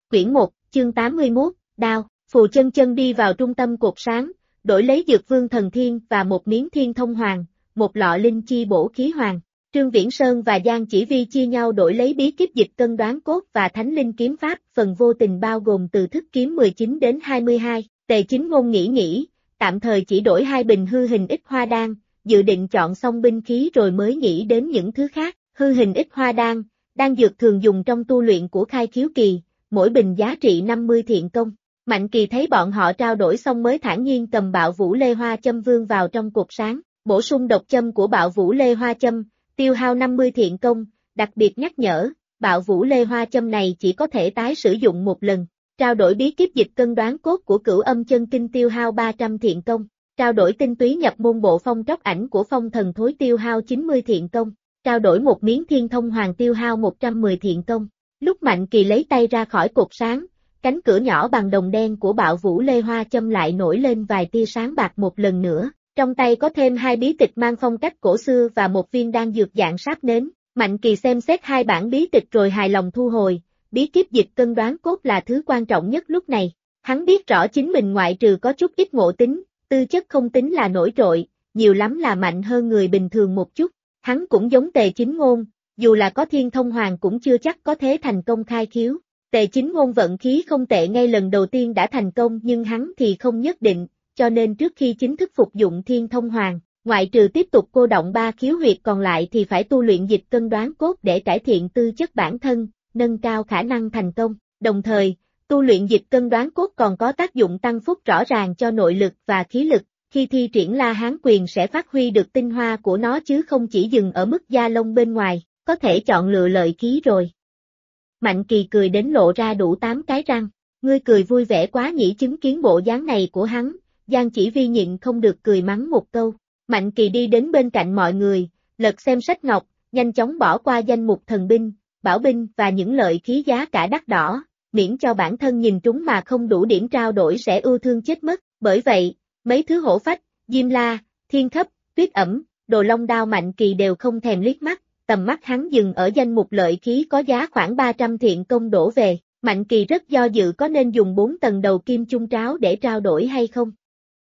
Quyển 1, chương 81, đao. Phù Chân Chân đi vào trung tâm cột sáng, đổi lấy Dược Vương Thần Thiên và một miếng Thiên Thông Hoàng, một lọ linh chi bổ khí hoàng. Trương Viễn Sơn và Giang Chỉ Vi chia nhau đổi lấy bí kíp dịch cân đoán cốt và thánh linh kiếm pháp, phần vô tình bao gồm từ thức kiếm 19 đến 22. Tề Chính Ngôn nghĩ, tạm thời chỉ đổi 2 bình hư hình ít hoa đan, dự định chọn xong binh khí rồi mới nghĩ đến những thứ khác. Hư hình ít hoa đan, đan dược thường dùng trong tu luyện của khai khiếu kỳ, mỗi bình giá trị 50 thiện công. Mạnh Kỳ thấy bọn họ trao đổi xong mới thản nhiên cầm bạo vũ lê hoa châm vương vào trong cột sáng, bổ sung độc châm của bạo vũ lê hoa châm, tiêu hao 50 thiện công, đặc biệt nhắc nhở, bạo vũ lê hoa châm này chỉ có thể tái sử dụng một lần. Trao đổi bí kíp dịch cân đoán cốt của Cửu Âm Chân Kinh tiêu hao 300 thiện công, trao đổi tinh túy nhập môn bộ phong tróc ảnh của Phong Thần Thối tiêu hao 90 thiện công, trao đổi một miếng Thiên Thông Hoàng tiêu hao 110 thiện công. Lúc Mạnh Kỳ lấy tay ra khỏi cột sáng, cánh cửa nhỏ bằng đồng đen của bạo vũ lê hoa châm lại nổi lên vài tia sáng bạc một lần nữa, trong tay có thêm 2 bí tịch mang phong cách cổ xưa và một viên đan dược dạng sáp nến. Mạnh Kỳ xem xét 2 bản bí tịch rồi hài lòng thu hồi, bí kíp dịch cân đoán cốt là thứ quan trọng nhất lúc này. Hắn biết rõ chính mình ngoại trừ có chút ít ngộ tính, tư chất không tính là nổi trội, nhiều lắm là mạnh hơn người bình thường một chút. Hắn cũng giống Tề Chính Ngôn, dù là có Thiên Thông Hoàng cũng chưa chắc có thể thành công khai khiếu. Tề Chính Ngôn vận khí không tệ ngay lần đầu tiên đã thành công nhưng hắn thì không nhất định, cho nên trước khi chính thức phục dụng Thiên Thông Hoàng, ngoại trừ tiếp tục cô động 3 khiếu huyệt còn lại thì phải tu luyện dịch cân đoán cốt để cải thiện tư chất bản thân, nâng cao khả năng thành công. Đồng thời, tu luyện dịch cân đoán cốt còn có tác dụng tăng phúc rõ ràng cho nội lực và khí lực, khi thi triển La Hán Quyền sẽ phát huy được tinh hoa của nó chứ không chỉ dừng ở mức da lông bên ngoài, có thể chọn lựa lợi khí rồi. Mạnh Kỳ cười đến lộ ra đủ 8 cái răng, ngươi cười vui vẻ quá nhỉ. Chứng kiến bộ dáng này của hắn, Giang Chỉ Vi nhịn không được cười mắng một câu. Mạnh Kỳ đi đến bên cạnh mọi người, lật xem sách ngọc, nhanh chóng bỏ qua danh mục thần binh, bảo binh và những lợi khí giá cả đắt đỏ, miễn cho bản thân nhìn trúng mà không đủ điểm trao đổi sẽ ưu thương chết mất. Bởi vậy, mấy thứ hổ phách, diêm la, thiên khấp, tuyết ẩm, đồ long đao Mạnh Kỳ đều không thèm liếc mắt, tầm mắt hắn dừng ở danh mục lợi khí có giá khoảng 300 thiện công đổ về. Mạnh Kỳ rất do dự có nên dùng 4 tầng đầu kim chung tráo để trao đổi hay không.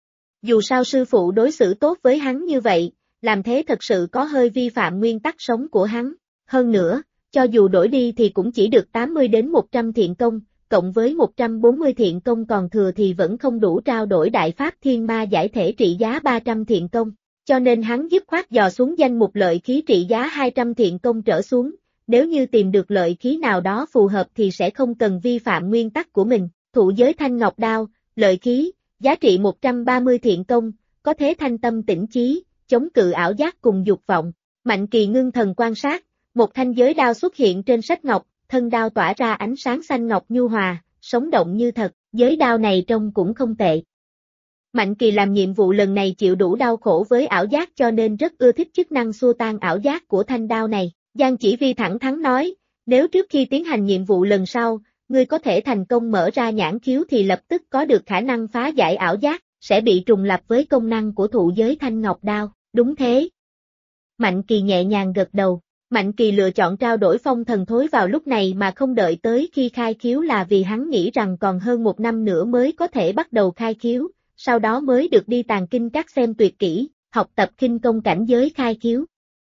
Dù sao sư phụ đối xử tốt với hắn như vậy, làm thế thật sự có hơi vi phạm nguyên tắc sống của hắn. Hơn nữa, cho dù đổi đi thì cũng chỉ được 80 đến 100 thiện công, cộng với 140 thiện công còn thừa thì vẫn không đủ trao đổi đại pháp thiên ma giải thể trị giá 300 thiện công. Cho nên hắn dứt khoát dò xuống danh mục lợi khí trị giá 200 thiện công trở xuống, nếu như tìm được lợi khí nào đó phù hợp thì sẽ không cần vi phạm nguyên tắc của mình. Thụ giới thanh ngọc đao, lợi khí, giá trị 130 thiện công, có thế thanh tâm tĩnh chí, chống cự ảo giác cùng dục vọng. Mạnh Kỳ ngưng thần quan sát, một thanh giới đao xuất hiện trên sách ngọc, thân đao tỏa ra ánh sáng xanh ngọc nhu hòa, sống động như thật, giới đao này trông cũng không tệ. Mạnh Kỳ làm nhiệm vụ lần này chịu đủ đau khổ với ảo giác cho nên rất ưa thích chức năng xua tan ảo giác của thanh đao này. Giang Chỉ Vi thẳng thắn nói, nếu trước khi tiến hành nhiệm vụ lần sau, ngươi có thể thành công mở ra nhãn khiếu thì lập tức có được khả năng phá giải ảo giác, sẽ bị trùng lập với công năng của thụ giới thanh ngọc đao. Đúng thế. Mạnh Kỳ nhẹ nhàng gật đầu. Mạnh Kỳ lựa chọn trao đổi Phong Thần Thối vào lúc này mà không đợi tới khi khai khiếu là vì hắn nghĩ rằng còn hơn 1 năm nữa mới có thể bắt đầu khai khiếu, sau đó mới được đi Tàng Kinh Các xem tuyệt kỹ, học tập khinh công cảnh giới khai khiếu.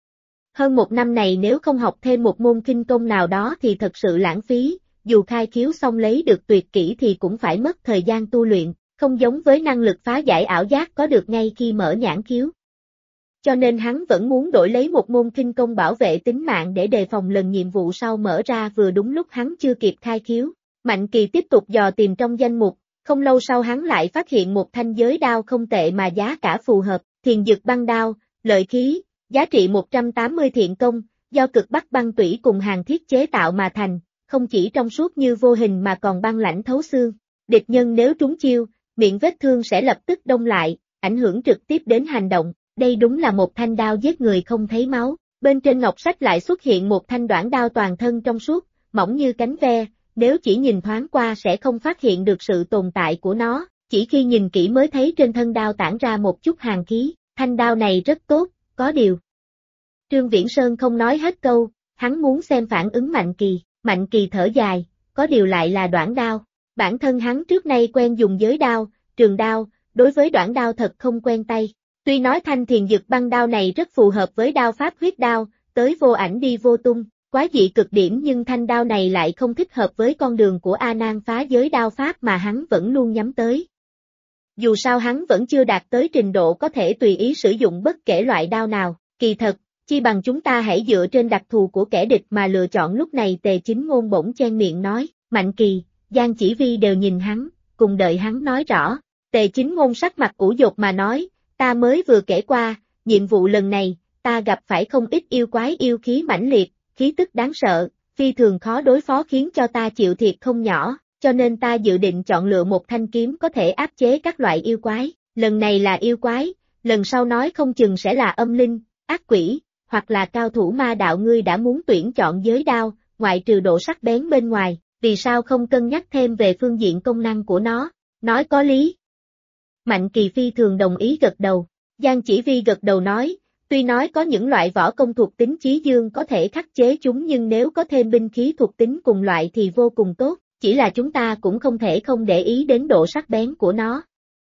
Hơn 1 năm này nếu không học thêm một môn khinh công nào đó thì thật sự lãng phí, dù khai khiếu xong lấy được tuyệt kỹ thì cũng phải mất thời gian tu luyện, không giống với năng lực phá giải ảo giác có được ngay khi mở nhãn khiếu. Cho nên hắn vẫn muốn đổi lấy một môn khinh công bảo vệ tính mạng để đề phòng lần nhiệm vụ sau mở ra vừa đúng lúc hắn chưa kịp khai khiếu. Mạnh Kỳ tiếp tục dò tìm trong danh mục, không lâu sau hắn lại phát hiện một thanh giới đao không tệ mà giá cả phù hợp, Thiền Dực Băng Đao, lợi khí, giá trị 180 thiện công, do cực bắc băng tủy cùng hàng thiết chế tạo mà thành, không chỉ trong suốt như vô hình mà còn băng lãnh thấu xương. Địch nhân nếu trúng chiêu, miệng vết thương sẽ lập tức đông lại, ảnh hưởng trực tiếp đến hành động. Đây đúng là một thanh đao giết người không thấy máu. Bên trên ngọc sách lại xuất hiện một thanh đoạn đao toàn thân trong suốt, mỏng như cánh ve, nếu chỉ nhìn thoáng qua sẽ không phát hiện được sự tồn tại của nó, chỉ khi nhìn kỹ mới thấy trên thân đao tản ra một chút hàn khí. Thanh đao này rất tốt, có điều. Trương Viễn Sơn không nói hết câu, hắn muốn xem phản ứng Mạnh Kỳ. Mạnh Kỳ thở dài, có điều lại là đoạn đao. Bản thân hắn trước nay quen dùng giới đao, trường đao, đối với đoạn đao thật không quen tay. Tuy nói thanh thiền dực băng đao này rất phù hợp với đao pháp huyết đao, tới vô ảnh đi vô tung, quá dị cực điểm, nhưng thanh đao này lại không thích hợp với con đường của A Nan phá giới đao pháp mà hắn vẫn luôn nhắm tới. Dù sao hắn vẫn chưa đạt tới trình độ có thể tùy ý sử dụng bất kể loại đao nào, kỳ thật, chi bằng chúng ta hãy dựa trên đặc thù của kẻ địch mà lựa chọn. Lúc này Tề Chính Ngôn bỗng chen miệng nói, Mạnh Kỳ, Giang Chỉ Vi đều nhìn hắn, cùng đợi hắn nói rõ. Tề Chính Ngôn sắc mặt ủ dột mà nói, ta mới vừa kể qua, nhiệm vụ lần này, ta gặp phải không ít yêu quái yêu khí mãnh liệt, khí tức đáng sợ, phi thường khó đối phó, khiến cho ta chịu thiệt không nhỏ, cho nên ta dự định chọn lựa một thanh kiếm có thể áp chế các loại yêu quái. Lần này là yêu quái, lần sau nói không chừng sẽ là âm linh, ác quỷ, hoặc là cao thủ ma đạo. Ngươi đã muốn tuyển chọn giới đao, ngoại trừ độ sắc bén bên ngoài, vì sao không cân nhắc thêm về phương diện công năng của nó? Nói có lý. Mạnh Kỳ phi thường đồng ý gật đầu. Giang Chỉ Vi gật đầu nói, tuy nói có những loại võ công thuộc tính chí dương có thể khắc chế chúng, nhưng nếu có thêm binh khí thuộc tính cùng loại thì vô cùng tốt, chỉ là chúng ta cũng không thể không để ý đến độ sắc bén của nó.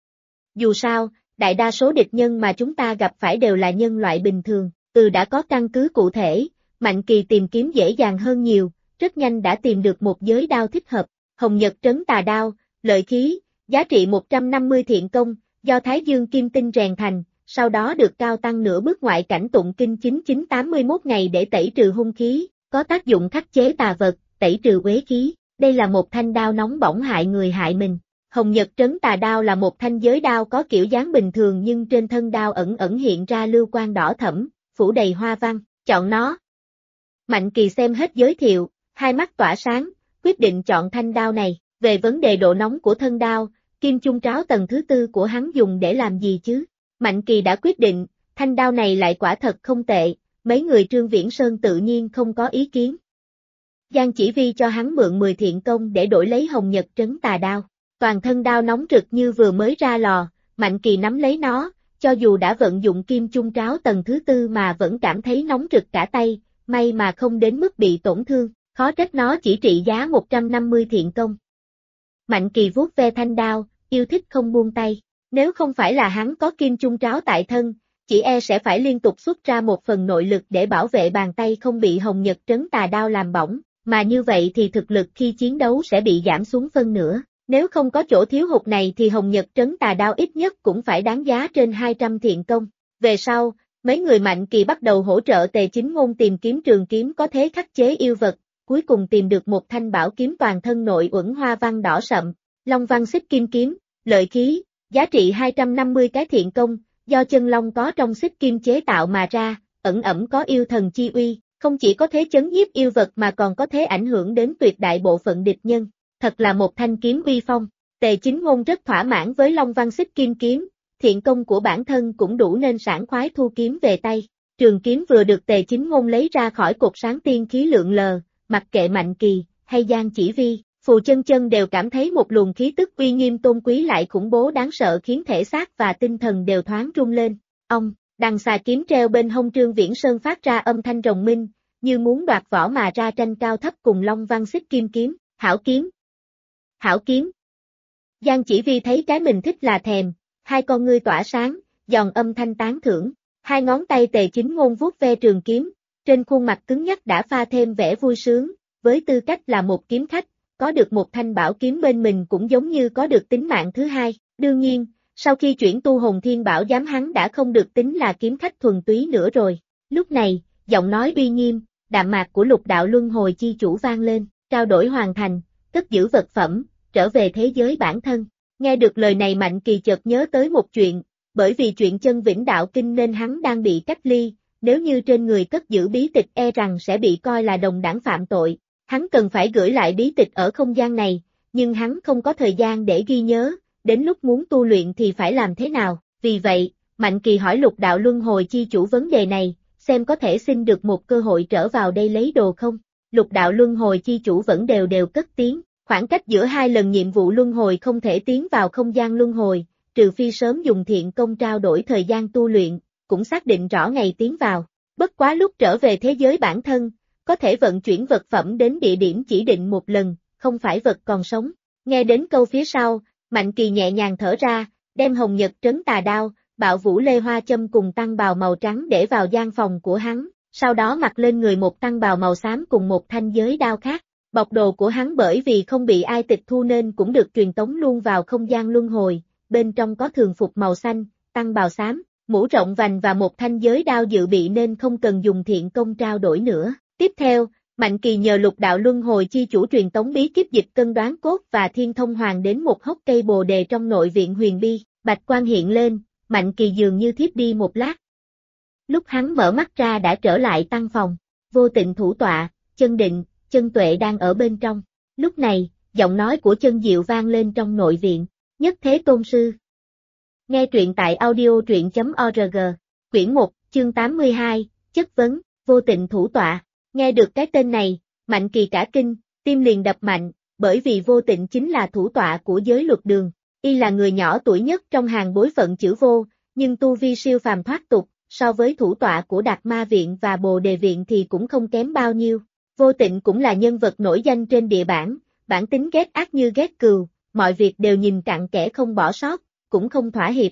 Dù sao, đại đa số địch nhân mà chúng ta gặp phải đều là nhân loại bình thường, đã có căn cứ cụ thể, Mạnh Kỳ tìm kiếm dễ dàng hơn nhiều, rất nhanh đã tìm được một giới đao thích hợp. Hồng Nhật Trấn Tà Đao, lợi khí, giá trị 150 thiện công, do Thái Dương Kim Tinh rèn thành, sau đó được cao tăng nửa bước ngoại cảnh tụng kinh 9981 ngày để tẩy trừ hung khí, có tác dụng khắc chế tà vật, tẩy trừ uế khí. Đây là một thanh đao nóng bỏng hại người hại mình. Hồng Nhật Trấn Tà Đao là một thanh giới đao có kiểu dáng bình thường, nhưng trên thân đao ẩn ẩn hiện ra lưu quang đỏ thẫm, phủ đầy hoa văn, chọn nó. Mạnh Kỳ xem hết giới thiệu, hai mắt tỏa sáng, quyết định chọn thanh đao này. Về vấn đề độ nóng của thân đao, kim chung tráo tầng thứ tư của hắn dùng để làm gì chứ? Mạnh Kỳ đã quyết định, thanh đao này lại quả thật không tệ, mấy người Trương Viễn Sơn tự nhiên không có ý kiến. Giang Chỉ Vi cho hắn mượn 10 thiện công để đổi lấy Hồng Nhật Trấn Tà Đao. Toàn thân đao nóng rực như vừa mới ra lò, Mạnh Kỳ nắm lấy nó, cho dù đã vận dụng kim chung tráo tầng thứ tư mà vẫn cảm thấy nóng rực cả tay, may mà không đến mức bị tổn thương, khó trách nó chỉ trị giá 150 thiện công. Mạnh Kỳ vuốt ve thanh đao, yêu thích không buông tay, nếu không phải là hắn có kim chung tráo tại thân, chỉ e sẽ phải liên tục xuất ra một phần nội lực để bảo vệ bàn tay không bị Hồng Nhật Trấn Tà Đao làm bỏng, mà như vậy thì thực lực khi chiến đấu sẽ bị giảm xuống phân nửa. Nếu không có chỗ thiếu hụt này thì Hồng Nhật Trấn Tà Đao ít nhất cũng phải đáng giá trên 200 thiện công. Về sau, mấy người Mạnh Kỳ bắt đầu hỗ trợ Tề Chính Ngôn tìm kiếm trường kiếm có thế khắc chế yêu vật, cuối cùng tìm được một thanh bảo kiếm toàn thân nội uẩn hoa văn đỏ sậm, Long Văn Xích Kim Kiếm, lợi khí, giá trị 250 cái thiện công, do chân long có trong xích kim chế tạo mà ra, ẩn ẩn có yêu thần chi uy, không chỉ có thế chấn nhiếp yêu vật mà còn có thế ảnh hưởng đến tuyệt đại bộ phận địch nhân. Thật là một thanh kiếm uy phong. Tề Chính Ngôn rất thỏa mãn với Long Văn Xích Kim Kiếm, thiện công của bản thân cũng đủ nên sảng khoái thu kiếm về tay. Trường kiếm vừa được Tề Chính Ngôn lấy ra khỏi cột sáng tiên khí lượn lờ, mặc kệ Mạnh Kỳ hay Giang Chỉ Vi, Phù Chân Chân đều cảm thấy một luồng khí tức uy nghiêm tôn quý lại khủng bố đáng sợ, khiến thể xác và tinh thần đều thoáng rung lên. Đằng xà kiếm treo bên hông Trương Viễn Sơn phát ra âm thanh rồng minh, như muốn đoạt vỏ mà ra, tranh cao thấp cùng Long Văn Xích Kim Kiếm. Hảo kiếm! Hảo kiếm! Giang Chỉ Vi thấy cái mình thích là thèm, hai con ngươi tỏa sáng, giòn âm thanh tán thưởng, hai ngón tay Tề Chính Ngôn vuốt ve trường kiếm, trên khuôn mặt cứng nhắc đã pha thêm vẻ vui sướng, với tư cách là một kiếm khách, có được một thanh bảo kiếm bên mình cũng giống như có được tính mạng thứ hai. Đương nhiên, sau khi chuyển tu Hồn Thiên Bảo Giám hắn đã không được tính là kiếm khách thuần túy nữa rồi. Lúc này, giọng nói uy nghiêm, đạm mạc của Lục Đạo Luân Hồi Chi Chủ vang lên, trao đổi hoàn thành, cất giữ vật phẩm, trở về thế giới bản thân. Nghe được lời này Mạnh Kỳ chợt nhớ tới một chuyện, bởi vì chuyện Chân Vĩnh Đạo Kinh nên hắn đang bị cách ly, nếu như trên người cất giữ bí tịch e rằng sẽ bị coi là đồng đảng phạm tội. Hắn cần phải gửi lại bí tịch ở không gian này, nhưng hắn không có thời gian để ghi nhớ, đến lúc muốn tu luyện thì phải làm thế nào? Vì vậy, Mạnh Kỳ hỏi Lục Đạo Luân Hồi Chi Chủ vấn đề này, xem có thể xin được một cơ hội trở vào đây lấy đồ không? Lục Đạo Luân Hồi Chi Chủ vẫn đều cất tiếng, khoảng cách giữa hai lần nhiệm vụ luân hồi không thể tiến vào không gian luân hồi, trừ phi sớm dùng thiện công trao đổi thời gian tu luyện, cũng xác định rõ ngày tiến vào. Bất quá lúc trở về thế giới bản thân, có thể vận chuyển vật phẩm đến địa điểm chỉ định một lần, không phải vật còn sống. Nghe đến câu phía sau, Mạnh Kỳ nhẹ nhàng thở ra, đem Hồng Nhật Trấn Tà Đao, Bạo Vũ Lê Hoa Châm cùng tăng bào màu trắng để vào gian phòng của hắn, sau đó mặc lên người một tăng bào màu xám cùng một thanh giới đao khác. Bọc đồ của hắn bởi vì không bị ai tịch thu nên cũng được truyền tống luôn vào không gian luân hồi, bên trong có thường phục màu xanh, tăng bào xám, mũ rộng vành và một thanh giới đao dự bị nên không cần dùng thiện công trao đổi nữa. Tiếp theo, Mạnh Kỳ nhờ Lục Đạo Luân Hồi chi chủ truyền tống bí kíp dịch cân đoán cốt và Thiên Thông Hoàng đến một hốc cây bồ đề trong nội viện Huyền Bi, bạch quang hiện lên, Mạnh Kỳ dường như thiếp đi một lát. Lúc hắn mở mắt ra đã trở lại tăng phòng, Vô Tịnh thủ tọa, Chân Định, Chân Tuệ đang ở bên trong. Lúc này, giọng nói của Chân Diệu vang lên trong nội viện, Nhất Thế Tôn Sư. Nghe truyện tại audio.org, quyển 1, chương 82, chất vấn, Vô Tịnh thủ tọa. Nghe được cái tên này, Mạnh Kỳ cả kinh, tim liền đập mạnh, bởi vì Vô Tịnh chính là thủ tọa của giới luật đường. Y là người nhỏ tuổi nhất trong hàng bối phận chữ Vô, nhưng tu vi siêu phàm thoát tục, so với thủ tọa của Đạt Ma Viện và Bồ Đề Viện thì cũng không kém bao nhiêu. Vô Tịnh cũng là nhân vật nổi danh trên địa bản, bản tính ghét ác như ghét cừu, mọi việc đều nhìn cặn kẽ không bỏ sót, cũng không thỏa hiệp.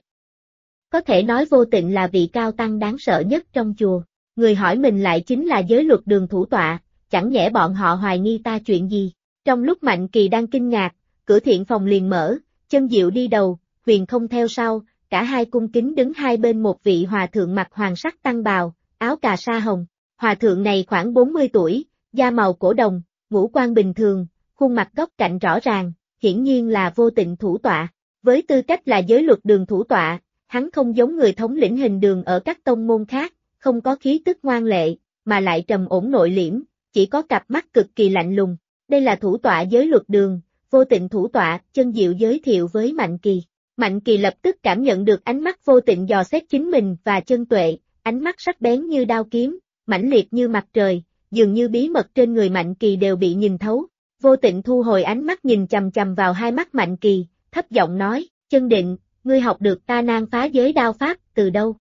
Có thể nói Vô Tịnh là vị cao tăng đáng sợ nhất trong chùa. Người hỏi mình lại chính là giới luật đường thủ tọa, chẳng nhẽ bọn họ hoài nghi ta chuyện gì. Trong lúc Mạnh Kỳ đang kinh ngạc, cửa thiện phòng liền mở, Chân Diệu đi đầu, Huyền Không theo sau, cả hai cung kính đứng hai bên một vị hòa thượng mặc hoàng sắc tăng bào, áo cà sa hồng. Hòa thượng này khoảng 40 tuổi, da màu cổ đồng, ngũ quan bình thường, khuôn mặt góc cạnh rõ ràng, hiển nhiên là Vô Tịnh thủ tọa. Với tư cách là giới luật đường thủ tọa, hắn không giống người thống lĩnh hình đường ở các tông môn khác, không có khí tức ngoan lệ, mà lại trầm ổn nội liễm, chỉ có cặp mắt cực kỳ lạnh lùng. Đây là thủ tọa giới luật đường, Vô Tịnh thủ tọa, Chân Diệu giới thiệu với Mạnh Kỳ. Mạnh Kỳ lập tức cảm nhận được ánh mắt Vô Tịnh dò xét chính mình và Chân Tuệ, ánh mắt sắc bén như đao kiếm, mãnh liệt như mặt trời, dường như bí mật trên người Mạnh Kỳ đều bị nhìn thấu. Vô Tịnh thu hồi ánh mắt nhìn chằm chằm vào hai mắt Mạnh Kỳ, thấp giọng nói, Chân Định, ngươi học được Ta Nan Phá Giới đao pháp từ đâu?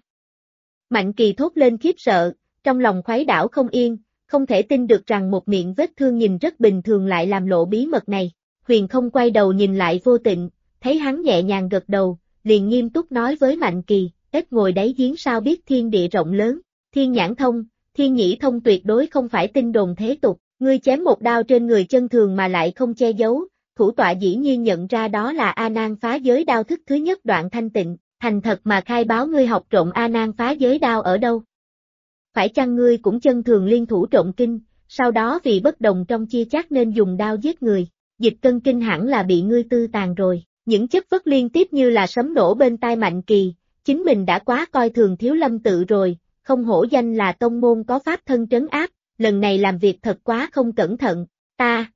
Mạnh Kỳ thốt lên khiếp sợ, trong lòng khuấy đảo không yên, không thể tin được rằng một miệng vết thương nhìn rất bình thường lại làm lộ bí mật này. Huyền Không quay đầu nhìn lại Vô Tịnh, thấy hắn nhẹ nhàng gật đầu, liền nghiêm túc nói với Mạnh Kỳ, ếch ngồi đáy giếng sao biết thiên địa rộng lớn, thiên nhãn thông, thiên nhĩ thông tuyệt đối không phải tin đồn thế tục, ngươi chém một đao trên người chân thường mà lại không che giấu, thủ tọa dĩ nhiên nhận ra đó là A Nan Phá Giới đao thức thứ nhất Đoạn Thanh Tịnh, thành thật mà khai báo ngươi học trộm A Nan Phá Giới đao ở đâu? Phải chăng ngươi cũng chân thường liên thủ trộm kinh, sau đó vì bất đồng trong chia chác nên dùng đao giết người, Dịch Cân kinh hẳn là bị ngươi tư tàn rồi. Những chất vất liên tiếp như là sấm nổ bên tai Mạnh Kỳ, chính mình đã quá coi thường Thiếu Lâm tự rồi, không hổ danh là tông môn có pháp thân trấn áp, lần này làm việc thật quá không cẩn thận, ta.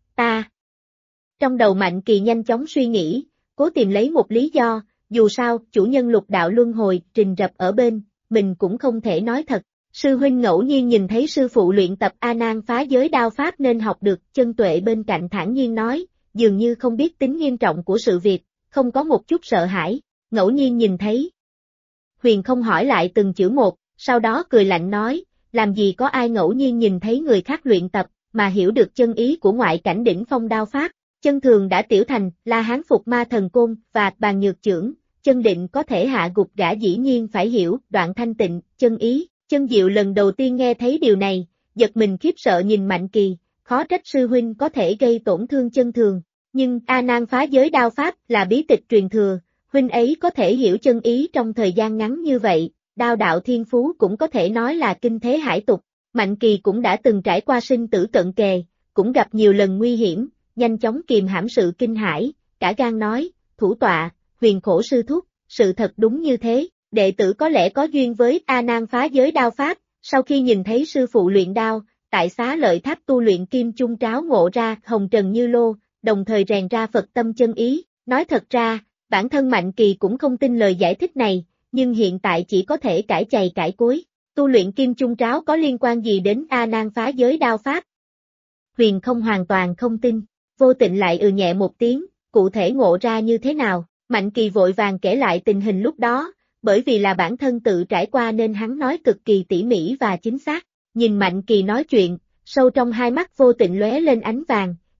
Trong đầu Mạnh Kỳ nhanh chóng suy nghĩ, cố tìm lấy một lý do, dù sao, chủ nhân Lục Đạo Luân Hồi trình rập ở bên, mình cũng không thể nói thật. Sư huynh ngẫu nhiên nhìn thấy sư phụ luyện tập A Nan Phá Giới đao pháp nên học được. Chân Tuệ bên cạnh thản nhiên nói, dường như không biết tính nghiêm trọng của sự việc, không có một chút sợ hãi, ngẫu nhiên nhìn thấy. Huyền Không hỏi lại từng chữ một, sau đó cười lạnh nói, làm gì có ai ngẫu nhiên nhìn thấy người khác luyện tập, mà hiểu được chân ý của ngoại cảnh đỉnh phong đao pháp. Chân thường đã tiểu thành, La Hán Phục Ma Thần Côn và Bàn Nhược Chưởng, Chân Định có thể hạ gục gã dĩ nhiên phải hiểu Đoạn Thanh Tịnh, chân ý. Chân Diệu lần đầu tiên nghe thấy điều này, giật mình khiếp sợ nhìn Mạnh Kỳ, khó trách sư huynh có thể gây tổn thương chân thường. Nhưng A Nan Phá Giới đao pháp là bí tịch truyền thừa, huynh ấy có thể hiểu chân ý trong thời gian ngắn như vậy, đao đạo thiên phú cũng có thể nói là kinh thế hải tục. Mạnh Kỳ cũng đã từng trải qua sinh tử cận kề, cũng gặp nhiều lần nguy hiểm, nhanh chóng kìm hãm sự kinh hãi, cả gan nói, thủ tọa, Huyền khổ sư thúc, sự thật đúng như thế, đệ tử có lẽ có duyên với A Nan Phá Giới đao pháp, sau khi nhìn thấy sư phụ luyện đao, tại Xá Lợi Tháp tu luyện kim chung tráo ngộ ra hồng trần như lô, đồng thời rèn ra Phật tâm chân ý, nói thật ra, bản thân Mạnh Kỳ cũng không tin lời giải thích này, nhưng hiện tại chỉ có thể cãi chày cãi cối, tu luyện kim chung tráo có liên quan gì đến A Nan Phá Giới đao pháp? Huyền Không hoàn toàn không tin, Vô Tịnh lại nhẹ một tiếng, cụ thể ngộ ra như thế nào, Mạnh Kỳ vội vàng kể lại tình hình lúc đó, bởi vì là bản thân tự trải qua nên hắn nói cực kỳ tỉ mỉ và chính xác, nhìn Mạnh Kỳ nói chuyện, sâu trong hai mắt Vô Tịnh lóe lên ánh vàng,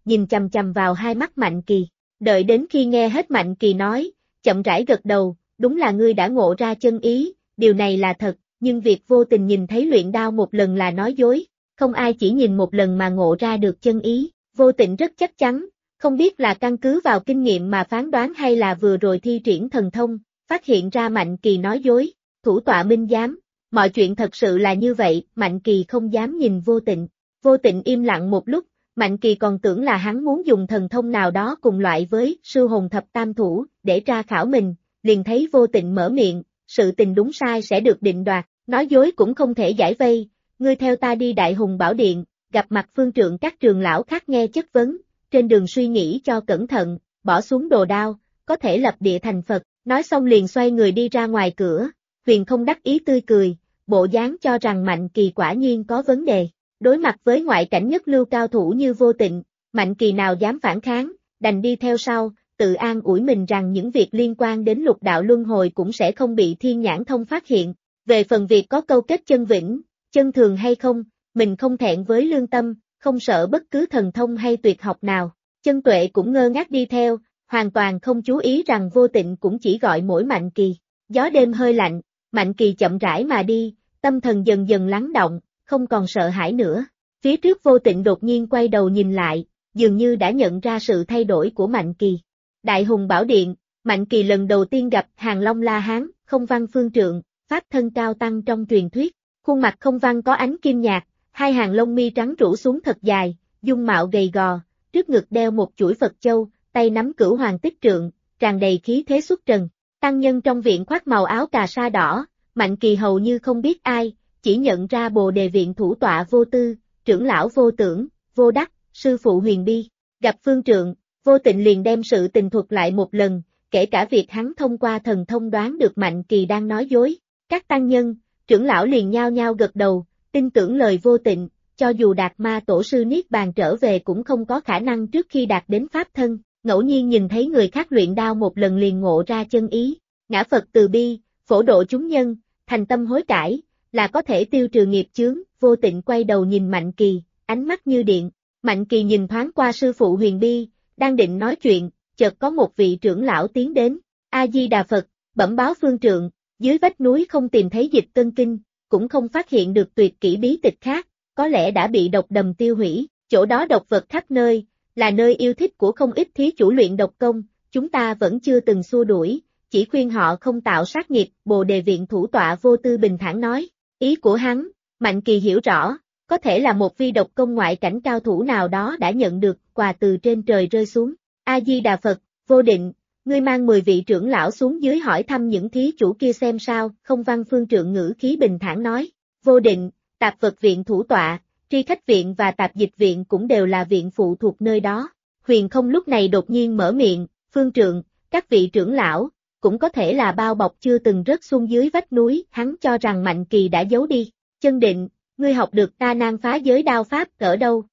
nhìn chằm chằm vào hai mắt Mạnh Kỳ. Đợi đến khi nghe hết Mạnh Kỳ nói, chậm rãi gật đầu, đúng là ngươi đã ngộ ra chân ý, điều này là thật, nhưng việc vô tình nhìn thấy luyện đao một lần là nói dối, không ai chỉ nhìn một lần mà ngộ ra được chân ý, Vô Tình rất chắc chắn, không biết là căn cứ vào kinh nghiệm mà phán đoán hay là vừa rồi thi triển thần thông, phát hiện ra Mạnh Kỳ nói dối, thủ tọa minh giám, mọi chuyện thật sự là như vậy, Mạnh Kỳ không dám nhìn Vô Tình. Vô Tình im lặng một lúc, Mạnh Kỳ còn tưởng là hắn muốn dùng thần thông nào đó cùng loại với sư hồn thập tam thủ để tra khảo mình, liền thấy Vô Tình mở miệng, sự tình đúng sai sẽ được định đoạt, nói dối cũng không thể giải vây, ngươi theo ta đi Đại Hùng Bảo Điện, gặp mặt phương trượng các trường lão khác nghe chất vấn, trên đường suy nghĩ cho cẩn thận, bỏ xuống đồ đao, có thể lập địa thành Phật, nói xong liền xoay người đi ra ngoài cửa, Huyền không đắc ý tươi cười, bộ dáng cho rằng Mạnh Kỳ quả nhiên có vấn đề. Đối mặt với ngoại cảnh nhất lưu cao thủ như Vô Tình, Mạnh Kỳ nào dám phản kháng, đành đi theo sau, tự an ủi mình rằng những việc liên quan đến lục đạo luân hồi cũng sẽ không bị Thiên Nhãn Thông phát hiện. Về phần việc có câu kết chân vĩnh, chân thường hay không, mình không thẹn với lương tâm, không sợ bất cứ thần thông hay tuyệt học nào. Chân Tuệ cũng ngơ ngác đi theo, hoàn toàn không chú ý rằng Vô Tình cũng chỉ gọi mỗi Mạnh Kỳ. Gió đêm hơi lạnh, Mạnh Kỳ chậm rãi mà đi, tâm thần dần dần lắng động, không còn sợ hãi nữa. Phía trước Vô Tình đột nhiên quay đầu nhìn lại, dường như đã nhận ra sự thay đổi của Mạnh Kỳ. Đại Hùng Bảo Điện, Mạnh Kỳ lần đầu tiên gặp Hàng Long La Hán, Không Văn Phương Trượng, pháp thân cao tăng trong truyền thuyết. Khuôn mặt Không Văn có ánh kim nhạt, hai hàng lông mi trắng rủ xuống thật dài, dung mạo gầy gò, trước ngực đeo một chuỗi Phật châu, tay nắm cửu hoàng tích trượng, tràn đầy khí thế xuất trần. Tăng nhân trong viện khoác màu áo cà sa đỏ, Mạnh Kỳ hầu như không biết ai, chỉ nhận ra Bồ Đề viện thủ tọa Vô Tư, trưởng lão Vô Tưởng, Vô Đắc, sư phụ Huyền Bi. Gặp Phương Trượng, Vô Tình liền đem sự tình thuật lại một lần, kể cả việc hắn thông qua thần thông đoán được Mạnh Kỳ đang nói dối. Các tăng nhân, trưởng lão liền nhao nhao gật đầu, tin tưởng lời Vô Tình, cho dù Đạt Ma Tổ sư Niết Bàn trở về cũng không có khả năng trước khi đạt đến pháp thân, ngẫu nhiên nhìn thấy người khác luyện đao một lần liền ngộ ra chân ý. Ngã Phật từ bi, phổ độ chúng nhân, thành tâm hối cải, là có thể tiêu trừ nghiệp chướng. Vô Tình quay đầu nhìn Mạnh Kỳ, ánh mắt như điện. Mạnh Kỳ nhìn thoáng qua sư phụ Huyền Bi, đang định nói chuyện, chợt có một vị trưởng lão tiến đến. A-di-đà Phật, bẩm báo Phương Trượng, dưới vách núi không tìm thấy Dịch Cân Kinh, cũng không phát hiện được tuyệt kỹ bí tịch khác, có lẽ đã bị độc đầm tiêu hủy, chỗ đó độc vật khắp nơi, là nơi yêu thích của không ít thí chủ luyện độc công, chúng ta vẫn chưa từng xua đuổi, chỉ khuyên họ không tạo sát nghiệp. Bồ Đề viện thủ tọa Vô Tư bình thản nói, ý của hắn, Mạnh Kỳ hiểu rõ, có thể là một vi độc công ngoại cảnh cao thủ nào đó đã nhận được quà từ trên trời rơi xuống. A-di-đà Phật, Vô Định, ngươi mang 10 vị trưởng lão xuống dưới hỏi thăm những thí chủ kia xem sao. Không Văn Phương Trượng ngữ khí bình thản nói, Vô Định, Tạp Vật viện thủ tọa, Tri Khách viện và Tạp Dịch viện cũng đều là viện phụ thuộc nơi đó. Huyền Không lúc này đột nhiên mở miệng, Phương Trượng, các vị trưởng lão, cũng có thể là bao bọc chưa từng rớt xuống dưới vách núi, hắn cho rằng Mạnh Kỳ đã giấu đi. Chân Định, ngươi học được Ta Nan Phá Giới đao pháp ở đâu?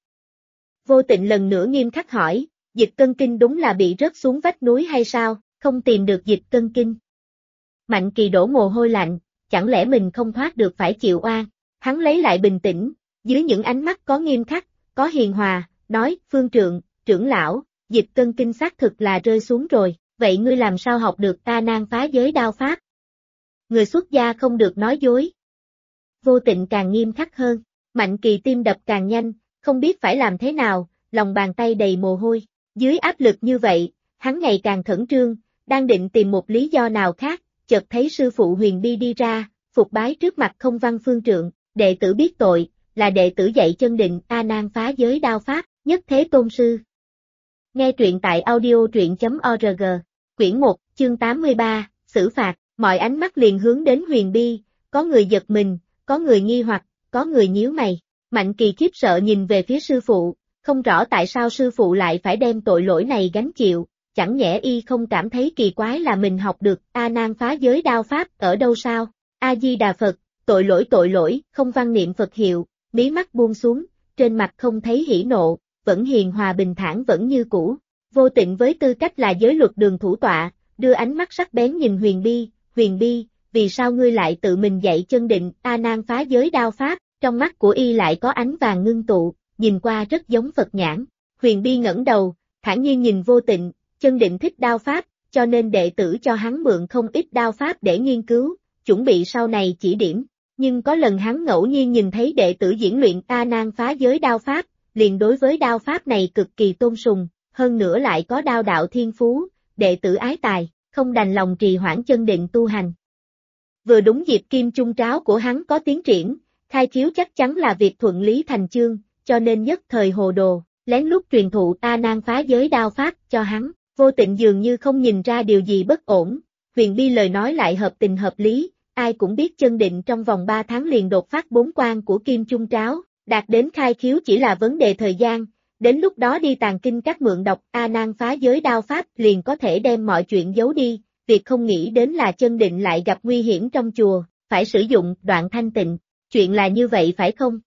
Vô Tịnh lần nữa nghiêm khắc hỏi, Dịch Cân Kinh đúng là bị rớt xuống vách núi hay sao, không tìm được Dịch Cân Kinh. Mạnh Kỳ đổ mồ hôi lạnh, chẳng lẽ mình không thoát được phải chịu oan? Hắn lấy lại bình tĩnh, dưới những ánh mắt có nghiêm khắc, có hiền hòa, nói, Phương Trượng, trưởng lão, Dịch Cân Kinh xác thực là rơi xuống rồi, vậy ngươi làm sao học được Ta Nan Phá Giới đao pháp? Người xuất gia không được nói dối. Vô Tịnh càng nghiêm khắc hơn, Mạnh Kỳ tim đập càng nhanh, không biết phải làm thế nào, lòng bàn tay đầy mồ hôi. Dưới áp lực như vậy, hắn ngày càng khẩn trương, đang định tìm một lý do nào khác, chợt thấy sư phụ Huyền Bi đi ra, phục bái trước mặt Không Văn Phương Trượng, đệ tử biết tội, là đệ tử dạy Chân Định Ta Nan Phá Giới đao pháp, Nhất Thế Tôn sư. Nghe truyện tại audio.truyện.org, quyển 1, chương 83, xử phạt, mọi ánh mắt liền hướng đến Huyền Bi, có người giật mình, có người nghi hoặc, có người nhíu mày. Mạnh Kỳ khiếp sợ nhìn về phía sư phụ, không rõ tại sao sư phụ lại phải đem tội lỗi này gánh chịu, chẳng nhẽ y không cảm thấy kỳ quái là mình học được A Nan Phá Giới đao pháp ở đâu sao? A-di-đà Phật, tội lỗi. Không Văn niệm Phật hiệu, mí mắt buông xuống, trên mặt không thấy hỉ nộ, vẫn hiền hòa bình thản vẫn như cũ. Vô Tịnh với tư cách là giới luật đường thủ tọa, đưa ánh mắt sắc bén nhìn Huyền Bi, vì sao ngươi lại tự mình dạy Chân Định A Nan Phá Giới đao pháp? Trong mắt của y lại có ánh vàng ngưng tụ, nhìn qua rất giống Phật nhãn. Huyền Bi ngẩng đầu, thản nhiên nhìn Vô Tịnh, Chân Định thích đao pháp, cho nên đệ tử cho hắn mượn không ít đao pháp để nghiên cứu, chuẩn bị sau này chỉ điểm. Nhưng có lần hắn ngẫu nhiên nhìn thấy đệ tử diễn luyện A Nan phá giới đao pháp, liền đối với đao pháp này cực kỳ tôn sùng, hơn nữa lại có đao đạo thiên phú, đệ tử ái tài, không đành lòng trì hoãn Chân Định tu hành. Vừa đúng dịp kim chung tráo của hắn có tiến triển, khai khiếu chắc chắn là việc thuận lý thành chương, cho nên nhất thời hồ đồ, lén lút truyền thụ A Nan phá giới đao pháp cho hắn. Vô Tịnh dường như không nhìn ra điều gì bất ổn, Huyền Bi lời nói lại hợp tình hợp lý, ai cũng biết Chân Định trong vòng 3 tháng liền đột phát 4 quan của kim chung tráo, đạt đến khai khiếu chỉ là vấn đề thời gian, đến lúc đó đi tàng kinh các mượn đọc A Nan phá giới đao pháp liền có thể đem mọi chuyện giấu đi, việc không nghĩ đến là Chân Định lại gặp nguy hiểm trong chùa, phải sử dụng Đoạn Thanh Tịnh, chuyện là như vậy phải không?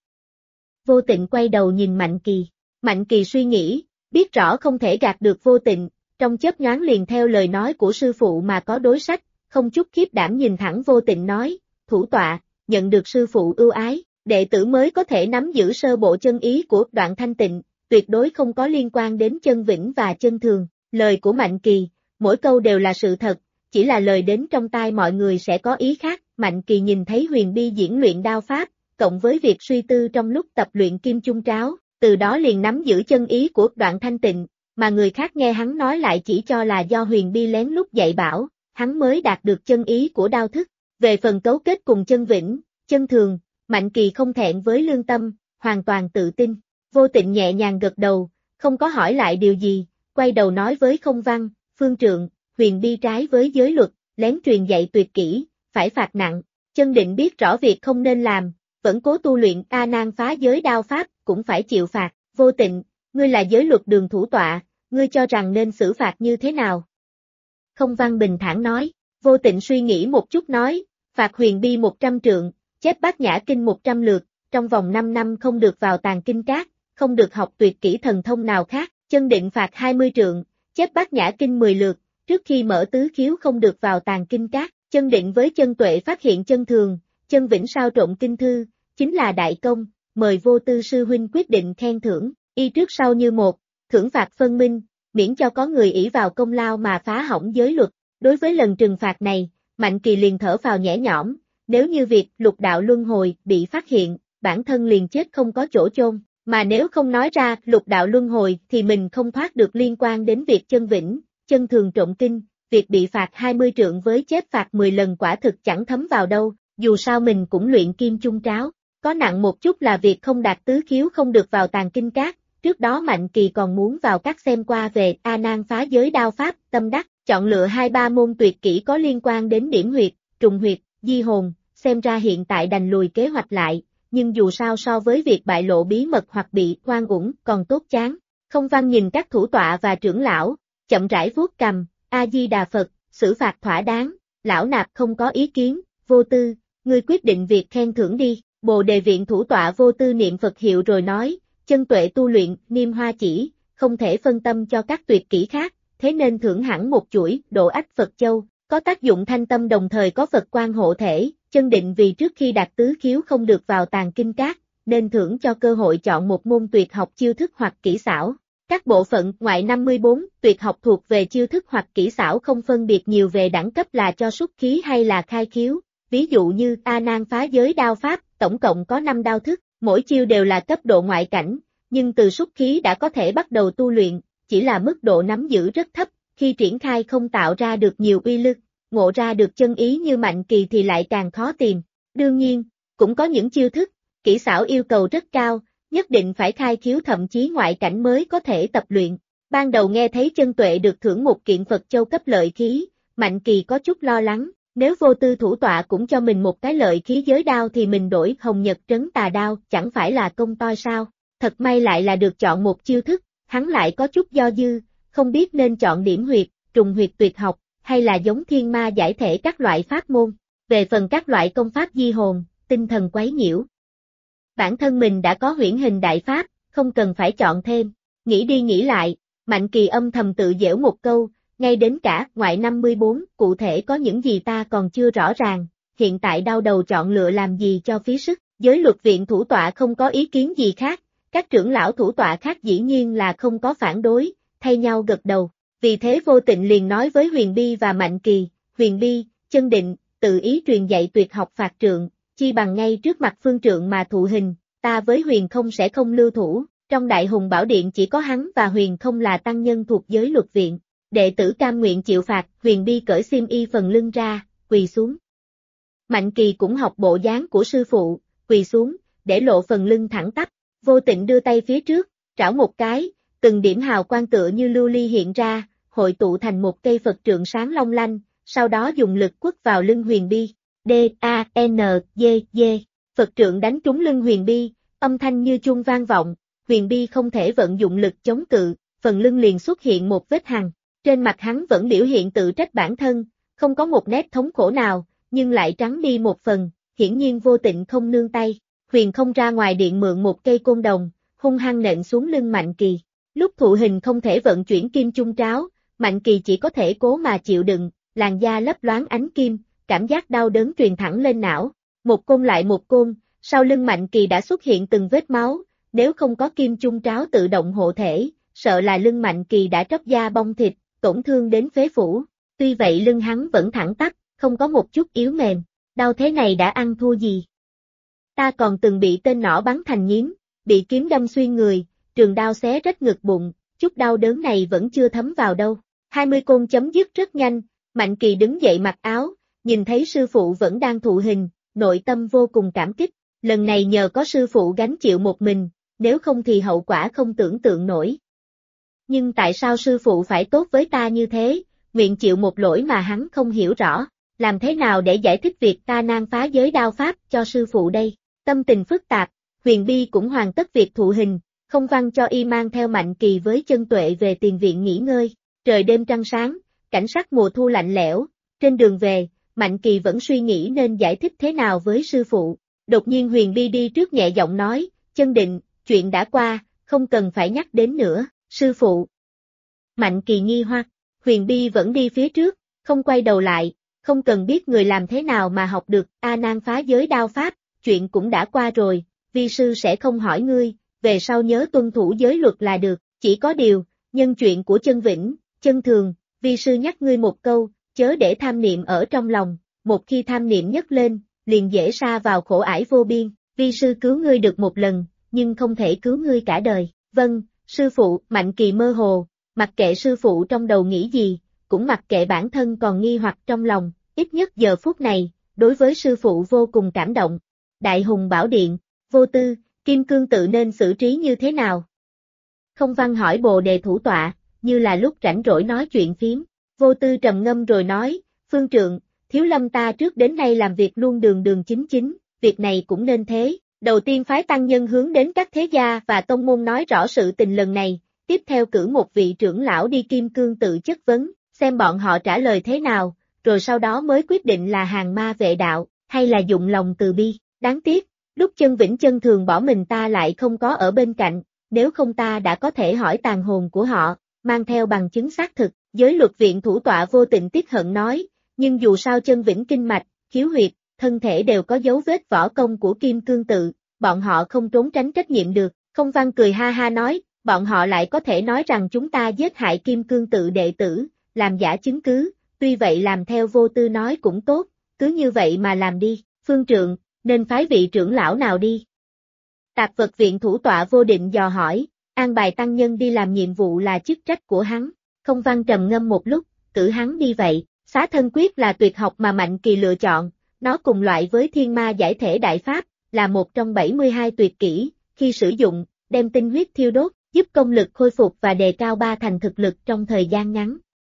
Vô Tịnh quay đầu nhìn Mạnh Kỳ, Mạnh Kỳ suy nghĩ, biết rõ không thể gạt được Vô Tịnh, trong chớp nhoáng liền theo lời nói của sư phụ mà có đối sách, không chút khiếp đảm nhìn thẳng Vô Tịnh nói, thủ tọa, nhận được sư phụ ưu ái, đệ tử mới có thể nắm giữ sơ bộ chân ý của Đoạn Thanh Tịnh, tuyệt đối không có liên quan đến chân vĩnh và chân thường, lời của Mạnh Kỳ, mỗi câu đều là sự thật, chỉ là lời đến trong tai mọi người sẽ có ý khác, Mạnh Kỳ nhìn thấy Huyền Bi diễn luyện đao pháp, cộng với việc suy tư trong lúc tập luyện kim chung tráo, từ đó liền nắm giữ chân ý của Đoạn Thanh Tịnh, mà người khác nghe hắn nói lại chỉ cho là do Huyền Bi lén lút dạy bảo, hắn mới đạt được chân ý của đao thức. Về phần cấu kết cùng chân vĩnh, chân thường, Mạnh Kỳ không thẹn với lương tâm, hoàn toàn tự tin. Vô Tịnh nhẹ nhàng gật đầu, không có hỏi lại điều gì, quay đầu nói với Không Văn, Phương Trượng, Huyền Bi trái với giới luật, lén truyền dạy tuyệt kỹ, phải phạt nặng. Chân Định biết rõ việc không nên làm, vẫn cố tu luyện A Nan phá giới đao pháp, cũng phải chịu phạt. Vô Tịnh, ngươi là giới luật đường thủ tọa, ngươi cho rằng nên xử phạt như thế nào? Không Văn bình thản nói, Vô Tịnh suy nghĩ một chút nói, phạt Huyền Bi 100 trượng, chép Bát Nhã Kinh 100 lượt, trong vòng 5 năm không được vào tàng kinh các, không được học tuyệt kỹ thần thông nào khác. Chân Định phạt 20 trượng, chép Bát Nhã Kinh 10 lượt, trước khi mở tứ khiếu không được vào tàng kinh các. Chân Định với Chân Tuệ phát hiện chân thường, chân vĩnh sao trộn kinh thư, chính là đại công, mời Vô Tư sư huynh quyết định khen thưởng, y trước sau như một, thưởng phạt phân minh, miễn cho có người ỷ vào công lao mà phá hỏng giới luật. Đối với lần trừng phạt này, Mạnh Kỳ liền thở phào nhẹ nhõm, nếu như việc lục đạo luân hồi bị phát hiện, bản thân liền chết không có chỗ chôn, mà nếu không nói ra lục đạo luân hồi thì mình không thoát được liên quan đến việc chân vĩnh, chân thường trộn kinh, việc bị phạt 20 trượng với chép phạt 10 lần quả thực chẳng thấm vào đâu, dù sao mình cũng luyện kim chung tráo, có nặng một chút là việc không đạt tứ khiếu không được vào tàng kinh các. Trước đó Mạnh Kỳ còn muốn vào các xem qua về A Nan phá giới đao pháp, tâm đắc, chọn lựa 2-3 môn tuyệt kỹ có liên quan đến điểm huyệt, trùng huyệt, di hồn, xem ra hiện tại đành lùi kế hoạch lại, nhưng dù sao so với việc bại lộ bí mật hoặc bị oan uổng còn tốt chán. Không Văn nhìn các thủ tọa và trưởng lão, chậm rãi vuốt cằm, A-di-đà Phật, xử phạt thỏa đáng, lão nạp không có ý kiến. Vô Tư, ngươi quyết định việc khen thưởng đi. Bồ Đề viện thủ tọa Vô Tư niệm Phật hiệu rồi nói, Chân Tuệ tu luyện Niêm Hoa chỉ, không thể phân tâm cho các tuyệt kỹ khác, thế nên thưởng hẳn một chuỗi Độ Ách Phật Châu, có tác dụng thanh tâm đồng thời có Phật quan hộ thể. Chân Định vì trước khi đạt tứ khiếu không được vào tàng kinh các, nên thưởng cho cơ hội chọn một môn tuyệt học chiêu thức hoặc kỹ xảo. Các bộ phận ngoại 54 tuyệt học thuộc về chiêu thức hoặc kỹ xảo không phân biệt nhiều về đẳng cấp là cho xuất khí hay là khai khiếu, ví dụ như A Nan phá giới đao pháp, tổng cộng có 5 đao thức, mỗi chiêu đều là cấp độ ngoại cảnh, nhưng từ xuất khí đã có thể bắt đầu tu luyện, chỉ là mức độ nắm giữ rất thấp, khi triển khai không tạo ra được nhiều uy lực, ngộ ra được chân ý như Mạnh Kỳ thì lại càng khó tìm. Đương nhiên, cũng có những chiêu thức, kỹ xảo yêu cầu rất cao, nhất định phải khai khiếu thậm chí ngoại cảnh mới có thể tập luyện. Ban đầu nghe thấy Chân Tuệ được thưởng một kiện Phật Châu cấp lợi khí, Mạnh Kỳ có chút lo lắng, nếu Vô Tư thủ tọa cũng cho mình một cái lợi khí giới đao thì mình đổi Hồng Nhật Trấn Tà Đao, chẳng phải là công toi sao? Thật may lại là được chọn một chiêu thức, hắn lại có chút do dư, không biết nên chọn điểm huyệt, trùng huyệt tuyệt học, hay là giống thiên ma giải thể các loại pháp môn. Về phần các loại công pháp di hồn, tinh thần quấy nhiễu, bản thân mình đã có huyễn hình đại pháp, không cần phải chọn thêm. Nghĩ đi nghĩ lại, Mạnh Kỳ âm thầm tự giễu một câu, ngay đến cả ngoại 54, cụ thể có những gì ta còn chưa rõ ràng, hiện tại đau đầu chọn lựa làm gì cho phí sức. Giới luật viện thủ tọa không có ý kiến gì khác, Các trưởng lão thủ tọa khác dĩ nhiên là không có phản đối, thay nhau gật đầu. Vì thế Vô Tịnh liền nói với Huyền Bi và Mạnh Kỳ, Huyền Bi, Chân Định, tự ý truyền dạy tuyệt học phạt trượng, chi bằng ngay trước mặt phương trượng mà thụ hình, ta với Huyền Không sẽ không lưu thủ, trong Đại Hùng Bảo Điện chỉ có hắn và Huyền Không là tăng nhân thuộc giới luật viện, đệ tử cam nguyện chịu phạt, Huyền Bi cởi xiêm y phần lưng ra, quỳ xuống. Mạnh Kỳ cũng học bộ dáng của sư phụ, quỳ xuống, để lộ phần lưng thẳng tắp, Vô Tịnh đưa tay phía trước, trảo một cái, từng điểm hào quang tựa như lưu ly hiện ra, hội tụ thành một cây Phật trượng sáng long lanh, sau đó dùng lực quất vào lưng Huyền Bi. D-A-N-G-G, Phật trượng đánh trúng lưng Huyền Bi, âm thanh như chuông vang vọng, Huyền Bi không thể vận dụng lực chống cự, phần lưng liền xuất hiện một vết hằn. Trên mặt hắn vẫn biểu hiện tự trách bản thân, không có một nét thống khổ nào, nhưng lại trắng đi một phần, hiển nhiên Vô Tịnh không nương tay. Huyền Không ra ngoài điện mượn một cây côn đồng, hung hăng nện xuống lưng Mạnh Kỳ. Lúc thụ hình không thể vận chuyển kim chung tráo, Mạnh Kỳ chỉ có thể cố mà chịu đựng, làn da lấp loáng ánh kim, cảm giác đau đớn truyền thẳng lên não. Một côn lại một côn, sau lưng Mạnh Kỳ đã xuất hiện từng vết máu, nếu không có kim chung tráo tự động hộ thể, sợ là lưng Mạnh Kỳ đã tróc da bong thịt, tổn thương đến phế phủ. Tuy vậy lưng hắn vẫn thẳng tắp, không có một chút yếu mềm. Đau thế này đã ăn thua gì? Ta còn từng bị tên nỏ bắn thành nhím, bị kiếm đâm xuyên người, trường đao xé rách ngực bụng, chút đau đớn này vẫn chưa thấm vào đâu. 20 côn chấm dứt rất nhanh, Mạnh Kỳ đứng dậy mặc áo, nhìn thấy sư phụ vẫn đang thụ hình, nội tâm vô cùng cảm kích. Lần này nhờ có sư phụ gánh chịu một mình, nếu không thì hậu quả không tưởng tượng nổi. Nhưng tại sao sư phụ phải tốt với ta như thế, nguyện chịu một lỗi mà hắn không hiểu rõ, làm thế nào để giải thích việc ta nan phá giới đao pháp cho sư phụ đây? Tâm tình phức tạp, Huyền Bi cũng hoàn tất việc thụ hình, không văn cho y mang theo Mạnh Kỳ với Chân Tuệ về tiền viện nghỉ ngơi. Trời đêm trăng sáng, cảnh sắc mùa thu lạnh lẽo, trên đường về, Mạnh Kỳ vẫn suy nghĩ nên giải thích thế nào với sư phụ. Đột nhiên Huyền Bi đi trước nhẹ giọng nói, Chân Định, chuyện đã qua, không cần phải nhắc đến nữa, sư phụ. Mạnh Kỳ nghi hoặc, Huyền Bi vẫn đi phía trước, không quay đầu lại, không cần biết người làm thế nào mà học được A Nan phá giới đao pháp, chuyện cũng đã qua rồi, vi sư sẽ không hỏi ngươi, về sau nhớ tuân thủ giới luật là được, chỉ có điều, nhân chuyện của Chân Vĩnh, Chân Thường, vi sư nhắc ngươi một câu, chớ để tham niệm ở trong lòng, một khi tham niệm nhấc lên, liền dễ sa vào khổ ải vô biên, vi sư cứu ngươi được một lần, nhưng không thể cứu ngươi cả đời. Vâng, sư phụ. Mạnh Kỳ mơ hồ, mặc kệ sư phụ trong đầu nghĩ gì, cũng mặc kệ bản thân còn nghi hoặc trong lòng, ít nhất giờ phút này, đối với sư phụ vô cùng cảm động. Đại Hùng Bảo Điện, Vô Tư, Kim Cương Tự nên xử trí như thế nào? Không văn hỏi Bồ Đề thủ tọa, như là lúc rảnh rỗi nói chuyện phiếm. Vô Tư trầm ngâm rồi nói, phương trượng, Thiếu Lâm ta trước đến nay làm việc luôn đường đường chính chính, việc này cũng nên thế. Đầu tiên phái tăng nhân hướng đến các thế gia và tông môn nói rõ sự tình lần này, tiếp theo cử một vị trưởng lão đi Kim Cương Tự chất vấn, xem bọn họ trả lời thế nào, rồi sau đó mới quyết định là hàng ma vệ đạo, hay là dụng lòng từ bi. Đáng tiếc, lúc Chân Vĩnh Chân Thường bỏ mình ta lại không có ở bên cạnh, nếu không ta đã có thể hỏi tàn hồn của họ, mang theo bằng chứng xác thực. Giới luật viện thủ tọa Vô Tịnh tiếc hận nói, nhưng dù sao Chân Vĩnh kinh mạch, khiếu huyệt, thân thể đều có dấu vết võ công của Kim Cương Tự, bọn họ không trốn tránh trách nhiệm được. Không văn cười ha ha nói, bọn họ lại có thể nói rằng chúng ta giết hại Kim Cương Tự đệ tử, làm giả chứng cứ, tuy vậy làm theo Vô Tư nói cũng tốt, cứ như vậy mà làm đi. Phương trượng, nên phái vị trưởng lão nào đi? Tạp vật viện thủ tọa Vô Định dò hỏi, an bài tăng nhân đi làm nhiệm vụ là chức trách của hắn. Không văn trầm ngâm một lúc, cử hắn đi vậy. Xá thân quyết là tuyệt học mà Mạnh Kỳ lựa chọn, nó cùng loại với Thiên Ma Giải Thể Đại Pháp, là một trong 72 tuyệt kỹ, khi sử dụng, đem tinh huyết thiêu đốt, giúp công lực khôi phục và đề cao 3 thành thực lực trong thời gian ngắn.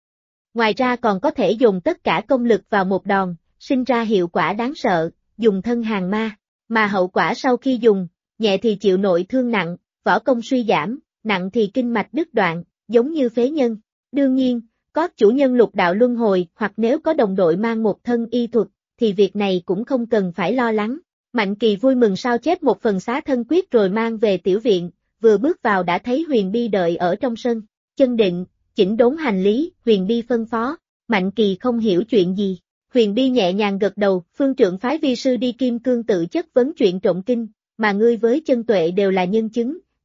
Ngoài ra còn có thể dùng tất cả công lực vào một đòn, sinh ra hiệu quả đáng sợ, dùng thân hàng ma, mà hậu quả sau khi dùng, nhẹ thì chịu nội thương nặng, võ công suy giảm, nặng thì kinh mạch đứt đoạn, giống như phế nhân. Đương nhiên, có chủ nhân lục đạo luân hồi hoặc nếu có đồng đội mang một thân y thuật, thì việc này cũng không cần phải lo lắng. Mạnh Kỳ vui mừng sao chép một phần xá thân quyết rồi mang về tiểu viện, vừa bước vào đã thấy Huyền Bi đợi ở trong sân. Chân Định, chỉnh đốn hành lý, Huyền Bi phân phó. Mạnh Kỳ không hiểu chuyện gì. Huyền Bi nhẹ nhàng gật đầu, phương trượng phái vi sư đi Kim Cương Tự chất vấn chuyện trộm kinh, mà ngươi với Chân Tuệ đều là nhân chứng,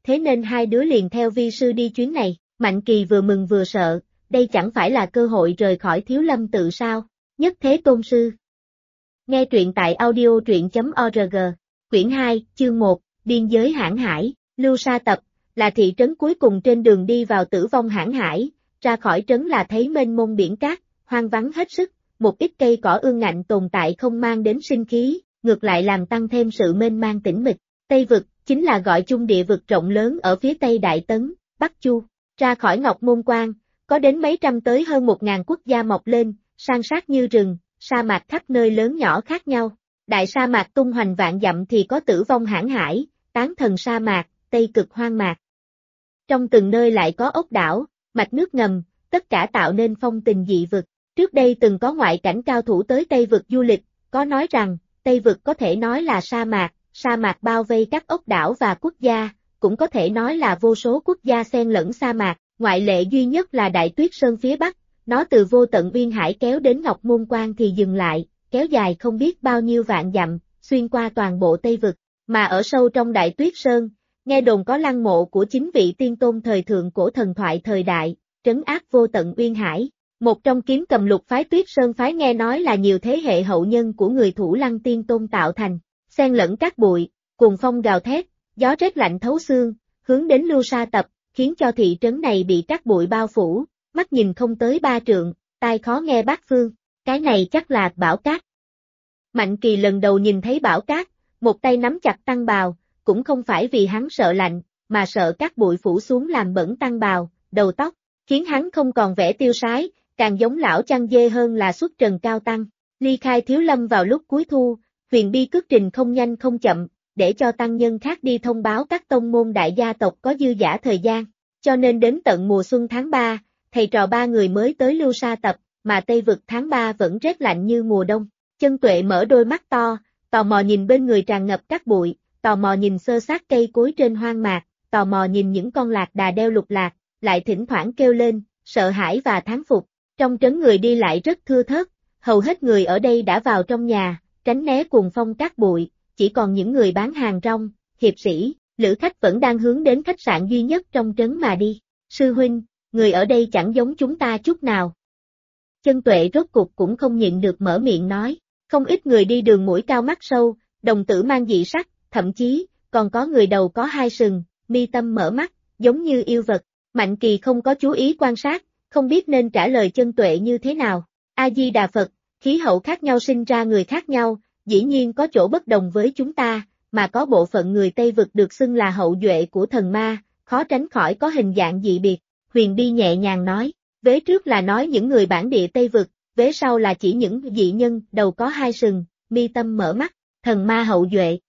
thế nên hai đứa liền theo vi sư đi chuyến này. Mạnh Kỳ vừa mừng vừa sợ, đây chẳng phải là cơ hội rời khỏi Thiếu Lâm tự sao? Nhất Thế Tôn Sư. Nghe truyện tại audio truyện.org, quyển 2, chương 1, biên giới Hãn Hải, Lưu Sa Tập, là thị trấn cuối cùng trên đường đi vào Tử Vong Hãn Hải, ra khỏi trấn là thấy mênh mông biển cát, hoang vắng hết sức, một ít cây cỏ ương ngạnh tồn tại không mang đến sinh khí, ngược lại làm tăng thêm sự mênh mang tĩnh mịch. Tây Vực, chính là gọi chung địa vực rộng lớn ở phía Tây Đại Tấn, Bắc Chu, ra khỏi Ngọc Môn Quan, có đến mấy trăm tới hơn 1000 quốc gia mọc lên, san sát như rừng, sa mạc khắp nơi lớn nhỏ khác nhau. Đại sa mạc tung hoành vạn dặm thì có Tử Vong Hãn Hải, Tán Thần sa mạc, Tây Cực hoang mạc. Trong từng nơi lại có ốc đảo, mạch nước ngầm, tất cả tạo nên phong tình dị vực. Trước đây từng có ngoại cảnh cao thủ tới Tây Vực du lịch, có nói rằng, Tây Vực có thể nói là sa mạc bao vây các ốc đảo và quốc gia, cũng có thể nói là vô số quốc gia xen lẫn sa mạc, ngoại lệ duy nhất là Đại Tuyết Sơn phía Bắc, nó từ Vô Tận Uyên Hải kéo đến Ngọc Môn Quan thì dừng lại, kéo dài không biết bao nhiêu vạn dặm, xuyên qua toàn bộ Tây Vực, mà ở sâu trong Đại Tuyết Sơn, nghe đồn có lăng mộ của 9 vị tiên tôn thời thượng cổ thần thoại thời đại, trấn áp Vô Tận Uyên Hải. Một trong Kiếm Cầm Lục phái Tuyết Sơn phái nghe nói là nhiều thế hệ hậu nhân của người Thủ Lăng tiên tôn tạo thành, xen lẫn các bụi, cuồng phong gào thét, gió rét lạnh thấu xương, hướng đến Lưu Sa Tập, khiến cho thị trấn này bị các bụi bao phủ, mắt nhìn không tới 3 trượng, tai khó nghe bát phương, cái này chắc là bão cát. Mạnh Kỳ lần đầu nhìn thấy bão cát, một tay nắm chặt tăng bào, cũng không phải vì hắn sợ lạnh, mà sợ các bụi phủ xuống làm bẩn tăng bào, đầu tóc, khiến hắn không còn vẻ tiêu sái, càng giống lão chăn dê hơn là xuất trần cao tăng. Ly khai Thiếu Lâm vào lúc cuối thu, Huyền Bi cước trình không nhanh không chậm, để cho tăng nhân khác đi thông báo các tông môn đại gia tộc có dư dả thời gian, cho nên đến tận mùa xuân tháng 3, thầy trò ba người mới tới Lưu Sa Tập, mà Tây Vực tháng 3 vẫn rét lạnh như mùa đông. Chân Tuệ mở đôi mắt to, tò mò nhìn bên người tràn ngập các bụi, tò mò nhìn xơ xác cây cối trên hoang mạc, tò mò nhìn những con lạc đà đeo lục lạc, lại thỉnh thoảng kêu lên, sợ hãi và thán phục. Trong trấn người đi lại rất thưa thớt, hầu hết người ở đây đã vào trong nhà, tránh né cuồng phong cát bụi, chỉ còn những người bán hàng rong, hiệp sĩ, lữ khách vẫn đang hướng đến khách sạn duy nhất trong trấn mà đi. Sư huynh, người ở đây chẳng giống chúng ta chút nào. Chân Tuệ rốt cục cũng không nhịn được mở miệng nói, không ít người đi đường mũi cao mắt sâu, đồng tử mang dị sắc, thậm chí, còn có người đầu có 2 sừng, mi tâm mở mắt, giống như yêu vật. Mạnh Kỳ không có chú ý quan sát, không biết nên trả lời Chân Tuệ như thế nào. A-di-đà Phật, khí hậu khác nhau sinh ra người khác nhau, dĩ nhiên có chỗ bất đồng với chúng ta, mà có bộ phận người Tây Vực được xưng là hậu duệ của thần ma, khó tránh khỏi có hình dạng dị biệt. Huyền Bi nhẹ nhàng nói, vế trước là nói những người bản địa Tây Vực, vế sau là chỉ những dị nhân đầu có 2 sừng, mi tâm mở mắt, thần ma hậu duệ.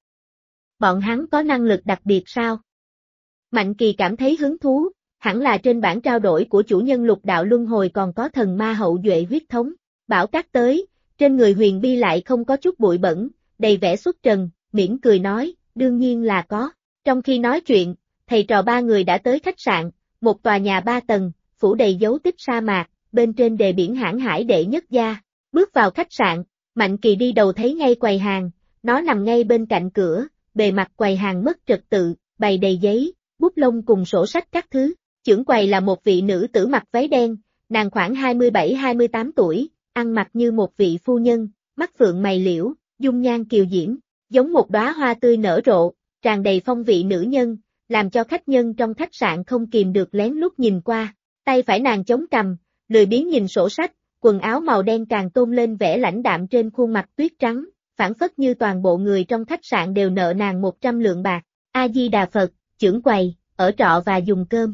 Bọn hắn có năng lực đặc biệt sao? Mạnh Kỳ cảm thấy hứng thú, hẳn là trên bản trao đổi của chủ nhân Lục Đạo Luân Hồi còn có thần ma hậu duệ huyết thống. Bão cát tới, trên người Huyền Bi lại không có chút bụi bẩn, đầy vẻ xuất trần, mỉm cười nói, đương nhiên là có. Trong khi nói chuyện, thầy trò ba người đã tới khách sạn, một tòa nhà 3 tầng, phủ đầy dấu tích sa mạc, bên trên đề biển Hãn Hải đệ nhất gia. Bước vào khách sạn, Mạnh Kỳ đi đầu thấy ngay quầy hàng, nó nằm ngay bên cạnh cửa, bề mặt quầy hàng mất trật tự, bày đầy giấy, bút lông cùng sổ sách các thứ. Chưởng quầy là một vị nữ tử mặc váy đen, nàng khoảng 27-28 tuổi, ăn mặc như một vị phu nhân, mắt phượng mày liễu, dung nhan kiều diễm, giống một đóa hoa tươi nở rộ, tràn đầy phong vị nữ nhân, làm cho khách nhân trong khách sạn không kìm được lén lút nhìn qua. Tay phải nàng chống cằm, lười biếng nhìn sổ sách, quần áo màu đen càng tôn lên vẻ lãnh đạm trên khuôn mặt tuyết trắng, phảng phất như toàn bộ người trong khách sạn đều nợ nàng 100 lượng bạc. A-di-đà Phật, chưởng quầy, ở trọ và dùng cơm.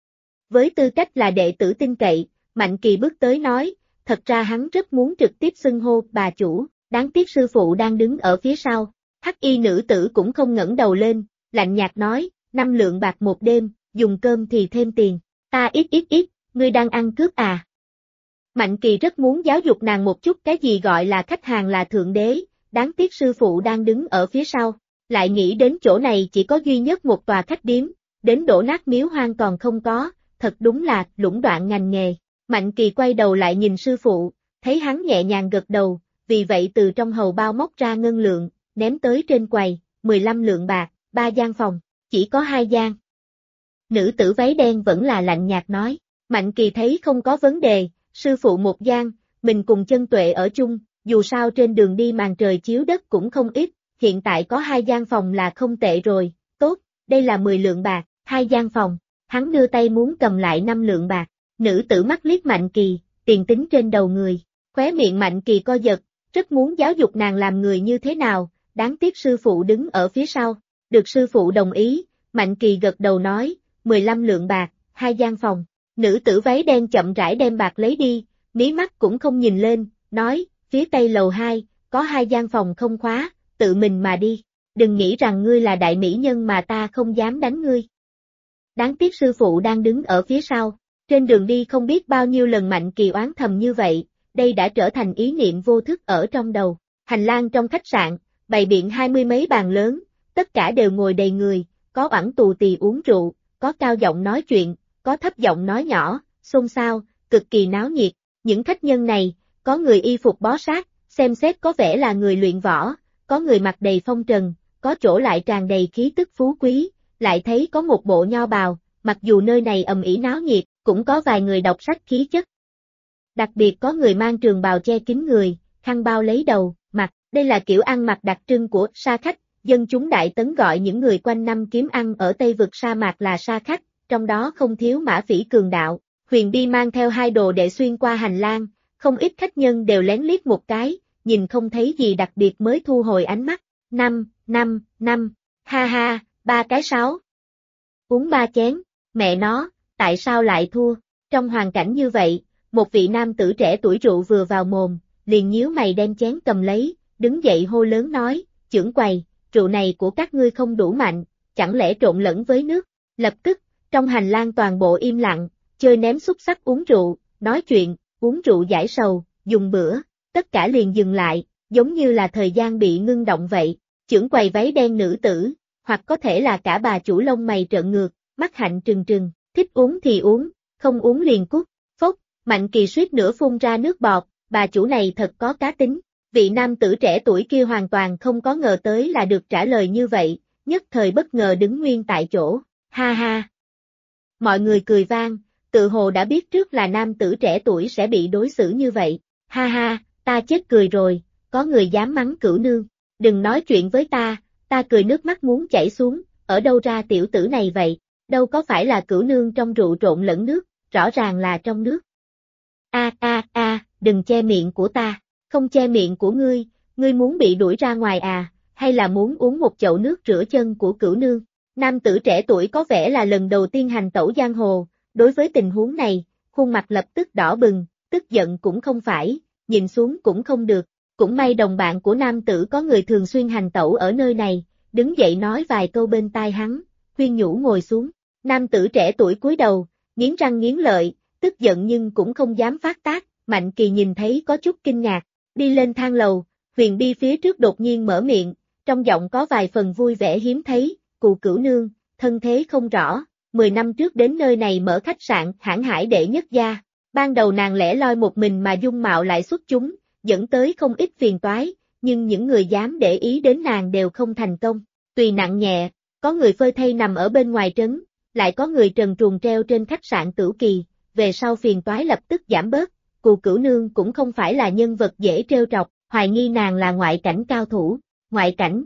Với tư cách là đệ tử tin cậy, Mạnh Kỳ bước tới nói, thật ra hắn rất muốn trực tiếp xưng hô bà chủ, đáng tiếc sư phụ đang đứng ở phía sau. Hắc y nữ tử cũng không ngẩng đầu lên, lạnh nhạt nói, 5 lượng bạc một đêm, dùng cơm thì thêm tiền. Ta ít, ngươi đang ăn cướp à? Mạnh Kỳ rất muốn giáo dục nàng một chút cái gì gọi là khách hàng là thượng đế, đáng tiếc sư phụ đang đứng ở phía sau, lại nghĩ đến chỗ này chỉ có duy nhất một tòa khách điếm, đến đổ nát miếu hoang còn không có, thật đúng là lũng đoạn ngành nghề. Mạnh Kỳ quay đầu lại nhìn sư phụ, thấy hắn nhẹ nhàng gật đầu, vì vậy từ trong hầu bao móc ra ngân lượng, ném tới trên quầy, 15 lượng bạc, 3 gian phòng, chỉ có 2 gian. Nữ tử váy đen vẫn là lạnh nhạt nói. Mạnh Kỳ thấy không có vấn đề, sư phụ một gian, mình cùng Chân Tuệ ở chung, dù sao trên đường đi màn trời chiếu đất cũng không ít, hiện tại có 2 gian phòng là không tệ rồi, tốt, đây là 10 lượng bạc, 2 gian phòng, hắn đưa tay muốn cầm lại 5 lượng bạc, nữ tử mắt liếc Mạnh Kỳ, tiền tính trên đầu người, khóe miệng Mạnh Kỳ co giật, rất muốn giáo dục nàng làm người như thế nào, đáng tiếc sư phụ đứng ở phía sau, được sư phụ đồng ý, Mạnh Kỳ gật đầu nói, 15 lượng bạc, 2 gian phòng, nữ tử váy đen chậm rãi đem bạc lấy đi, mí mắt cũng không nhìn lên, nói, phía tây lầu 2, có 2 gian phòng không khóa, tự mình mà đi, đừng nghĩ rằng ngươi là đại mỹ nhân mà ta không dám đánh ngươi. Đáng tiếc sư phụ đang đứng ở phía sau, trên đường đi không biết bao nhiêu lần Mạnh Kỳ oán thầm như vậy, đây đã trở thành ý niệm vô thức ở trong đầu. Hành lang trong khách sạn, bày biện 20 mấy bàn lớn, tất cả đều ngồi đầy người, có oẳn tù tì uống rượu, có cao giọng nói chuyện, có thấp giọng nói nhỏ, xôn xao, cực kỳ náo nhiệt. Những khách nhân này, có người y phục bó sát, xem xét có vẻ là người luyện võ, có người mặc đầy phong trần, có chỗ lại tràn đầy khí tức phú quý, lại thấy có một bộ nho bào, mặc dù nơi này ầm ĩ náo nhiệt, cũng có vài người đọc sách khí chất. Đặc biệt có người mang trường bào che kín người, khăn bao lấy đầu, mặc, đây là kiểu ăn mặc đặc trưng của sa khách, dân chúng Đại Tấn gọi những người quanh năm kiếm ăn ở Tây vực sa mạc là sa khách, trong đó không thiếu mã phỉ cường đạo. Huyền Bi mang theo 2 đồ đệ xuyên qua hành lang, không ít khách nhân đều lén liếc một cái, nhìn không thấy gì đặc biệt mới thu hồi ánh mắt. 5, ha ha, 3 cái 6. Uống 3 chén, mẹ nó, tại sao lại thua? Trong hoàn cảnh như vậy, một vị nam tử trẻ tuổi rượu vừa vào mồm, liền nhíu mày đem chén cầm lấy, đứng dậy hô lớn nói, trưởng quầy, rượu này của các ngươi không đủ mạnh, chẳng lẽ trộn lẫn với nước? Lập tức, trong hành lang toàn bộ im lặng, chơi ném xúc xắc uống rượu, nói chuyện, uống rượu giải sầu, dùng bữa, tất cả liền dừng lại, giống như là thời gian bị ngưng động vậy. Trưởng quầy váy đen nữ tử, hoặc có thể là cả bà chủ lông mày trợn ngược, mắt hạnh trừng trừng, thích uống thì uống, không uống liền cút. Phốc, Mạnh Kỳ suýt nữa phun ra nước bọt, bà chủ này thật có cá tính. Vị nam tử trẻ tuổi kia hoàn toàn không có ngờ tới là được trả lời như vậy, nhất thời bất ngờ đứng nguyên tại chỗ, ha ha. Mọi người cười vang, tự hồ đã biết trước là nam tử trẻ tuổi sẽ bị đối xử như vậy, ha ha, ta chết cười rồi, có người dám mắng Cửu Nương, đừng nói chuyện với ta cười nước mắt muốn chảy xuống, ở đâu ra tiểu tử này vậy, đâu có phải là Cửu Nương trong rượu trộn lẫn nước, rõ ràng là trong nước. Đừng che miệng của ta, không che miệng của ngươi muốn bị đuổi ra ngoài à, hay là muốn uống một chậu nước rửa chân của Cửu Nương? Nam tử trẻ tuổi có vẻ là lần đầu tiên hành tẩu giang hồ, đối với tình huống này, khuôn mặt lập tức đỏ bừng, tức giận cũng không phải, nhìn xuống cũng không được, cũng may đồng bạn của nam tử có người thường xuyên hành tẩu ở nơi này, đứng dậy nói vài câu bên tai hắn, khuyên nhủ ngồi xuống. Nam tử trẻ tuổi cúi đầu, nghiến răng nghiến lợi, tức giận nhưng cũng không dám phát tác, Mạnh Kỳ nhìn thấy có chút kinh ngạc, đi lên thang lầu, Huyền Bi phía trước đột nhiên mở miệng, trong giọng có vài phần vui vẻ hiếm thấy, Cù Cửu Nương, thân thế không rõ, 10 năm trước đến nơi này mở khách sạn hãng hải đệ nhất gia, ban đầu nàng lẻ loi một mình mà dung mạo lại xuất chúng, dẫn tới không ít phiền toái, nhưng những người dám để ý đến nàng đều không thành công, tùy nặng nhẹ, có người phơi thây nằm ở bên ngoài trấn, lại có người trần truồng treo trên khách sạn Tửu Kỳ, về sau phiền toái lập tức giảm bớt, Cù Cửu Nương cũng không phải là nhân vật dễ trêu trọc, hoài nghi nàng là ngoại cảnh cao thủ, ngoại cảnh.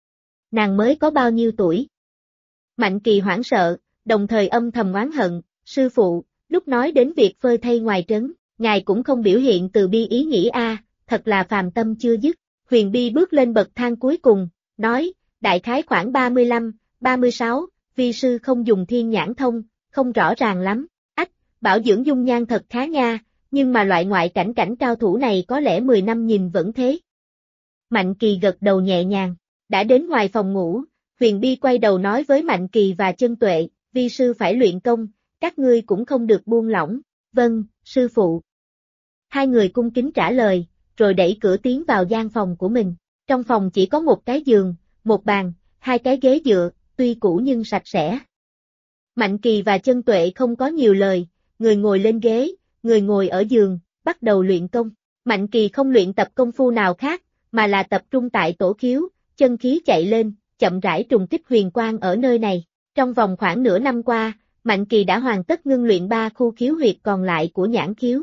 Nàng mới có bao nhiêu tuổi? Mạnh Kỳ hoảng sợ, đồng thời âm thầm oán hận, sư phụ, lúc nói đến việc phơi thây ngoài trấn, ngài cũng không biểu hiện từ bi ý nghĩ thật là phàm tâm chưa dứt. Huyền Bi bước lên bậc thang cuối cùng, nói, đại khái khoảng 35, 36, vi sư không dùng thiên nhãn thông, không rõ ràng lắm. Bảo dưỡng dung nhan thật khá nha, nhưng mà loại ngoại cảnh cao thủ này có lẽ 10 năm nhìn vẫn thế. Mạnh Kỳ gật đầu nhẹ nhàng, đã đến ngoài phòng ngủ, Huyền Bi quay đầu nói với Mạnh Kỳ và Chân Tuệ, vi sư phải luyện công, các ngươi cũng không được buông lỏng, vâng, sư phụ. Hai người cung kính trả lời, rồi đẩy cửa tiến vào gian phòng của mình, trong phòng chỉ có một cái giường, một bàn, 2 cái ghế dựa, tuy cũ nhưng sạch sẽ. Mạnh Kỳ và Chân Tuệ không có nhiều lời, người ngồi lên ghế, người ngồi ở giường, bắt đầu luyện công. Mạnh Kỳ không luyện tập công phu nào khác, mà là tập trung tại tổ khiếu, chân khí chạy lên, chậm rãi trùng kích huyền quang ở nơi này. Trong vòng khoảng nửa năm qua, Mạnh Kỳ đã hoàn tất ngưng luyện 3 khu khiếu huyệt còn lại của nhãn khiếu.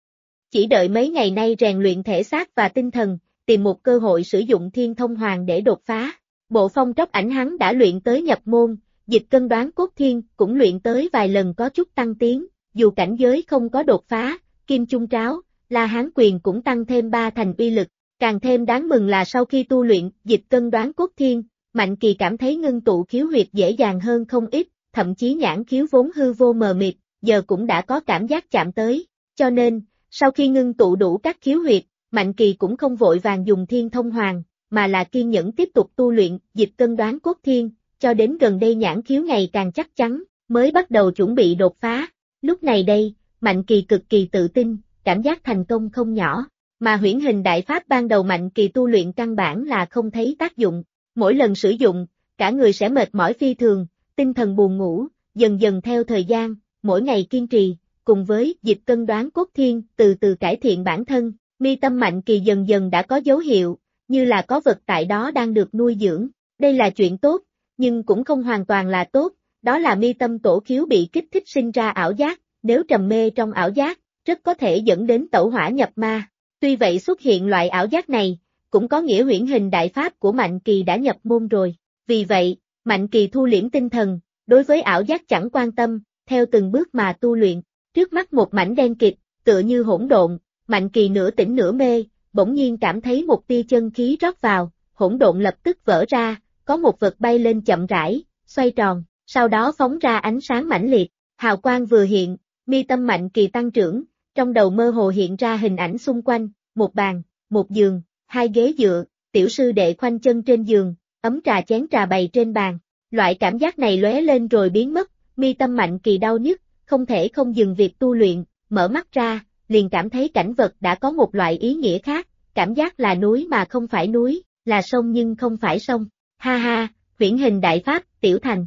Chỉ đợi mấy ngày nay rèn luyện thể xác và tinh thần, tìm một cơ hội sử dụng Thiên Thông Hoàng để đột phá. Bộ phong tróc ảnh hắn đã luyện tới nhập môn, dịch cân đoán cốt thiên cũng luyện tới vài lần có chút tăng tiến, dù cảnh giới không có đột phá, Kim Chung Tráo, La Hán Quyền cũng tăng thêm 3 thành uy lực. Càng thêm đáng mừng là sau khi tu luyện dịch cân đoán cốt thiên, Mạnh Kỳ cảm thấy ngưng tụ khiếu huyệt dễ dàng hơn không ít, thậm chí nhãn khiếu vốn hư vô mờ mịt, giờ cũng đã có cảm giác chạm tới. Cho nên, sau khi ngưng tụ đủ các khiếu huyệt, Mạnh Kỳ cũng không vội vàng dùng Thiên Thông Hoàng, mà là kiên nhẫn tiếp tục tu luyện dịch cân đoán cốt thiên, cho đến gần đây nhãn khiếu ngày càng chắc chắn, mới bắt đầu chuẩn bị đột phá. Lúc này đây, Mạnh Kỳ cực kỳ tự tin, cảm giác thành công không nhỏ, mà huyễn hình đại pháp ban đầu Mạnh Kỳ tu luyện căn bản là không thấy tác dụng, mỗi lần sử dụng, cả người sẽ mệt mỏi phi thường, tinh thần buồn ngủ, dần dần theo thời gian, mỗi ngày kiên trì, cùng với dịch cân đoán cốt thiên từ từ cải thiện bản thân, mi tâm Mạnh Kỳ dần dần đã có dấu hiệu, như là có vật tại đó đang được nuôi dưỡng, đây là chuyện tốt, nhưng cũng không hoàn toàn là tốt, đó là mi tâm tổ khiếu bị kích thích sinh ra ảo giác, nếu trầm mê trong ảo giác, rất có thể dẫn đến tẩu hỏa nhập ma. Tuy vậy xuất hiện loại ảo giác này, cũng có nghĩa huyễn hình đại pháp của Mạnh Kỳ đã nhập môn rồi. Vì vậy, Mạnh Kỳ thu liễm tinh thần, đối với ảo giác chẳng quan tâm, theo từng bước mà tu luyện. Trước mắt một mảnh đen kịt, tựa như hỗn độn, Mạnh Kỳ nửa tỉnh nửa mê, bỗng nhiên cảm thấy một tia chân khí rót vào, hỗn độn lập tức vỡ ra, có một vật bay lên chậm rãi, xoay tròn, sau đó phóng ra ánh sáng mãnh liệt, hào quang vừa hiện, mi tâm Mạnh Kỳ tăng trưởng, trong đầu mơ hồ hiện ra hình ảnh xung quanh, một bàn, một giường, 2 ghế dựa, tiểu sư đệ khoanh chân trên giường, ấm trà chén trà bày trên bàn. Loại cảm giác này lóe lên rồi biến mất, mi tâm Mạnh Kỳ đau nhức, không thể không dừng việc tu luyện, mở mắt ra, liền cảm thấy cảnh vật đã có một loại ý nghĩa khác, cảm giác là núi mà không phải núi, là sông nhưng không phải sông. Ha ha, huyễn hình đại pháp, tiểu thành.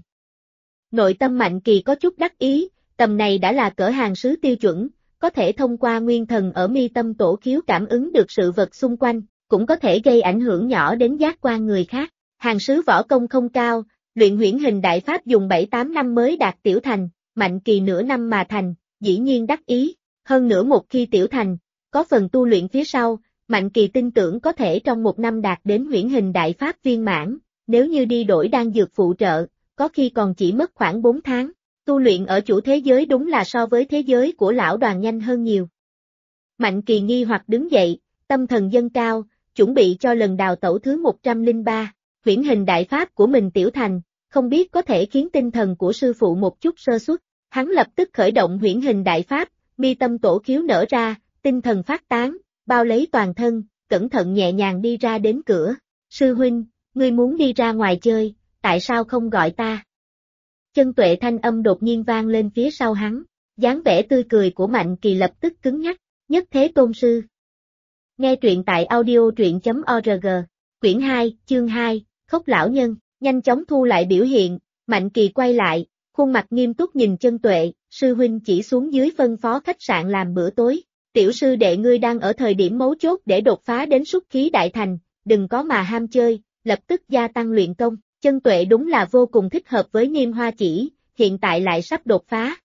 Nội tâm Mạnh Kỳ có chút đắc ý, tầm này đã là cỡ hàng sứ tiêu chuẩn, có thể thông qua nguyên thần ở mi tâm tổ khiếu cảm ứng được sự vật xung quanh, cũng có thể gây ảnh hưởng nhỏ đến giác quan người khác. Hàng sứ võ công không cao, luyện huyễn hình đại pháp dùng 7-8 năm mới đạt tiểu thành, Mạnh Kỳ nửa năm mà thành, dĩ nhiên đắc ý. Hơn nữa một khi tiểu thành, có phần tu luyện phía sau, Mạnh Kỳ tin tưởng có thể trong 1 năm đạt đến huyễn hình đại pháp viên mãn, nếu như đi đổi đan dược phụ trợ, có khi còn chỉ mất khoảng 4 tháng. Tu luyện ở chủ thế giới đúng là so với thế giới của lão Đoàn nhanh hơn nhiều. Mạnh Kỳ nghi hoặc đứng dậy, tâm thần dâng cao, chuẩn bị cho lần đào tẩu thứ 103, huyễn hình đại pháp của mình tiểu thành, không biết có thể khiến tinh thần của sư phụ một chút sơ suất. Hắn lập tức khởi động huyễn hình đại pháp, mi tâm tổ khiếu nở ra, tinh thần phát tán, bao lấy toàn thân, cẩn thận nhẹ nhàng đi ra đến cửa. Sư huynh, ngươi muốn đi ra ngoài chơi, tại sao không gọi ta? Chân Tuệ thanh âm đột nhiên vang lên phía sau hắn, dáng vẻ tươi cười của Mạnh Kỳ lập tức cứng nhắc, Nhất Thế Tôn Sư. Nghe truyện tại audio.org, quyển 2, chương 2, Khốc Lão Nhân, nhanh chóng thu lại biểu hiện, Mạnh Kỳ quay lại, khuôn mặt nghiêm túc nhìn Chân Tuệ, sư huynh chỉ xuống dưới phân phó khách sạn làm bữa tối, tiểu sư đệ ngươi đang ở thời điểm mấu chốt để đột phá đến xuất khí đại thành, đừng có mà ham chơi, lập tức gia tăng luyện công. Chân Tuệ đúng là vô cùng thích hợp với Niêm Hoa Chỉ, hiện tại lại sắp đột phá.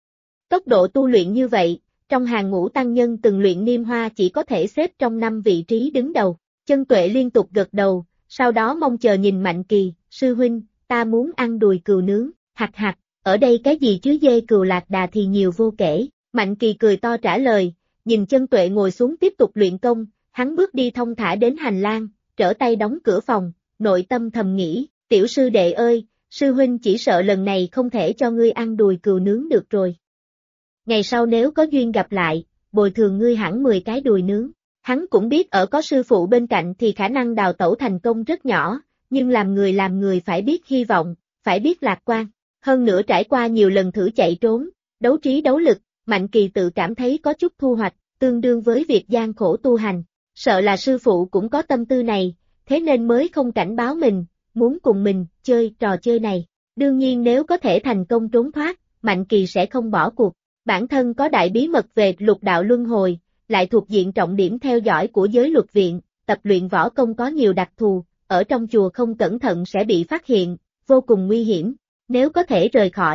Tốc độ tu luyện như vậy, trong hàng ngũ tăng nhân từng luyện Niêm Hoa Chỉ có thể xếp trong 5 vị trí đứng đầu. Chân Tuệ liên tục gật đầu, sau đó mong chờ nhìn Mạnh Kỳ, sư huynh, ta muốn ăn đùi cừu nướng, hạt hạt, ở đây cái gì chứ dê cừu lạc đà thì nhiều vô kể. Mạnh Kỳ cười to trả lời, nhìn Chân Tuệ ngồi xuống tiếp tục luyện công, hắn bước đi thong thả đến hành lang, trở tay đóng cửa phòng, nội tâm thầm nghĩ. Tiểu sư đệ ơi, sư huynh chỉ sợ lần này không thể cho ngươi ăn đùi cừu nướng được rồi. Ngày sau nếu có duyên gặp lại, bồi thường ngươi hẳn 10 cái đùi nướng. Hắn cũng biết ở có sư phụ bên cạnh thì khả năng đào tẩu thành công rất nhỏ, nhưng làm người phải biết hy vọng, phải biết lạc quan. Hơn nữa trải qua nhiều lần thử chạy trốn, đấu trí đấu lực, Mạnh Kỳ tự cảm thấy có chút thu hoạch, tương đương với việc gian khổ tu hành. Sợ là sư phụ cũng có tâm tư này, thế nên mới không cảnh báo mình. Muốn cùng mình chơi trò chơi này. Đương nhiên nếu có thể thành công trốn thoát, Mạnh Kỳ sẽ không bỏ cuộc. Bản thân có đại bí mật về lục đạo luân hồi, lại thuộc diện trọng điểm theo dõi của giới luật viện, tập luyện võ công có nhiều đặc thù, ở trong chùa không cẩn thận sẽ bị phát hiện, vô cùng nguy hiểm. Nếu có thể rời khỏi,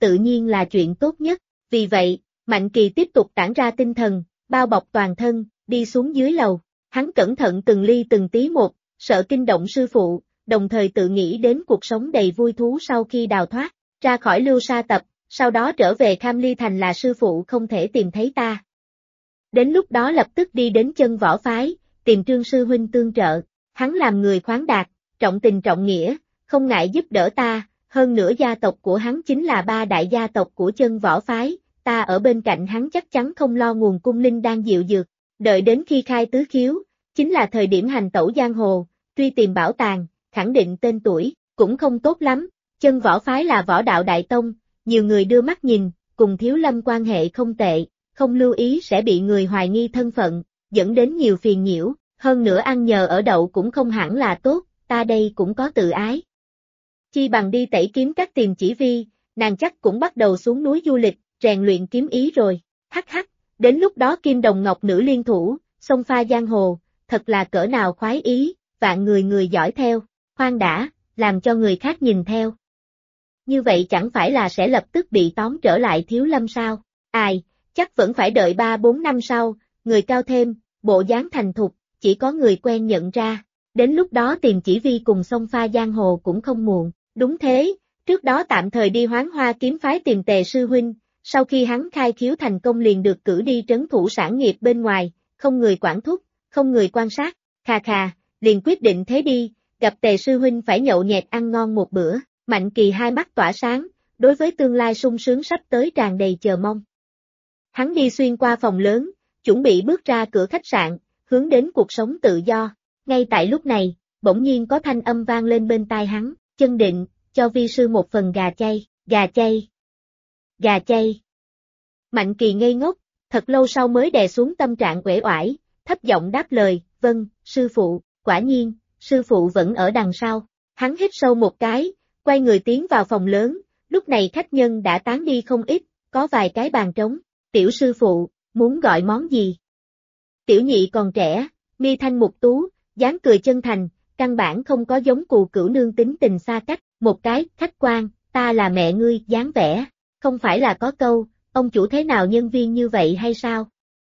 tự nhiên là chuyện tốt nhất. Vì vậy, Mạnh Kỳ tiếp tục tản ra tinh thần, bao bọc toàn thân, đi xuống dưới lầu. Hắn cẩn thận từng ly từng tí một, sợ kinh động sư phụ, đồng thời tự nghĩ đến cuộc sống đầy vui thú sau khi đào thoát, ra khỏi Lưu Sa Tập, sau đó trở về Kham Ly Thành là sư phụ không thể tìm thấy ta. Đến lúc đó lập tức đi đến Chân Võ Phái, tìm Trương sư huynh tương trợ, hắn làm người khoáng đạt, trọng tình trọng nghĩa, không ngại giúp đỡ ta, hơn nữa gia tộc của hắn chính là ba đại gia tộc của Chân Võ Phái, ta ở bên cạnh hắn chắc chắn không lo nguồn cung linh đang dịu dược, đợi đến khi khai tứ khiếu, chính là thời điểm hành tẩu giang hồ, truy tìm bảo tàng, khẳng định tên tuổi, cũng không tốt lắm, Chân Võ Phái là võ đạo đại tông, nhiều người đưa mắt nhìn, cùng Thiếu Lâm quan hệ không tệ, không lưu ý sẽ bị người hoài nghi thân phận, dẫn đến nhiều phiền nhiễu, hơn nữa ăn nhờ ở đậu cũng không hẳn là tốt, ta đây cũng có tự ái. Chi bằng đi tẩy kiếm các Tiền Chỉ Vi, nàng chắc cũng bắt đầu xuống núi du lịch, rèn luyện kiếm ý rồi, hắc hắc, đến lúc đó Kim Đồng Ngọc Nữ liên thủ, xông pha giang hồ, thật là cỡ nào khoái ý, vạn người giỏi theo, khoan đã, làm cho người khác nhìn theo. Như vậy chẳng phải là sẽ lập tức bị tóm trở lại Thiếu Lâm sao? Ai, chắc vẫn phải đợi 3-4 năm sau, người cao thêm, bộ dáng thành thục, chỉ có người quen nhận ra. Đến lúc đó Tiền Chỉ Vi cùng xông pha giang hồ cũng không muộn. Đúng thế, trước đó tạm thời đi Hoán Hoa kiếm phái tìm Tề sư huynh, sau khi hắn khai khiếu thành công liền được cử đi trấn thủ sản nghiệp bên ngoài, không người quản thúc, không người quan sát, khà, liền quyết định thế đi, gặp Tề sư huynh phải nhậu nhẹt ăn ngon một bữa. Mạnh Kỳ hai mắt tỏa sáng, đối với tương lai sung sướng sắp tới tràn đầy chờ mong. Hắn đi xuyên qua phòng lớn, chuẩn bị bước ra cửa khách sạn, hướng đến cuộc sống tự do. Ngay tại lúc này, bỗng nhiên có thanh âm vang lên bên tai hắn, Chân Định, cho vi sư một phần gà chay. Mạnh Kỳ ngây ngốc, thật lâu sau mới đè xuống tâm trạng uể oải, thấp giọng đáp lời, vâng, sư phụ, quả nhiên, sư phụ vẫn ở đằng sau. Hắn hít sâu một cái, quay người tiến vào phòng lớn, lúc này khách nhân đã tán đi không ít, có vài cái bàn trống. Tiểu sư phụ, muốn gọi món gì? Tiểu nhị còn trẻ, mi thanh mục tú, dáng cười chân thành, căn bản không có giống Cù Cửu nương tính tình xa cách, một cái, khách quan, ta là mẹ ngươi, dáng vẻ, không phải là có câu, ông chủ thế nào nhân viên như vậy hay sao?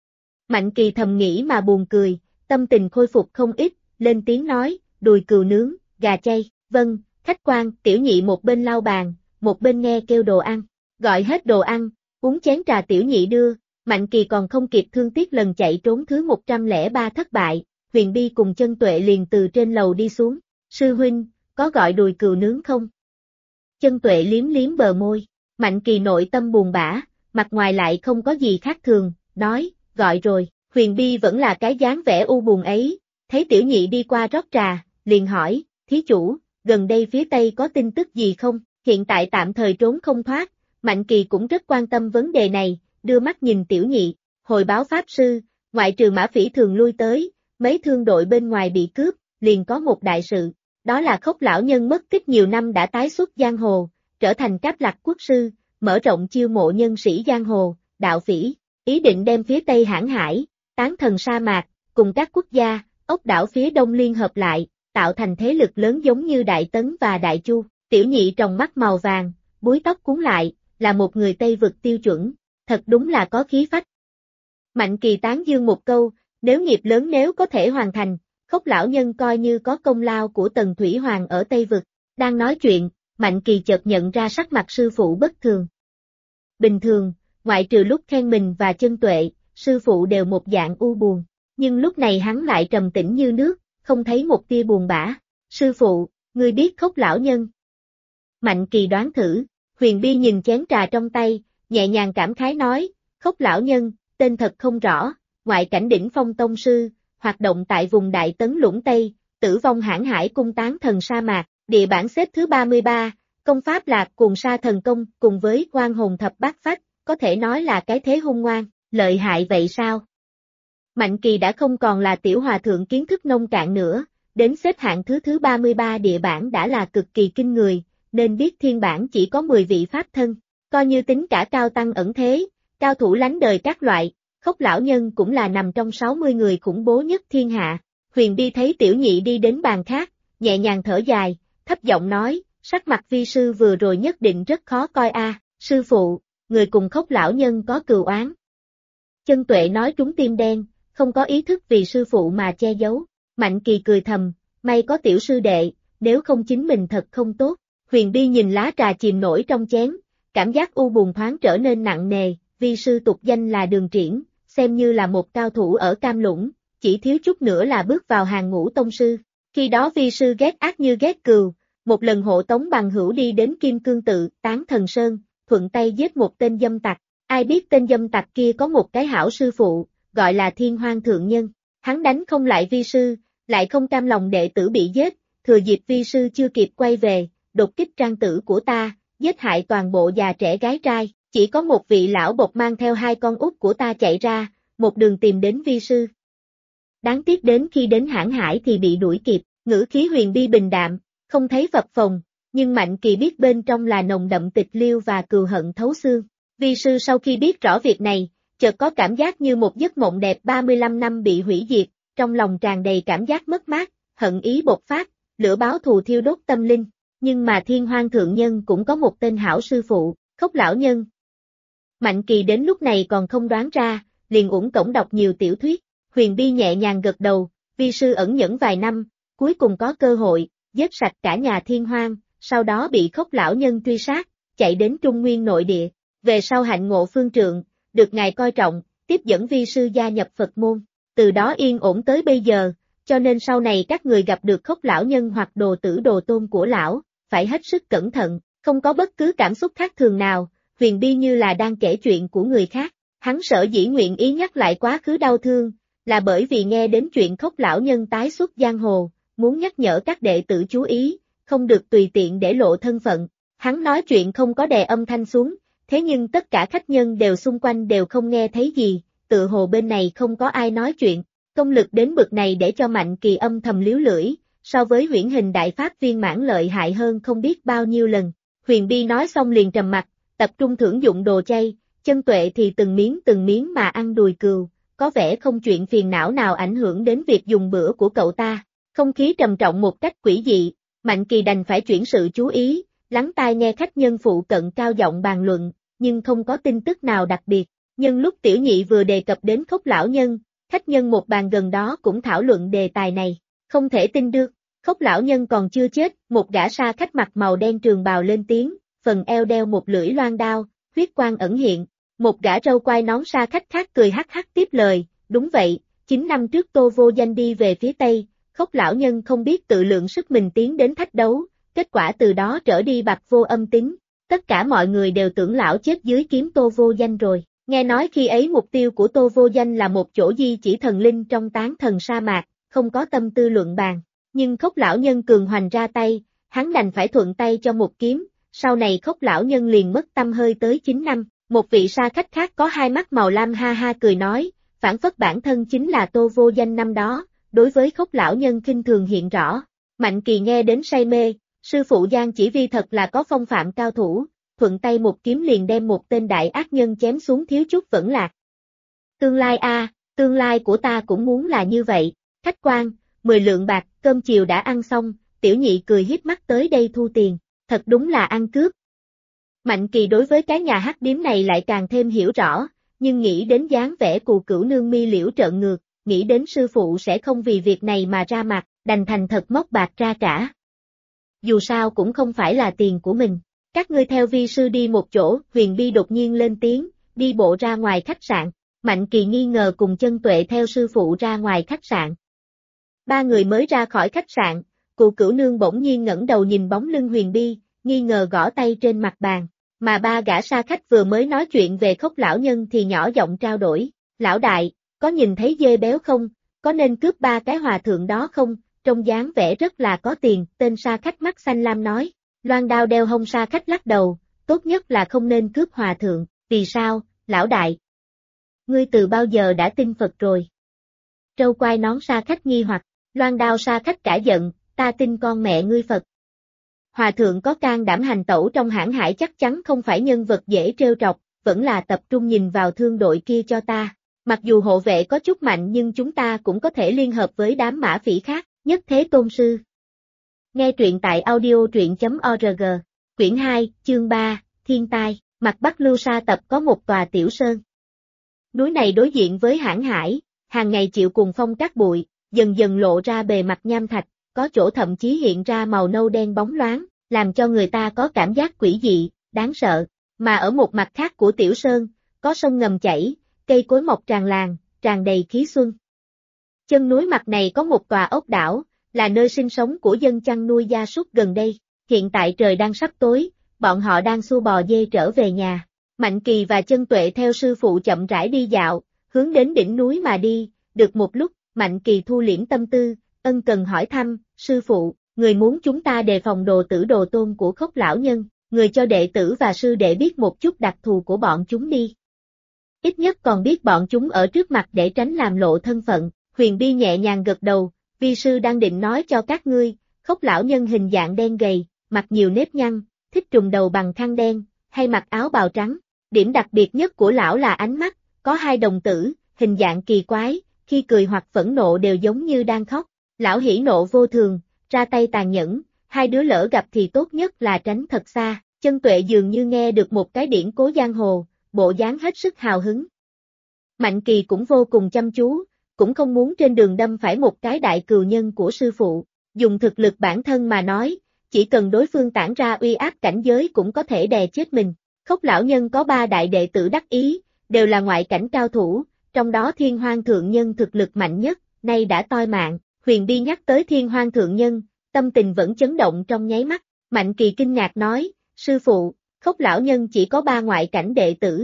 Mạnh Kỳ thầm nghĩ mà buồn cười, tâm tình khôi phục không ít, lên tiếng nói, đùi cừu nướng, gà chay, vâng, khách quan, tiểu nhị một bên lau bàn, một bên nghe kêu đồ ăn, gọi hết đồ ăn, uống chén trà tiểu nhị đưa, Mạnh Kỳ còn không kịp thương tiếc lần chạy trốn thứ 103 thất bại, Huyền Bi cùng Chân Tuệ liền từ trên lầu đi xuống, sư huynh, có gọi đùi cừu nướng không? Chân Tuệ liếm liếm bờ môi, Mạnh Kỳ nội tâm buồn bã, mặt ngoài lại không có gì khác thường, nói, gọi rồi, Huyền Bi vẫn là cái dáng vẻ u buồn ấy, thấy tiểu nhị đi qua rót trà, liền hỏi, thí chủ, gần đây phía Tây có tin tức gì không? Hiện tại tạm thời trốn không thoát, Mạnh Kỳ cũng rất quan tâm vấn đề này, đưa mắt nhìn tiểu nhị, hồi báo pháp sư, ngoại trừ Mã Phỉ thường lui tới, mấy thương đội bên ngoài bị cướp, liền có một đại sự, đó là Khốc lão nhân mất tích nhiều năm đã tái xuất giang hồ, trở thành Cáp Lạc quốc sư, mở rộng chiêu mộ nhân sĩ giang hồ, đạo phỉ, ý định đem phía Tây Hãn Hải, Tán Thần sa mạc, cùng các quốc gia, ốc đảo phía Đông liên hợp lại, tạo thành thế lực lớn giống như Đại Tấn và Đại Chu. Tiểu nhị trong mắt màu vàng, búi tóc cuốn lại, là một người Tây vực tiêu chuẩn, thật đúng là có khí phách. Mạnh Kỳ tán dương một câu, nếu nghiệp lớn nếu có thể hoàn thành, Khốc lão nhân coi như có công lao của Tần Thủy Hoàng ở Tây vực. Đang nói chuyện, Mạnh Kỳ chợt nhận ra sắc mặt sư phụ bất thường. Bình thường, ngoại trừ lúc khen mình và Chân Tuệ, sư phụ đều một dạng u buồn, nhưng lúc này hắn lại trầm tĩnh như nước, không thấy một tia buồn bã. Sư phụ, ngươi biết Khốc lão nhân? Mạnh Kỳ đoán thử, Huyền Bi nhìn chén trà trong tay, nhẹ nhàng cảm khái nói, Khốc lão nhân, tên thật không rõ, ngoại cảnh đỉnh phong tông sư, hoạt động tại vùng Đại Tấn Lũng Tây, Tử Vong Hãn Hải cung Tán Thần sa mạc, địa bản xếp thứ 33, công pháp là Cuồng Sa thần công cùng với Oan hồn thập bát phách, có thể nói là cái thế hung ngoan, lợi hại vậy sao? Mạnh Kỳ đã không còn là tiểu hòa thượng kiến thức nông cạn nữa, đến xếp hạng thứ 33 địa bản đã là cực kỳ kinh người, nên biết thiên bản chỉ có 10 vị pháp thân, coi như tính cả cao tăng ẩn thế, cao thủ lánh đời các loại, Khốc lão nhân cũng là nằm trong 60 người khủng bố nhất thiên hạ. Huyền Bi thấy tiểu nhị đi đến bàn khác, nhẹ nhàng thở dài, thấp giọng nói, sắc mặt vi sư vừa rồi nhất định rất khó coi a. Sư phụ, người cùng Khốc lão nhân có cừu oán. Chân Tuệ nói trúng tim đen, không có ý thức vì sư phụ mà che giấu. Mạnh Kỳ cười thầm, may có tiểu sư đệ, nếu không chính mình thật không tốt. Huyền Bi nhìn lá trà chìm nổi trong chén, cảm giác u buồn thoáng trở nên nặng nề, vi sư tục danh là Đường Triển, xem như là một cao thủ ở Cam Lũng, chỉ thiếu chút nữa là bước vào hàng ngũ tông sư. Khi đó vi sư ghét ác như ghét cừu, một lần hộ tống bằng hữu đi đến Kim Cương Tự, Tán Thần Sơn, thuận tay giết một tên dâm tặc. Ai biết tên dâm tặc kia có một cái hảo sư phụ, gọi là Thiên Hoang Thượng Nhân. Hắn đánh không lại vi sư, lại không cam lòng đệ tử bị giết, thừa dịp vi sư chưa kịp quay về, đột kích trang tử của ta, giết hại toàn bộ già trẻ gái trai, chỉ có một vị lão bộc mang theo hai con út của ta chạy ra, một đường tìm đến vi sư. Đáng tiếc đến khi đến Hãn Hải thì bị đuổi kịp, ngữ khí Huyền Bi bình đạm, không thấy phập phồng, nhưng Mạnh Kỳ biết bên trong là nồng đậm tịch liêu và cừu hận thấu xương. Vi sư sau khi biết rõ việc này, chợt có cảm giác như một giấc mộng đẹp 35 năm bị hủy diệt, trong lòng tràn đầy cảm giác mất mát, hận ý bộc phát, lửa báo thù thiêu đốt tâm linh. Nhưng mà Thiên Hoang Thượng Nhân cũng có một tên hảo sư phụ, Khốc lão nhân. Mạnh Kỳ đến lúc này còn không đoán ra, liền uổng cổng đọc nhiều tiểu thuyết. Huyền Bi nhẹ nhàng gật đầu, vi sư ẩn nhẫn vài năm, cuối cùng có cơ hội, giết sạch cả nhà Thiên Hoang, sau đó bị Khốc lão nhân truy sát, chạy đến Trung Nguyên nội địa. Về sau hạnh ngộ phương trượng, được ngài coi trọng, tiếp dẫn vi sư gia nhập Phật môn, từ đó yên ổn tới bây giờ, cho nên sau này các người gặp được Khốc lão nhân hoặc đồ tử đồ tôn của lão, phải hết sức cẩn thận, không có bất cứ cảm xúc khác thường nào. Huyền Bi như là đang kể chuyện của người khác, hắn sở dĩ nguyện ý nhắc lại quá khứ đau thương, là bởi vì nghe đến chuyện Khốc lão nhân tái xuất giang hồ, muốn nhắc nhở các đệ tử chú ý, không được tùy tiện để lộ thân phận. Hắn nói chuyện không có đè âm thanh xuống, thế nhưng tất cả khách nhân đều xung quanh đều không nghe thấy gì, tự hồ bên này không có ai nói chuyện. Công lực đến bực này để cho Mạnh Kỳ âm thầm liếu lưỡi, so với Huyễn Hình Đại Pháp viên mãn lợi hại hơn không biết bao nhiêu lần. Huyền Bi nói xong liền trầm mặt, tập trung thưởng dụng đồ chay, Chân Tuệ thì từng miếng mà ăn đùi cừu, có vẻ không chuyện phiền não nào ảnh hưởng đến việc dùng bữa của cậu ta. Không khí trầm trọng một cách quỷ dị, Mạnh Kỳ đành phải chuyển sự chú ý, lắng tai nghe khách nhân phụ cận cao giọng bàn luận, nhưng không có tin tức nào đặc biệt. Nhưng lúc Tiểu Nhị vừa đề cập đến Khốc lão nhân, khách nhân một bàn gần đó cũng thảo luận đề tài này. Không thể tin được, Khốc lão nhân còn chưa chết, một gã sa khách mặc màu đen trường bào lên tiếng, phần eo đeo một lưỡi loan đao, huyết quang ẩn hiện. Một gã râu quai nón sa khách khác cười hắc hắc tiếp lời, đúng vậy, 9 năm trước Tô Vô Danh đi về phía Tây, Khốc lão nhân không biết tự lượng sức mình tiến đến thách đấu, kết quả từ đó trở đi bạc vô âm tín. Tất cả mọi người đều tưởng lão chết dưới kiếm Tô Vô Danh rồi. Nghe nói khi ấy mục tiêu của Tô Vô Danh là một chỗ di chỉ thần linh trong tán thần sa mạc, không có tâm tư luận bàn. Nhưng Khốc lão nhân cường hoành ra tay, hắn đành phải thuận tay cho một kiếm, sau này Khốc lão nhân liền mất tâm hơi tới 9 năm. Một vị sa khách khác có hai mắt màu lam ha ha cười nói, phản phất bản thân chính là Tô Vô Danh năm đó, đối với Khốc lão nhân khinh thường hiện rõ. Mạnh Kỳ nghe đến say mê, sư phụ Giang Chỉ Vi thật là có phong phạm cao thủ, thuận tay một kiếm liền đem một tên đại ác nhân chém xuống thiếu chút vẫn lạc. Tương lai tương lai của ta cũng muốn là như vậy. Khách quan, 10 lượng bạc, cơm chiều đã ăn xong, Tiểu Nhị cười hiếp mắt tới đây thu tiền, thật đúng là ăn cướp. Mạnh Kỳ đối với cái nhà hắc điếm này lại càng thêm hiểu rõ, nhưng nghĩ đến dáng vẻ Cù Cửu Nương mi liễu trợn ngược, nghĩ đến sư phụ sẽ không vì việc này mà ra mặt, đành thành thật móc bạc ra trả. Dù sao cũng không phải là tiền của mình. Các ngươi theo vi sư đi một chỗ, Huyền Bi đột nhiên lên tiếng, đi bộ ra ngoài khách sạn. Mạnh Kỳ nghi ngờ cùng Chân Tuệ theo sư phụ ra ngoài khách sạn. Ba người mới ra khỏi khách sạn, Cù Cửu Nương bỗng nhiên ngẩng đầu nhìn bóng lưng Huyền Bi, nghi ngờ gõ tay trên mặt bàn. Mà ba gã sa khách vừa mới nói chuyện về Khốc lão nhân thì nhỏ giọng trao đổi, lão đại, có nhìn thấy dê béo không, có nên cướp ba cái hòa thượng đó không, trông dáng vẻ rất là có tiền, tên sa khách mắt xanh lam nói, loan đao đeo hông sa khách lắc đầu, tốt nhất là không nên cướp hòa thượng, vì sao, lão đại? Ngươi từ bao giờ đã tin Phật rồi? Trâu quai nón sa khách nghi hoặc, loan đao sa khách cả giận, ta tin con mẹ ngươi Phật. Hòa thượng có can đảm hành tẩu trong Hãn Hải chắc chắn không phải nhân vật dễ trêu trọc, vẫn là tập trung nhìn vào thương đội kia cho ta. Mặc dù hộ vệ có chút mạnh nhưng chúng ta cũng có thể liên hợp với đám mã phỉ khác, nhất thế tôn sư. Nghe truyện tại audio truyện.org, quyển 2, chương 3, Thiên tai. Mặt bắc Lưu Sa Tập có một tòa tiểu sơn. Núi này đối diện với hãn hải, hàng ngày chịu cùng phong cát bụi, dần dần lộ ra bề mặt nham thạch, có chỗ thậm chí hiện ra màu nâu đen bóng loáng, làm cho người ta có cảm giác quỷ dị, đáng sợ. Mà ở một mặt khác của tiểu sơn, có sông ngầm chảy, cây cối mọc tràn lan, tràn đầy khí xuân. Chân núi mặt này có một tòa ốc đảo, là nơi sinh sống của dân chăn nuôi gia súc gần đây. Hiện tại trời đang sắp tối, bọn họ đang xua bò dê trở về nhà. Mạnh Kỳ và Chân Tuệ theo sư phụ chậm rãi đi dạo, hướng đến đỉnh núi mà đi. Được một lúc, Mạnh Kỳ thu liễm tâm tư, ân cần hỏi thăm, sư phụ, người muốn chúng ta đề phòng đồ tử đồ tôn của Khốc lão nhân, người cho đệ tử và sư đệ biết một chút đặc thù của bọn chúng đi. Ít nhất còn biết bọn chúng ở trước mặt để tránh làm lộ thân phận. Huyền Bi nhẹ nhàng gật đầu, vi sư đang định nói cho các ngươi, Khốc lão nhân hình dạng đen gầy, mặt nhiều nếp nhăn, thích trùm đầu bằng khăn đen, hay mặc áo bào trắng. Điểm đặc biệt nhất của lão là ánh mắt, có hai đồng tử, hình dạng kỳ quái, khi cười hoặc phẫn nộ đều giống như đang khóc. Lão hỉ nộ vô thường, ra tay tàn nhẫn, hai đứa lỡ gặp thì tốt nhất là tránh thật xa. Chân Tuệ dường như nghe được một cái điển cố giang hồ, bộ dáng hết sức hào hứng. Mạnh Kỳ cũng vô cùng chăm chú, cũng không muốn trên đường đâm phải một cái đại cừu nhân của sư phụ. Dùng thực lực bản thân mà nói, chỉ cần đối phương tản ra uy áp cảnh giới cũng có thể đè chết mình. Khốc lão nhân có 3 đại đệ tử đắc ý, đều là ngoại cảnh cao thủ, trong đó Thiên Hoang thượng nhân thực lực mạnh nhất, nay đã toi mạng. Huyền Bi nhắc tới Thiên Hoang thượng nhân, tâm tình vẫn chấn động trong nháy mắt. Mạnh Kỳ kinh ngạc nói, sư phụ, Khốc lão nhân chỉ có 3 ngoại cảnh đệ tử.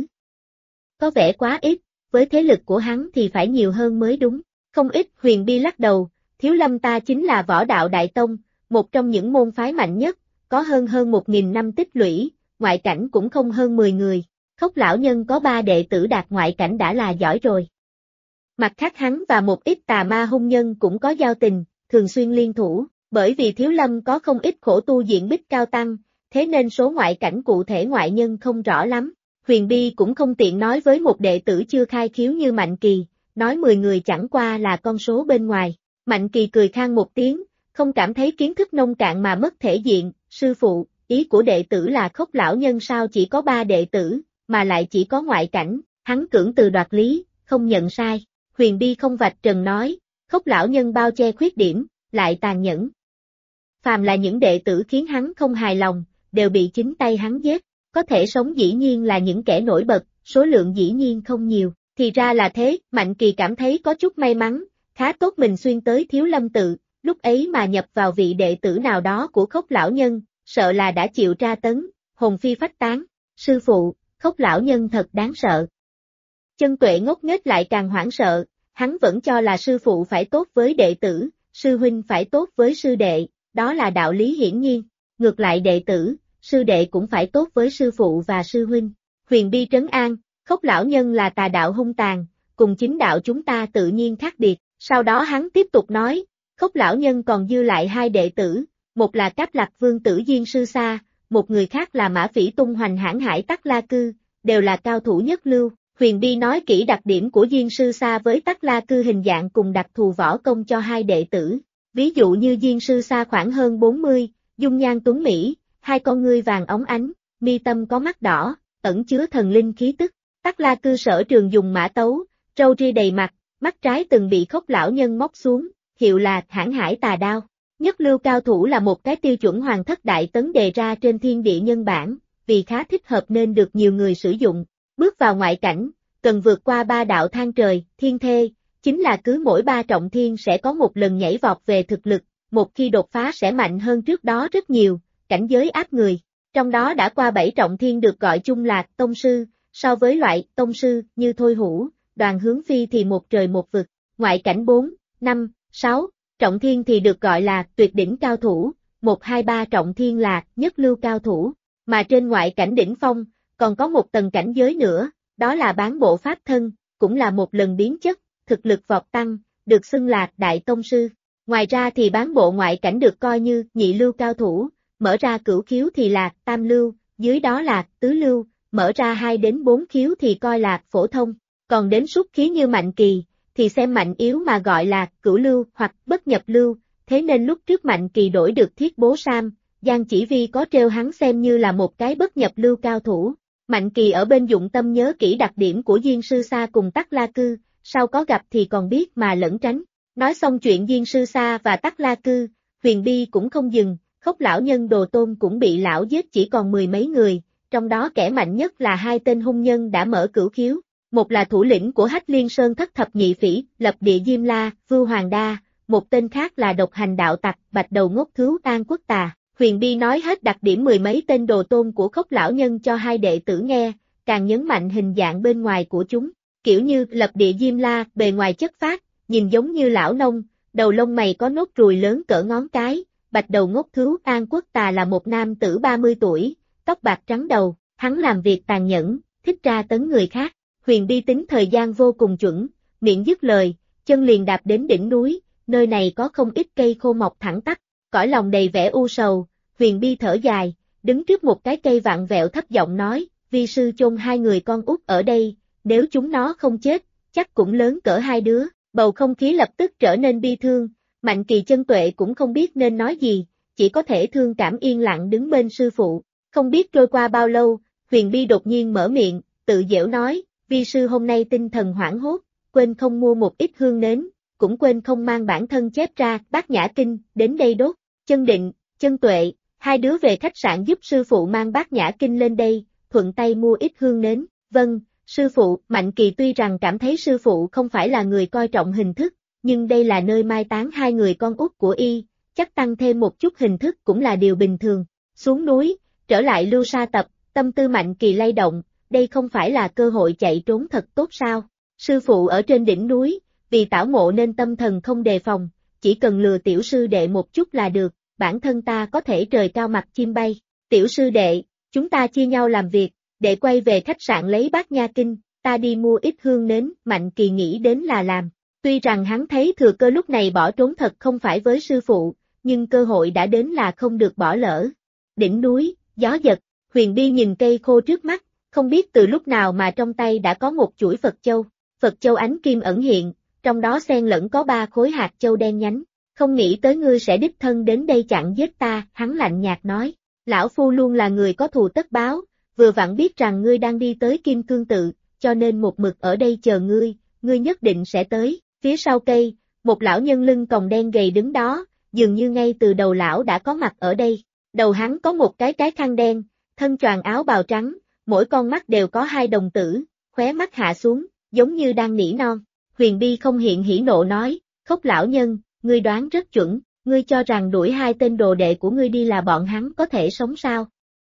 Có vẻ quá ít, với thế lực của hắn thì phải nhiều hơn mới đúng. Không ít. Huyền Bi lắc đầu, Thiếu Lâm ta chính là võ đạo đại tông, một trong những môn phái mạnh nhất, có hơn 1.000 năm tích lũy, ngoại cảnh cũng không hơn 10 người. Khốc lão nhân có 3 đệ tử đạt ngoại cảnh đã là giỏi rồi. Mặt khác hắn và một ít tà ma hung nhân cũng có giao tình, thường xuyên liên thủ, bởi vì Thiếu Lâm có không ít khổ tu diện bích cao tăng, thế nên số ngoại cảnh cụ thể ngoại nhân không rõ lắm. Huyền Bi cũng không tiện nói với một đệ tử chưa khai khiếu như Mạnh Kỳ, nói 10 người chẳng qua là con số bên ngoài. Mạnh Kỳ cười khan một tiếng, không cảm thấy kiến thức nông cạn mà mất thể diện. Sư phụ, ý của đệ tử là Khốc lão nhân sao chỉ có 3 đệ tử, mà lại chỉ có ngoại cảnh. Hắn cưỡng từ đoạt lý, không nhận sai. Huyền Bi không vạch trần nói, Khốc lão nhân bao che khuyết điểm, lại tàn nhẫn. Phàm là những đệ tử khiến hắn không hài lòng, đều bị chính tay hắn giết. Có thể sống dĩ nhiên là những kẻ nổi bật, số lượng dĩ nhiên không nhiều. Thì ra là thế. Mạnh Kỳ cảm thấy có chút may mắn, khá tốt mình xuyên tới Thiếu Lâm tự, lúc ấy mà nhập vào vị đệ tử nào đó của Khốc lão nhân, sợ là đã chịu tra tấn, hồn phi phách tán. Sư phụ, Khốc lão nhân thật đáng sợ. Chân Tuệ ngốc nghếch lại càng hoảng sợ, hắn vẫn cho là sư phụ phải tốt với đệ tử, sư huynh phải tốt với sư đệ, đó là đạo lý hiển nhiên. Ngược lại đệ tử, sư đệ cũng phải tốt với sư phụ và sư huynh. Huyền Bi trấn an, Khốc lão nhân là tà đạo hung tàn, cùng chính đạo chúng ta tự nhiên khác biệt. Sau đó hắn tiếp tục nói, Khốc lão nhân còn dư lại 2 đệ tử, một là Cáp Lạc Vương tử Diên Sư Sa, một người khác là Mã Phỉ tung hoành hãn hải Tắc La Cư, đều là cao thủ nhất lưu. Huyền Bi nói kỹ đặc điểm của Diên Sư Sa với Tắc La Cư hình dạng cùng đặc thù võ công cho 2 đệ tử. Ví dụ như Diên Sư Sa khoảng hơn 40, dung nhan tuấn mỹ, 2 con ngươi vàng óng ánh, mi tâm có mắt đỏ, ẩn chứa thần linh khí tức. Tắc La Cư sở trường dùng mã tấu, râu ria đầy mặt, mắt trái từng bị Khốc lão nhân móc xuống, hiệu là hãn hải tà đao. Nhất lưu cao thủ là một cái tiêu chuẩn Hoàng Thất Đại Tấn đề ra trên thiên địa nhân bản, vì khá thích hợp nên được nhiều người sử dụng. Bước vào ngoại cảnh, cần vượt qua 3 đạo thang trời, thiên thê, chính là cứ mỗi 3 trọng thiên sẽ có một lần nhảy vọt về thực lực, một khi đột phá sẽ mạnh hơn trước đó rất nhiều, cảnh giới áp người. Trong đó đã qua 7 trọng thiên được gọi chung là tông sư, so với loại tông sư như Thôi Hữu, Đoàn Hướng Phi thì một trời một vực. Ngoại cảnh 4, 5, 6 trọng thiên thì được gọi là tuyệt đỉnh cao thủ, 1, 2, 3 trọng thiên là nhất lưu cao thủ, mà trên ngoại cảnh đỉnh phong, còn có một tầng cảnh giới nữa, đó là bán bộ pháp thân, cũng là một lần biến chất, thực lực vọt tăng, được xưng là đại tông sư. Ngoài ra thì bán bộ ngoại cảnh được coi như nhị lưu cao thủ, mở ra cửu khiếu thì là tam lưu, dưới đó là tứ lưu, mở ra 2 đến 4 khiếu thì coi là phổ thông, còn đến xúc khí như Mạnh Kỳ, thì xem mạnh yếu mà gọi là cửu lưu hoặc bất nhập lưu, thế nên lúc trước Mạnh Kỳ đổi được Thiết Bố Sam, Giang Chỉ Vi có trêu hắn xem như là một cái bất nhập lưu cao thủ. Mạnh Kỳ ở bên dụng tâm nhớ kỹ đặc điểm của Diên Sư Sa cùng Tắc La Cư, sau có gặp thì còn biết mà lẩn tránh. Nói xong chuyện Diên Sư Sa và Tắc La Cư, Huyền Bi cũng không dừng, Khốc lão nhân Đồ Tôn cũng bị lão giết chỉ còn mười mấy người, trong đó kẻ mạnh nhất là hai tên hung nhân đã mở cửu khiếu. Một là thủ lĩnh của Hách Liên Sơn thất thập nhị phỉ, lập địa Diêm La, Vưu Hoàng Đa, một tên khác là độc hành đạo tặc, bạch đầu ngốc thứu An Quốc Tà. Huyền Bi nói hết đặc điểm mười mấy tên đồ tôn của Khốc lão nhân cho hai đệ tử nghe, càng nhấn mạnh hình dạng bên ngoài của chúng, kiểu như lập địa Diêm La, bề ngoài chất phác, nhìn giống như lão nông, đầu lông mày có nốt ruồi lớn cỡ ngón cái, bạch đầu ngốc thứu An Quốc Tà là một nam tử 30 tuổi, tóc bạc trắng đầu, hắn làm việc tàn nhẫn, thích tra tấn người khác. Huyền Bi tính thời gian vô cùng chuẩn, miệng dứt lời, chân liền đạp đến đỉnh núi, nơi này có không ít cây khô mọc thẳng tắp, cõi lòng đầy vẻ u sầu, Huyền Bi thở dài, đứng trước một cái cây vặn vẹo thấp giọng nói, vi sư chôn hai người con út ở đây, nếu chúng nó không chết, chắc cũng lớn cỡ hai đứa, bầu không khí lập tức trở nên bi thương, Mạnh Kỳ Chân Tuệ cũng không biết nên nói gì, chỉ có thể thương cảm yên lặng đứng bên sư phụ, không biết trôi qua bao lâu, Huyền Bi đột nhiên mở miệng, tự giễu nói, vi sư hôm nay tinh thần hoảng hốt, quên không mua một ít hương nến, cũng quên không mang bản thân chép ra Bát Nhã Kinh, đến đây đốt. Chân Định, Chân Tuệ, hai đứa về khách sạn giúp sư phụ mang Bát Nhã Kinh lên đây, thuận tay mua ít hương nến. Vâng, sư phụ. Mạnh Kỳ tuy rằng cảm thấy sư phụ không phải là người coi trọng hình thức, nhưng đây là nơi mai táng hai người con út của y, chắc tăng thêm một chút hình thức cũng là điều bình thường. Xuống núi, trở lại Lưu Sa Tập, tâm tư Mạnh Kỳ lay động, đây không phải là cơ hội chạy trốn thật tốt sao? Sư phụ ở trên đỉnh núi, vì tảo mộ nên tâm thần không đề phòng, chỉ cần lừa tiểu sư đệ một chút là được, bản thân ta có thể trời cao mặt chim bay. Tiểu sư đệ, chúng ta chia nhau làm việc, đệ quay về khách sạn lấy Bát Nha Kinh, ta đi mua ít hương nến. Mạnh Kỳ nghĩ đến là làm. Tuy rằng hắn thấy thừa cơ lúc này bỏ trốn thật không phải với sư phụ, nhưng cơ hội đã đến là không được bỏ lỡ. Đỉnh núi, gió giật, Huyền Bi nhìn cây khô trước mắt, không biết từ lúc nào mà trong tay đã có một chuỗi Phật châu. Phật châu ánh kim ẩn hiện, trong đó xen lẫn có 3 khối hạt châu đen nhánh. Không nghĩ tới ngươi sẽ đích thân đến đây chặn giết ta, hắn lạnh nhạt nói. Lão Phu luôn là người có thù tất báo, vừa vặn biết rằng ngươi đang đi tới Kim Cương Tự, cho nên một mực ở đây chờ ngươi nhất định sẽ tới. Phía sau cây, một lão nhân lưng còng đen gầy đứng đó, dường như ngay từ đầu lão đã có mặt ở đây. Đầu hắn có một cái khăn đen, thân choàng áo bào trắng, mỗi con mắt đều có hai đồng tử, khóe mắt hạ xuống, giống như đang nỉ non. Huyền Bi không hiện hỉ nộ nói, Khốc lão nhân, ngươi đoán rất chuẩn, ngươi cho rằng đuổi hai tên đồ đệ của ngươi đi là bọn hắn có thể sống sao?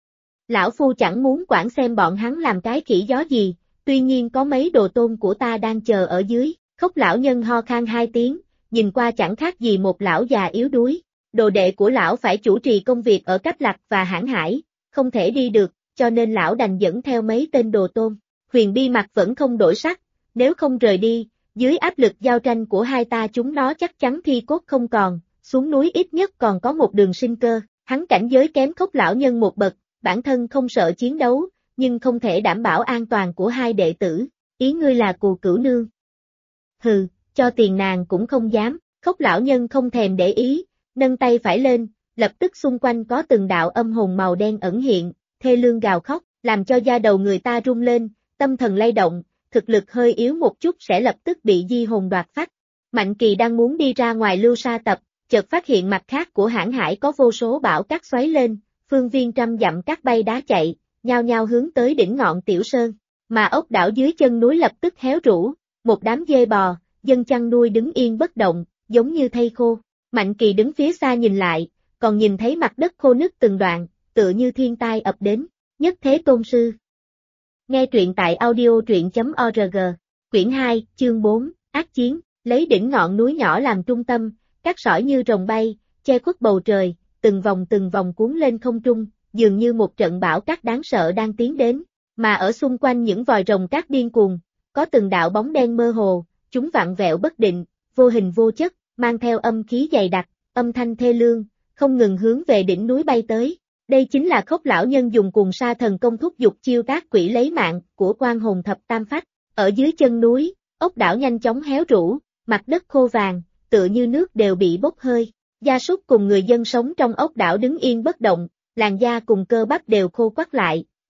Lão Phu chẳng muốn quản xem bọn hắn làm cái khỉ gió gì, tuy nhiên có mấy đồ tôn của ta đang chờ ở dưới. Khốc lão nhân ho khan hai tiếng, nhìn qua chẳng khác gì một lão già yếu đuối. Đồ đệ của lão phải chủ trì công việc ở Cáp Lạc và Hãn Hải, không thể đi được, cho nên lão đành dẫn theo mấy tên đồ tôn. Huyền Bi mặt vẫn không đổi sắc, nếu không rời đi, dưới áp lực giao tranh của hai ta chúng nó chắc chắn thi cốt không còn, xuống núi ít nhất còn có một đường sinh cơ. Hắn cảnh giới kém Khốc lão nhân một bậc, bản thân không sợ chiến đấu, nhưng không thể đảm bảo an toàn của hai đệ tử. Ý ngươi là Cù Cửu Nương? Hừ, cho tiền nàng cũng không dám. Khốc lão nhân không thèm để ý, nâng tay phải lên, lập tức xung quanh có từng đạo âm hồn màu đen ẩn hiện, thê lương gào khóc, làm cho da đầu người ta rung lên, tâm thần lay động, thực lực hơi yếu một chút sẽ lập tức bị di hồn đoạt phách. Mạnh Kỳ đang muốn đi ra ngoài Lưu Sa Tập, chợt phát hiện mặt khác của Hãn Hải có vô số bão cát xoáy lên, phương viên trăm dặm cát bay đá chạy, nhao nhao hướng tới đỉnh ngọn Tiểu Sơn, mà ốc đảo dưới chân núi lập tức héo rũ, một đám dê bò, dân chăn nuôi đứng yên bất động, giống như thây khô. Mạnh Kỳ đứng phía xa nhìn lại, còn nhìn thấy mặt đất khô nứt từng đoạn, tựa như thiên tai ập đến. Nhất Thế Tôn Sư. Nghe truyện tại audio.org. Quyển 2, chương 4, Ác Chiến. Lấy đỉnh ngọn núi nhỏ làm trung tâm, cát sỏi như rồng bay, che khuất bầu trời, từng vòng cuốn lên không trung, dường như một trận bão cát đáng sợ đang tiến đến, mà ở xung quanh những vòi rồng cát điên cuồng, có từng đạo bóng đen mơ hồ, chúng vặn vẹo bất định, vô hình vô chất, mang theo âm khí dày đặc, âm thanh thê lương, không ngừng hướng về đỉnh núi bay tới. Đây chính là Khốc lão nhân dùng Cuồng Sa thần công thúc giục chiêu các quỷ lấy mạng của Quan Hồn Thập Tam Phách. Ở dưới chân núi, ốc đảo nhanh chóng héo rũ, mặt đất khô vàng, tựa như nước đều bị bốc hơi. Gia súc cùng người dân sống trong ốc đảo đứng yên bất động, làn da cùng cơ bắp đều khô quắt lại,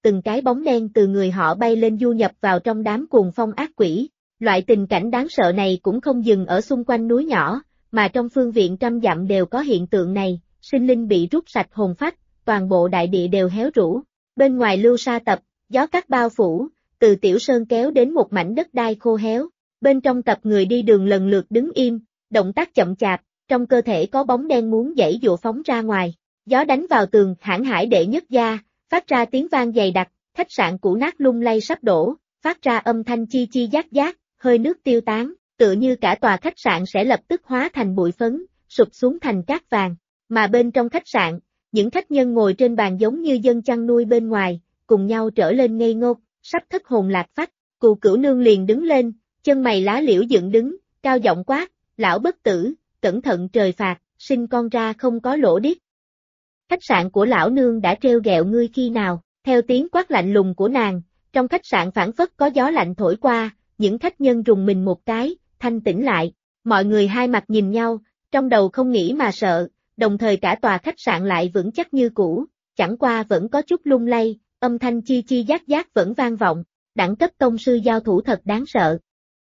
từng cái bóng đen từ người họ bay lên du nhập vào trong đám cuồng phong ác quỷ. Loại tình cảnh đáng sợ này cũng không dừng ở xung quanh núi nhỏ, mà trong phương viện trăm dặm đều có hiện tượng này, sinh linh bị rút sạch hồn phách, toàn bộ đại địa đều héo rũ. Bên ngoài lưu sa tập, gió cát bao phủ, từ tiểu sơn kéo đến một mảnh đất đai khô héo. Bên trong tập người đi đường lần lượt đứng im, động tác chậm chạp, trong cơ thể có bóng đen muốn giãy giụa phóng ra ngoài. Gió đánh vào tường hãn hải đệ nhất gia, phát ra tiếng vang dày đặc, khách sạn cũ nát lung lay sắp đổ, phát ra âm thanh chi chi giác giác, hơi nước tiêu tán, tựa như cả tòa khách sạn sẽ lập tức hóa thành bụi phấn, sụp xuống thành cát vàng. Mà bên trong khách sạn, những khách nhân ngồi trên bàn giống như dân chăn nuôi bên ngoài, cùng nhau trở lên ngây ngô, sắp thất hồn lạc phách. Cù Cửu Nương liền đứng lên, chân mày lá liễu dựng đứng, cao giọng quát, lão bất tử, cẩn thận trời phạt, sinh con ra không có lỗ điếc. Khách sạn của lão nương đã trêu ghẹo ngươi khi nào? Theo tiếng quát lạnh lùng của nàng, trong khách sạn phảng phất có gió lạnh thổi qua, những khách nhân rùng mình một cái, thanh tỉnh lại. Mọi người hai mặt nhìn nhau, trong đầu không nghĩ mà sợ, đồng thời cả tòa khách sạn lại vững chắc như cũ, chẳng qua vẫn có chút lung lay, âm thanh chi chi giác giác vẫn vang vọng, đẳng cấp tông sư giao thủ thật đáng sợ.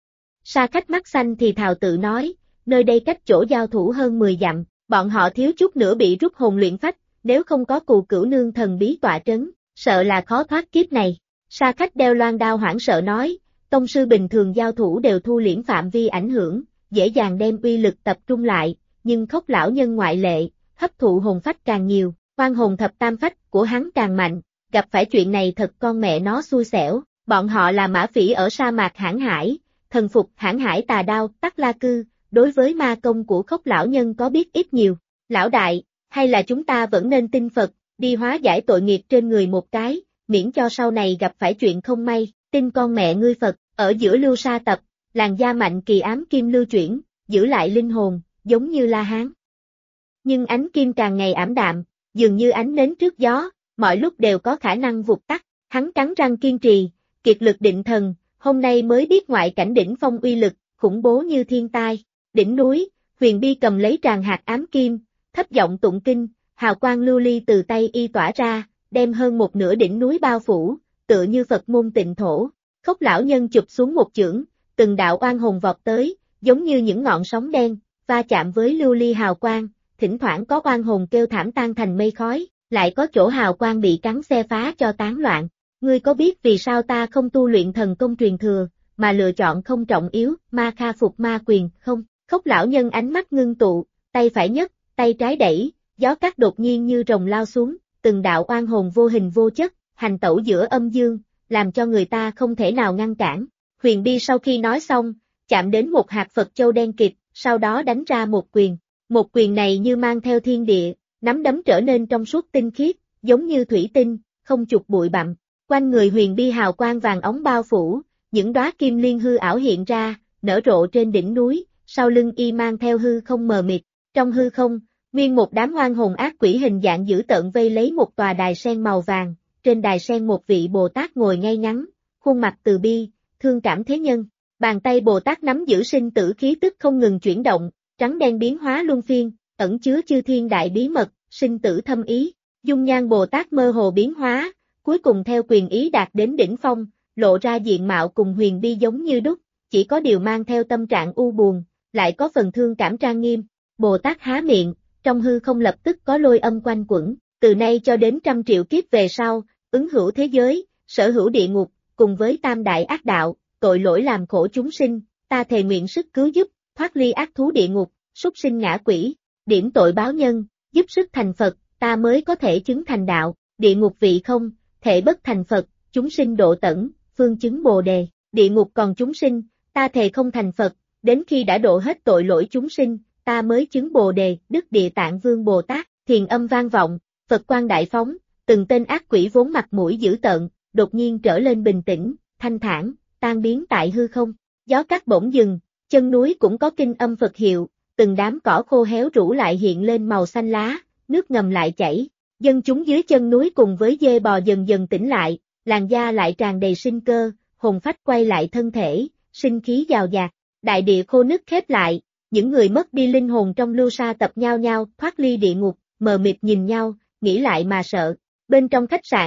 Sa Khách mắt xanh thì thào tự nói, nơi đây cách chỗ giao thủ hơn 10 dặm, bọn họ thiếu chút nữa bị rút hồn luyện phách, nếu không có Cù Cửu Nương thần bí tọa trấn, sợ là khó thoát kiếp này. Sa Khách đeo loan đao hoảng sợ nói, tông sư bình thường giao thủ đều thu liễm phạm vi ảnh hưởng, dễ dàng đem uy lực tập trung lại, nhưng Khốc lão nhân ngoại lệ, hấp thụ hồn phách càng nhiều, oan hồn thập tam phách của hắn càng mạnh, gặp phải chuyện này thật con mẹ nó xui xẻo, bọn họ là mã phỉ ở sa mạc Hãn Hải, thần phục Hãn Hải tà đao, Tắc La Cư, đối với ma công của Khốc lão nhân có biết ít nhiều. Lão đại, hay là chúng ta vẫn nên tin Phật, đi hóa giải tội nghiệp trên người một cái, miễn cho sau này gặp phải chuyện không may, tin con mẹ ngươi Phật. Ở giữa lưu sa tập, làn da mạnh kỳ ám kim lưu chuyển, giữ lại linh hồn, giống như La Hán. Nhưng ánh kim càng ngày ảm đạm, dường như ánh nến trước gió, mọi lúc đều có khả năng vụt tắt. Hắn cắn răng kiên trì, kiệt lực định thần, hôm nay mới biết ngoại cảnh đỉnh phong uy lực, khủng bố như thiên tai. Đỉnh núi, Huyền Bi cầm lấy tràng hạt ám kim, thấp giọng tụng kinh, hào quang lưu ly từ tay y tỏa ra, đem hơn một nửa đỉnh núi bao phủ, tựa như Phật môn tịnh thổ. Khốc lão nhân chụp xuống một chưởng, từng đạo oan hồn vọt tới, giống như những ngọn sóng đen, va chạm với lưu ly hào quang, thỉnh thoảng có oan hồn kêu thảm tan thành mây khói, lại có chỗ hào quang bị cắn xé phá cho tán loạn. Ngươi có biết vì sao ta không tu luyện thần công truyền thừa, mà lựa chọn không trọng yếu, ma kha phục ma quyền, không? Khốc lão nhân ánh mắt ngưng tụ, tay phải nhấc, tay trái đẩy, gió cát đột nhiên như rồng lao xuống, từng đạo oan hồn vô hình vô chất, hành tẩu giữa âm dương, làm cho người ta không thể nào ngăn cản. Huyền Bi sau khi nói xong, chạm đến một hạt Phật châu đen kịt, sau đó đánh ra một quyền. Một quyền này như mang theo thiên địa, nắm đấm trở nên trong suốt tinh khiết, giống như thủy tinh, không chục bụi bặm. Quanh người Huyền Bi hào quang vàng óng bao phủ, những đóa kim liên hư ảo hiện ra, nở rộ trên đỉnh núi, sau lưng y mang theo hư không mờ mịt. Trong hư không, nguyên một đám oan hồn ác quỷ hình dạng dữ tợn vây lấy một tòa đài sen màu vàng, trên đài sen một vị Bồ Tát ngồi ngay ngắn, khuôn mặt từ bi, thương cảm thế nhân. Bàn tay Bồ Tát nắm giữ sinh tử khí tức không ngừng chuyển động, trắng đen biến hóa luân phiên, ẩn chứa chư thiên đại bí mật, sinh tử thâm ý. Dung nhan Bồ Tát mơ hồ biến hóa, cuối cùng theo quyền ý đạt đến đỉnh phong, lộ ra diện mạo cùng Huyền Bi giống như đúc, chỉ có điều mang theo tâm trạng u buồn, lại có phần thương cảm trang nghiêm. Bồ Tát há miệng, trong hư không lập tức có lôi âm quanh quẩn, từ nay cho đến 100 triệu kiếp về sau, ứng hữu thế giới, sở hữu địa ngục, cùng với tam đại ác đạo, tội lỗi làm khổ chúng sinh, ta thề nguyện sức cứu giúp, thoát ly ác thú địa ngục, súc sinh ngã quỷ, điểm tội báo nhân, giúp sức thành Phật, ta mới có thể chứng thành đạo, địa ngục vị không, thể bất thành Phật, chúng sinh độ tẩn, phương chứng Bồ đề, địa ngục còn chúng sinh, ta thề không thành Phật, đến khi đã độ hết tội lỗi chúng sinh, ta mới chứng Bồ đề, Đức Địa Tạng Vương Bồ Tát, thiền âm vang vọng, Phật quang đại phóng, từng tên ác quỷ vốn mặt mũi dữ tợn, đột nhiên trở lên bình tĩnh, thanh thản, tan biến tại hư không. Gió cát bỗng dừng, chân núi cũng có kinh âm Phật hiệu, từng đám cỏ khô héo rũ lại hiện lên màu xanh lá, nước ngầm lại chảy. Dân chúng dưới chân núi cùng với dê bò dần dần tỉnh lại, làn da lại tràn đầy sinh cơ, hồn phách quay lại thân thể, sinh khí dào dạt. Đại địa khô nứt khép lại, những người mất đi linh hồn trong lưu sa tập nhau nhau thoát ly địa ngục, mờ mịt nhìn nhau, nghĩ lại mà sợ. Bên trong khách sạn,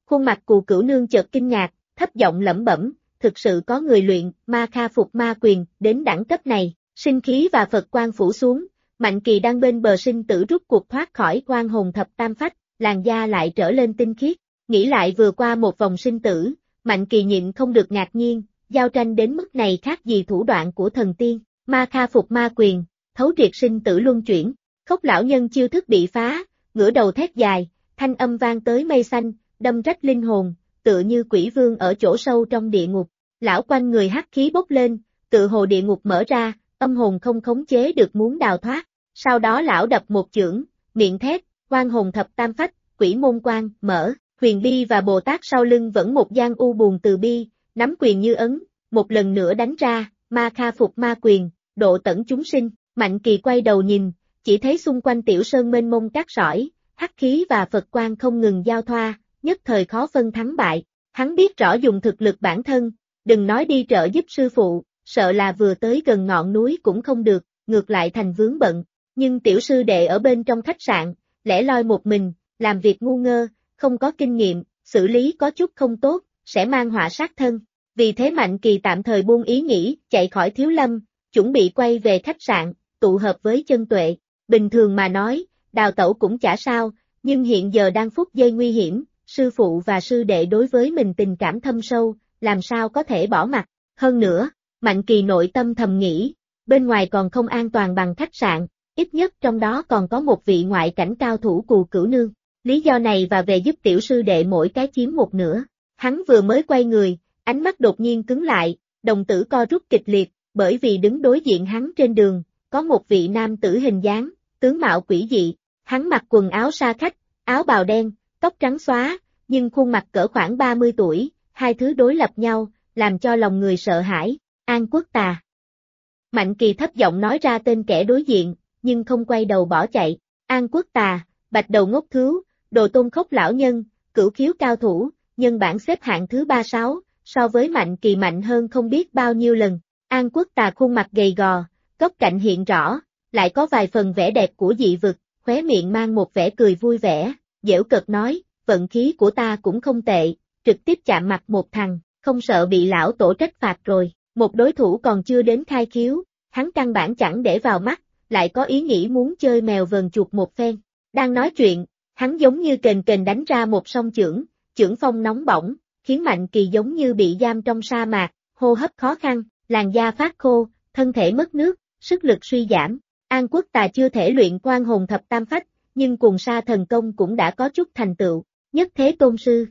Khuôn mặt Cù Cửu Nương chợt kinh ngạc, thấp giọng lẩm bẩm, thực sự có người luyện ma kha phục ma quyền đến đẳng cấp này, sinh khí và Phật quang phủ xuống, Mạnh Kỳ đang bên bờ sinh tử rút cuộc thoát khỏi oan hồn thập tam phách, làn da lại trở lên tinh khiết, nghĩ lại vừa qua một vòng sinh tử, Mạnh Kỳ nhịn không được ngạc nhiên, giao tranh đến mức này khác gì thủ đoạn của thần tiên, ma kha phục ma quyền, thấu triệt sinh tử luân chuyển, Khốc lão nhân chiêu thức bị phá, ngửa đầu thét dài, thanh âm vang tới mây xanh, đâm rách linh hồn, tựa như quỷ vương ở chỗ sâu trong địa ngục, lão quanh người hắc khí bốc lên, tựa hồ địa ngục mở ra, âm hồn không khống chế được muốn đào thoát, sau đó lão đập một chưởng, miệng thét, oan hồn thập tam phách, quỷ môn quan, mở, Huyền Bi và Bồ Tát sau lưng vẫn một gian u buồn từ bi, nắm quyền như ấn, một lần nữa đánh ra, ma kha phục ma quyền, độ tận chúng sinh, Mạnh Kỳ quay đầu nhìn, chỉ thấy xung quanh tiểu sơn mênh mông cát sỏi, hắc khí và Phật quang không ngừng giao thoa, nhất thời khó phân thắng bại, hắn biết rõ dùng thực lực bản thân, đừng nói đi trợ giúp sư phụ, sợ là vừa tới gần ngọn núi cũng không được, ngược lại thành vướng bận, nhưng tiểu sư đệ ở bên trong khách sạn, lẻ loi một mình, làm việc ngu ngơ, không có kinh nghiệm, xử lý có chút không tốt, sẽ mang họa sát thân. Vì thế Mạnh Kỳ tạm thời buông ý nghĩ, chạy khỏi Thiếu Lâm, chuẩn bị quay về khách sạn, tụ hợp với Chân Tuệ. Bình thường mà nói, đào tẩu cũng chả sao, nhưng hiện giờ đang phút giây nguy hiểm, sư phụ và sư đệ đối với mình tình cảm thâm sâu, làm sao có thể bỏ mặc. Hơn nữa, Mạnh Kỳ nội tâm thầm nghĩ, bên ngoài còn không an toàn bằng khách sạn, ít nhất trong đó còn có một vị ngoại cảnh cao thủ Cù Cửu Nương. Lý do này và về giúp tiểu sư đệ mỗi cái chiếm một nửa. Hắn vừa mới quay người, ánh mắt đột nhiên cứng lại, đồng tử co rút kịch liệt, bởi vì đứng đối diện hắn trên đường, có một vị nam tử hình dáng, tướng mạo quỷ dị, hắn mặc quần áo sa khách, áo bào đen, tóc trắng xóa, nhưng khuôn mặt cỡ khoảng 30 tuổi, hai thứ đối lập nhau, làm cho lòng người sợ hãi, An Quốc Tà. Mạnh Kỳ thấp giọng nói ra tên kẻ đối diện, nhưng không quay đầu bỏ chạy, An Quốc Tà, bạch đầu ngốc thứu, đồ tôn khốc lão nhân, cửu khiếu cao thủ, nhân bản xếp hạng thứ 36, so với Mạnh Kỳ mạnh hơn không biết bao nhiêu lần, An Quốc Tà khuôn mặt gầy gò, góc cạnh hiện rõ, lại có vài phần vẻ đẹp của dị vực, khóe miệng mang một vẻ cười vui vẻ, giễu cợt nói, vận khí của ta cũng không tệ, trực tiếp chạm mặt một thằng, không sợ bị lão tổ trách phạt rồi, một đối thủ còn chưa đến khai khiếu, hắn căn bản chẳng để vào mắt, lại có ý nghĩ muốn chơi mèo vờn chuột một phen, đang nói chuyện, hắn giống như kềnh kềnh đánh ra một song chưởng, chưởng phong nóng bỏng, khiến Mạnh Kỳ giống như bị giam trong sa mạc, hô hấp khó khăn, làn da phát khô, thân thể mất nước, sức lực suy giảm. An Quốc Tà chưa thể luyện oan hồn thập tam phách, nhưng cùng sa thần công cũng đã có chút thành tựu, nhất thế tôn sư.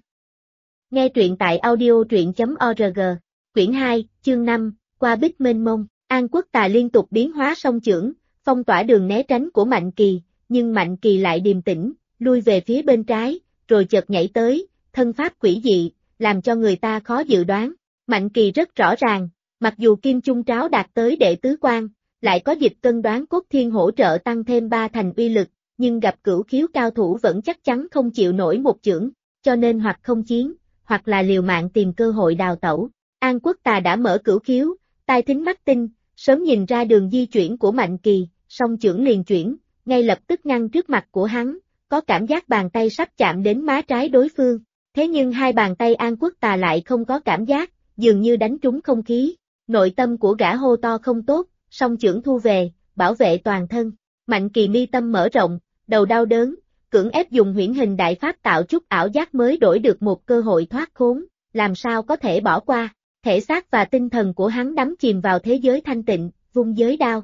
Nghe truyện tại audio truyện.org, quyển 2, chương 5, qua bích mênh mông, An Quốc Tà liên tục biến hóa song chưởng, phong tỏa đường né tránh của Mạnh Kỳ, nhưng Mạnh Kỳ lại điềm tĩnh, lui về phía bên trái, rồi chợt nhảy tới, thân pháp quỷ dị, làm cho người ta khó dự đoán. Mạnh Kỳ rất rõ ràng, mặc dù Kim Chung Tráo đạt tới đệ tứ quan, lại có dịch cân đoán cốt thiên hỗ trợ tăng thêm 3 thành uy lực, nhưng gặp cửu khiếu cao thủ vẫn chắc chắn không chịu nổi một chưởng, cho nên hoặc không chiến, hoặc là liều mạng tìm cơ hội đào tẩu. An Quốc Tà đã mở cửu khiếu, tai thính mắt tinh, sớm nhìn ra đường di chuyển của Mạnh Kỳ, song chưởng liền chuyển, ngay lập tức ngăn trước mặt của hắn, có cảm giác bàn tay sắp chạm đến má trái đối phương. Thế nhưng hai bàn tay An Quốc Tà lại không có cảm giác, dường như đánh trúng không khí. Nội tâm của gã hô to không tốt, song chưởng thu về, bảo vệ toàn thân. Mạnh Kỳ mi tâm mở rộng, đầu đau đớn, cưỡng ép dùng huyễn hình đại pháp tạo chút ảo giác mới đổi được một cơ hội thoát khốn, làm sao có thể bỏ qua. Thể xác và tinh thần của hắn đắm chìm vào thế giới thanh tịnh, vung giới đao.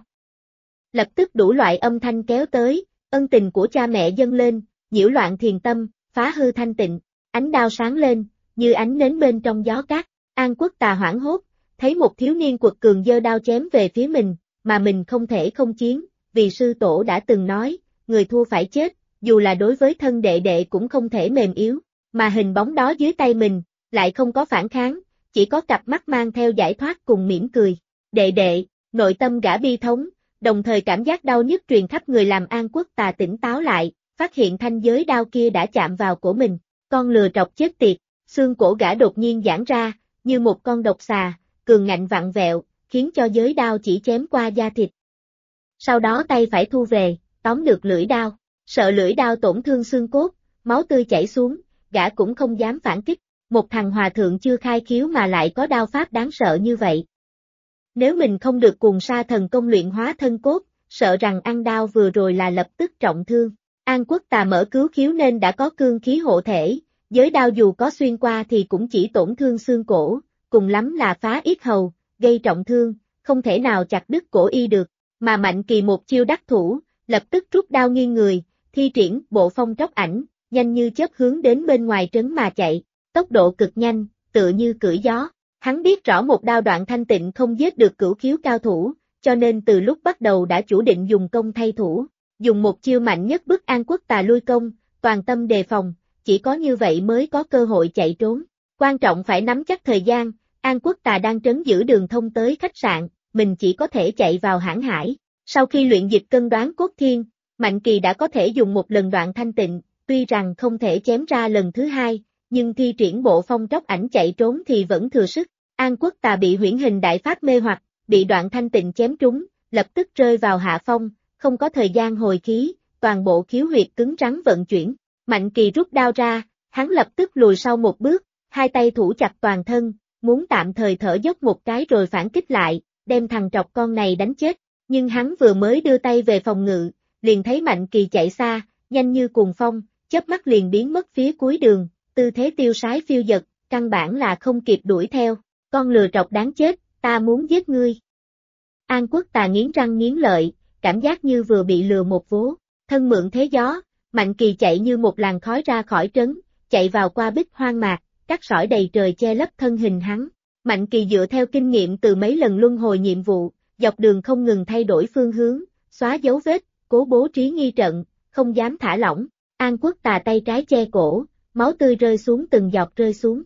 Lập tức đủ loại âm thanh kéo tới, ân tình của cha mẹ dâng lên, nhiễu loạn thiền tâm, phá hư thanh tịnh, ánh đao sáng lên, như ánh nến bên trong gió cát. An Quốc Tà hoảng hốt, thấy một thiếu niên quật cường giơ đao chém về phía mình, mà mình không thể không chiến, vì sư tổ đã từng nói, người thua phải chết, dù là đối với thân đệ đệ cũng không thể mềm yếu, mà hình bóng đó dưới tay mình, lại không có phản kháng, chỉ có cặp mắt mang theo giải thoát cùng mỉm cười. Đệ đệ, nội tâm gã bi thống, đồng thời cảm giác đau nhức truyền khắp người làm An Quốc Tà tỉnh táo lại, phát hiện thanh giới đao kia đã chạm vào cổ mình, con lừa trọc chết tiệt, xương cổ gã đột nhiên giãn ra, như một con độc xà, cường ngạnh vặn vẹo, khiến cho giới đao chỉ chém qua da thịt. Sau đó tay phải thu về, tóm được lưỡi đao, sợ lưỡi đao tổn thương xương cốt, máu tươi chảy xuống, gã cũng không dám phản kích, một thằng hòa thượng chưa khai khiếu mà lại có đao pháp đáng sợ như vậy. Nếu mình không được cuồng sa thần công luyện hóa thân cốt, sợ rằng ăn đao vừa rồi là lập tức trọng thương. An Quốc Tà mở cứu khiếu nên đã có cương khí hộ thể, giới đao dù có xuyên qua thì cũng chỉ tổn thương xương cổ, cùng lắm là phá yết hầu, gây trọng thương, không thể nào chặt đứt cổ y được, mà Mạnh Kỳ một chiêu đắc thủ, lập tức rút đao nghiêng người, thi triển bộ phong tróc ảnh, nhanh như chớp hướng đến bên ngoài trấn mà chạy, tốc độ cực nhanh, tựa như cưỡi gió. Hắn biết rõ một đao Đoạn Thanh Tịnh không giết được cửu khiếu cao thủ, cho nên từ lúc bắt đầu đã chủ định dùng công thay thủ, dùng một chiêu mạnh nhất bức An Quốc Tà lui công, toàn tâm đề phòng, chỉ có như vậy mới có cơ hội chạy trốn. Quan trọng phải nắm chắc thời gian, An Quốc Tà đang trấn giữ đường thông tới khách sạn, mình chỉ có thể chạy vào hãng hải. Sau khi luyện dịch cân đoán cốt thiên, Mạnh Kỳ đã có thể dùng một lần Đoạn Thanh Tịnh, tuy rằng không thể chém ra lần thứ hai, nhưng thi triển bộ phong tróc ảnh chạy trốn thì vẫn thừa sức. An Quốc Tà bị huyễn hình đại pháp mê hoặc, bị Đoạn Thanh Tịnh chém trúng, lập tức rơi vào hạ phong, không có thời gian hồi khí, toàn bộ khiếu huyệt cứng rắn vận chuyển. Mạnh Kỳ rút đao ra, hắn lập tức lùi sau một bước, hai tay thủ chặt toàn thân, muốn tạm thời thở dốc một cái rồi phản kích lại, đem thằng trọc con này đánh chết. Nhưng hắn vừa mới đưa tay về phòng ngự, liền thấy Mạnh Kỳ chạy xa, nhanh như cuồng phong, chớp mắt liền biến mất phía cuối đường, tư thế tiêu sái phiêu dật, căn bản là không kịp đuổi theo. Con lừa trọc đáng chết, ta muốn giết ngươi. An Quốc Tà nghiến răng nghiến lợi, cảm giác như vừa bị lừa một vố, thân mượn thế gió, Mạnh Kỳ chạy như một làn khói ra khỏi trấn, chạy vào qua bích hoang mạc, cát sỏi đầy trời che lấp thân hình hắn. Mạnh Kỳ dựa theo kinh nghiệm từ mấy lần luân hồi nhiệm vụ, dọc đường không ngừng thay đổi phương hướng, xóa dấu vết, cố bố trí nghi trận, không dám thả lỏng. An Quốc Tà tay trái che cổ, máu tươi rơi xuống từng giọt rơi xuống.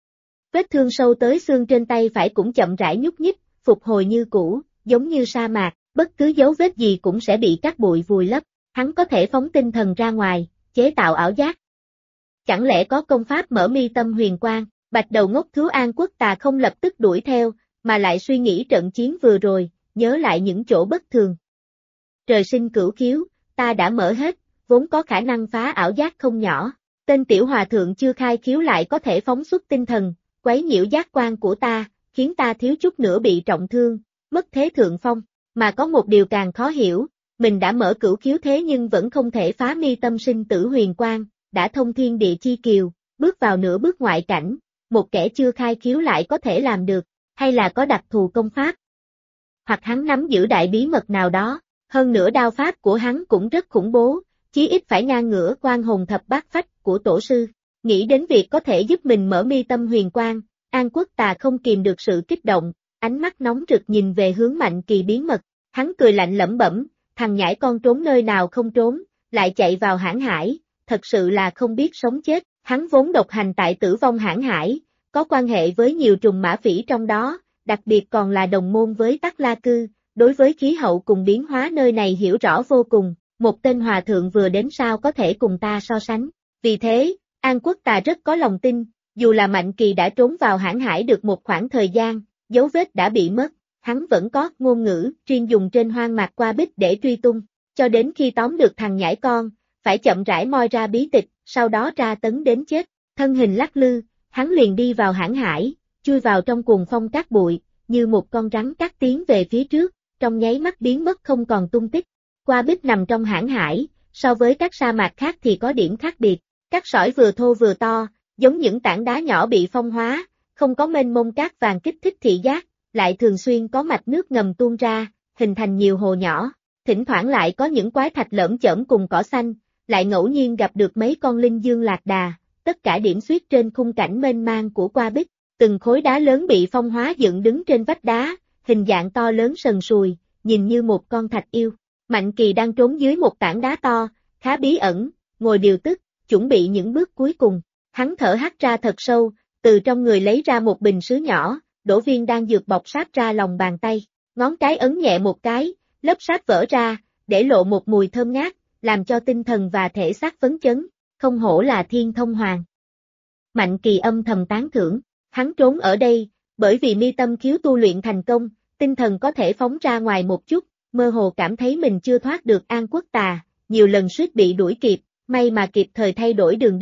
Vết thương sâu tới xương trên tay phải cũng chậm rãi nhúc nhích, phục hồi như cũ, giống như sa mạc, bất cứ dấu vết gì cũng sẽ bị cát bụi vùi lấp. Hắn có thể phóng tinh thần ra ngoài, chế tạo ảo giác. Chẳng lẽ có công pháp mở mi tâm huyền quang? Bạch đầu ngốc thú An Quốc Tà không lập tức đuổi theo, mà lại suy nghĩ trận chiến vừa rồi, nhớ lại những chỗ bất thường. Trời sinh cửu khiếu, ta đã mở hết, vốn có khả năng phá ảo giác không nhỏ. Tên tiểu hòa thượng chưa khai khiếu lại có thể phóng xuất tinh thần, quấy nhiễu giác quan của ta, khiến ta thiếu chút nữa bị trọng thương, mất thế thượng phong. Mà có một điều càng khó hiểu, mình đã mở cửu khiếu thế nhưng vẫn không thể phá mi tâm sinh tử huyền quang, đã thông thiên địa chi kiều, bước vào nửa bước ngoại cảnh, một kẻ chưa khai khiếu lại có thể làm được, hay là có đặc thù công pháp? Hoặc hắn nắm giữ đại bí mật nào đó, hơn nữa đao pháp của hắn cũng rất khủng bố, chí ít phải ngang ngửa quan hồn thập bát phách của tổ sư. Nghĩ đến việc có thể giúp mình mở mi tâm huyền quang, An Quốc Tà không kìm được sự kích động, ánh mắt nóng rực nhìn về hướng Mạnh Kỳ bí mật, hắn cười lạnh lẩm bẩm, thằng nhãi con trốn nơi nào không trốn, lại chạy vào hãng hải, thật sự là không biết sống chết. Hắn vốn độc hành tại Tử Vong hãng hải, có quan hệ với nhiều trùng mã phỉ trong đó, đặc biệt còn là đồng môn với Tắc La Cư, đối với khí hậu cùng biến hóa nơi này hiểu rõ vô cùng, một tên hòa thượng vừa đến sao có thể cùng ta so sánh. Vì thế, An Quốc Tà rất có lòng tin, dù là Mạnh Kỳ đã trốn vào hãng hải được một khoảng thời gian, dấu vết đã bị mất, hắn vẫn có ngôn ngữ riêng dùng trên hoang mạc qua bích để truy tung, cho đến khi tóm được thằng nhãi con, phải chậm rãi moi ra bí tịch, sau đó tra tấn đến chết. Thân hình lắc lư, hắn liền đi vào hãng hải, chui vào trong cuồng phong cát bụi, như một con rắn cát tiến về phía trước, trong nháy mắt biến mất không còn tung tích. Qua bích nằm trong hãng hải, so với các sa mạc khác thì có điểm khác biệt, cát sỏi vừa thô vừa to, giống những tảng đá nhỏ bị phong hóa, không có mênh mông cát vàng kích thích thị giác, lại thường xuyên có mạch nước ngầm tuôn ra, hình thành nhiều hồ nhỏ, thỉnh thoảng lại có những quái thạch lởm chởm cùng cỏ xanh, lại ngẫu nhiên gặp được mấy con linh dương lạc đà, tất cả điểm xuyết trên khung cảnh mênh mang của Qua Bích, từng khối đá lớn bị phong hóa dựng đứng trên vách đá, hình dạng to lớn sần sùi, nhìn như một con thạch yêu. Mạnh Kỳ đang trốn dưới một tảng đá to, khá bí ẩn, ngồi điều tức, chuẩn bị những bước cuối cùng. Hắn thở hắt ra thật sâu, từ trong người lấy ra một bình sứ nhỏ, đổ viên đang dược bọc sáp ra lòng bàn tay, ngón cái ấn nhẹ một cái, lớp sáp vỡ ra, để lộ một mùi thơm ngát, làm cho tinh thần và thể xác phấn chấn, không hổ là Thiên Thông Hoàng. Mạnh Kỳ âm thầm tán thưởng, hắn trốn ở đây, bởi vì mi tâm khiếu tu luyện thành công, tinh thần có thể phóng ra ngoài một chút, mơ hồ cảm thấy mình chưa thoát được An Quốc Tà, nhiều lần suýt bị đuổi kịp, may mà kịp thời thay đổi đường đi.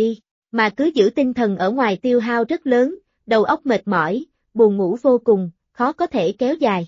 mà cứ giữ tinh thần ở ngoài tiêu hao rất lớn, đầu óc mệt mỏi, buồn ngủ vô cùng, khó có thể kéo dài.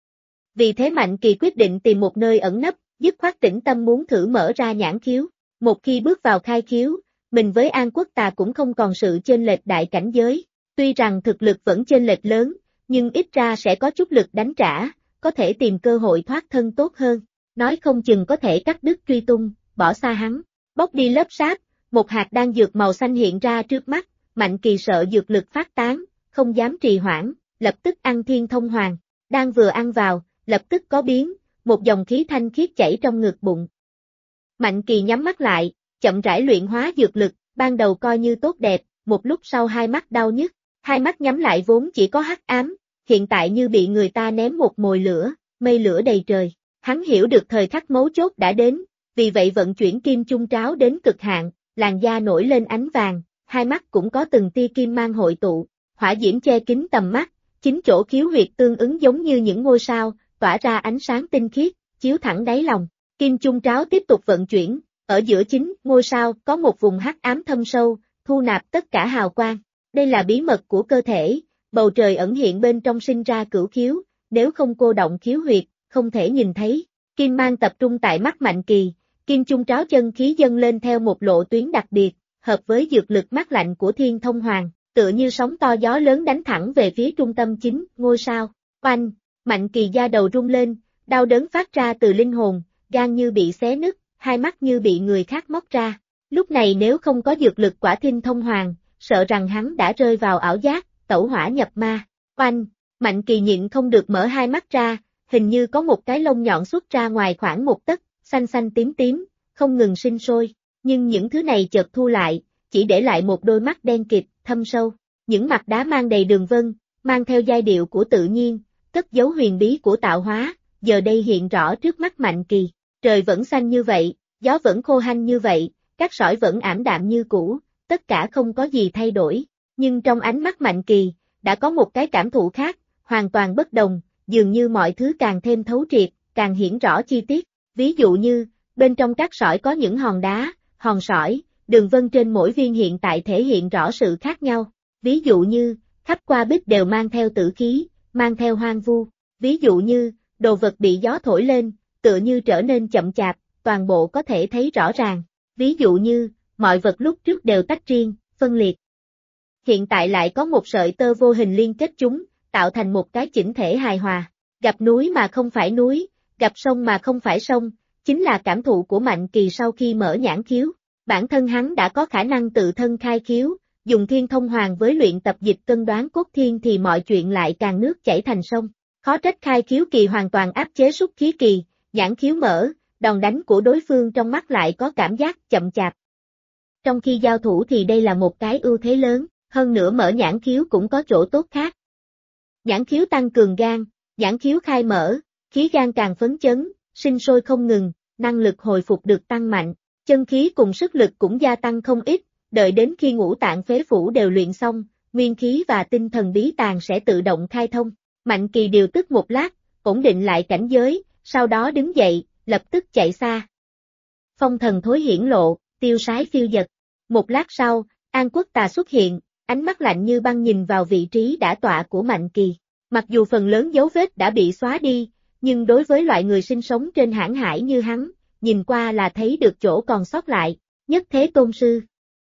Vì thế Mạnh Kỳ quyết định tìm một nơi ẩn nấp, dứt khoát tĩnh tâm muốn thử mở ra nhãn khiếu. Một khi bước vào khai khiếu, mình với An Quốc Tà cũng không còn sự chênh lệch đại cảnh giới. Tuy rằng thực lực vẫn chênh lệch lớn, nhưng ít ra sẽ có chút lực đánh trả, có thể tìm cơ hội thoát thân tốt hơn. Nói không chừng có thể cắt đứt truy tung, bỏ xa hắn. Bóc đi lớp sáp, một hạt đan dược màu xanh hiện ra trước mắt, Mạnh Kỳ sợ dược lực phát tán, không dám trì hoãn, lập tức ăn thiên thông hoàng. Đan vừa ăn vào, lập tức có biến, một dòng khí thanh khiết chảy trong ngực bụng. Mạnh Kỳ nhắm mắt lại, chậm rãi luyện hóa dược lực, ban đầu coi như tốt đẹp, một lúc sau hai mắt đau nhức, hai mắt nhắm lại vốn chỉ có hắc ám, hiện tại như bị người ta ném một mồi lửa, mây lửa đầy trời. Hắn hiểu được thời khắc mấu chốt đã đến, vì vậy vận chuyển kim chung tráo đến cực hạn, làn da nổi lên ánh vàng, hai mắt cũng có từng tia kim mang hội tụ, hỏa diễm che kín tầm mắt, chính chỗ khiếu huyệt tương ứng giống như những ngôi sao, tỏa ra ánh sáng tinh khiết, chiếu thẳng đáy lòng. Kim chung tráo tiếp tục vận chuyển, ở giữa chính ngôi sao có một vùng hắc ám thâm sâu, thu nạp tất cả hào quang. Đây là bí mật của cơ thể, bầu trời ẩn hiện bên trong sinh ra cửu khiếu, nếu không cô động khiếu huyệt, không thể nhìn thấy. Kim mang tập trung tại mắt Mạnh Kỳ, kim chung tráo chân khí dâng lên theo một lộ tuyến đặc biệt, hợp với dược lực mát lạnh của thiên thông hoàng, tựa như sóng to gió lớn đánh thẳng về phía trung tâm chính, ngôi sao. Oanh, Mạnh Kỳ da đầu rung lên, đau đớn phát ra từ linh hồn, gan như bị xé nứt, hai mắt như bị người khác móc ra. Lúc này nếu không có dược lực quả thiên thông hoàng, sợ rằng hắn đã rơi vào ảo giác, tẩu hỏa nhập ma. Oanh, Mạnh Kỳ nhịn không được mở hai mắt ra, hình như có một cái lông nhọn xuất ra ngoài khoảng một tấc, xanh xanh tím tím, không ngừng sinh sôi, nhưng những thứ này chợt thu lại, chỉ để lại một đôi mắt đen kịt, thâm sâu. Những mặt đá mang đầy đường vân, mang theo giai điệu của tự nhiên, cất dấu huyền bí của tạo hóa, giờ đây hiện rõ trước mắt Mạnh Kỳ. Trời vẫn xanh như vậy, gió vẫn khô hanh như vậy, các sỏi vẫn ảm đạm như cũ, tất cả không có gì thay đổi. Nhưng trong ánh mắt Mạnh Kỳ, đã có một cái cảm thụ khác, hoàn toàn bất đồng, dường như mọi thứ càng thêm thấu triệt, càng hiển rõ chi tiết. Ví dụ như, bên trong các sỏi có những hòn đá, hòn sỏi, đường vân trên mỗi viên hiện tại thể hiện rõ sự khác nhau. Ví dụ như, khắp qua bích đều mang theo tử khí, mang theo hoang vu. Ví dụ như, đồ vật bị gió thổi lên, tựa như trở nên chậm chạp, toàn bộ có thể thấy rõ ràng. Ví dụ như, mọi vật lúc trước đều tách riêng, phân liệt. Hiện tại lại có một sợi tơ vô hình liên kết chúng, tạo thành một cái chỉnh thể hài hòa. Gặp núi mà không phải núi, gặp sông mà không phải sông, chính là cảm thụ của Mạnh Kỳ sau khi mở nhãn khiếu. Bản thân hắn đã có khả năng tự thân khai khiếu, dùng thiên thông hoàng với luyện tập dịch cân đoán cốt thiên thì mọi chuyện lại càng nước chảy thành sông. Khó trách khai khiếu kỳ hoàn toàn áp chế xúc khí kỳ, nhãn khiếu mở, đòn đánh của đối phương trong mắt lại có cảm giác chậm chạp. Trong khi giao thủ thì đây là một cái ưu thế lớn, hơn nữa mở nhãn khiếu cũng có chỗ tốt khác. Nhãn khiếu tăng cường gan, nhãn khiếu khai mở, khí gan càng phấn chấn, sinh sôi không ngừng, năng lực hồi phục được tăng mạnh, chân khí cùng sức lực cũng gia tăng không ít, đợi đến khi ngũ tạng phế phủ đều luyện xong, nguyên khí và tinh thần bí tàng sẽ tự động khai thông. Mạnh Kỳ điều tức một lát, ổn định lại cảnh giới, sau đó đứng dậy, lập tức chạy xa. Phong thần thối hiển lộ, tiêu sái phiêu dật. Một lát sau, An Quốc Tà xuất hiện, ánh mắt lạnh như băng nhìn vào vị trí đã tọa của Mạnh Kỳ. Mặc dù phần lớn dấu vết đã bị xóa đi, nhưng đối với loại người sinh sống trên hãn hải như hắn, nhìn qua là thấy được chỗ còn sót lại. Nhất Thế Tôn Sư.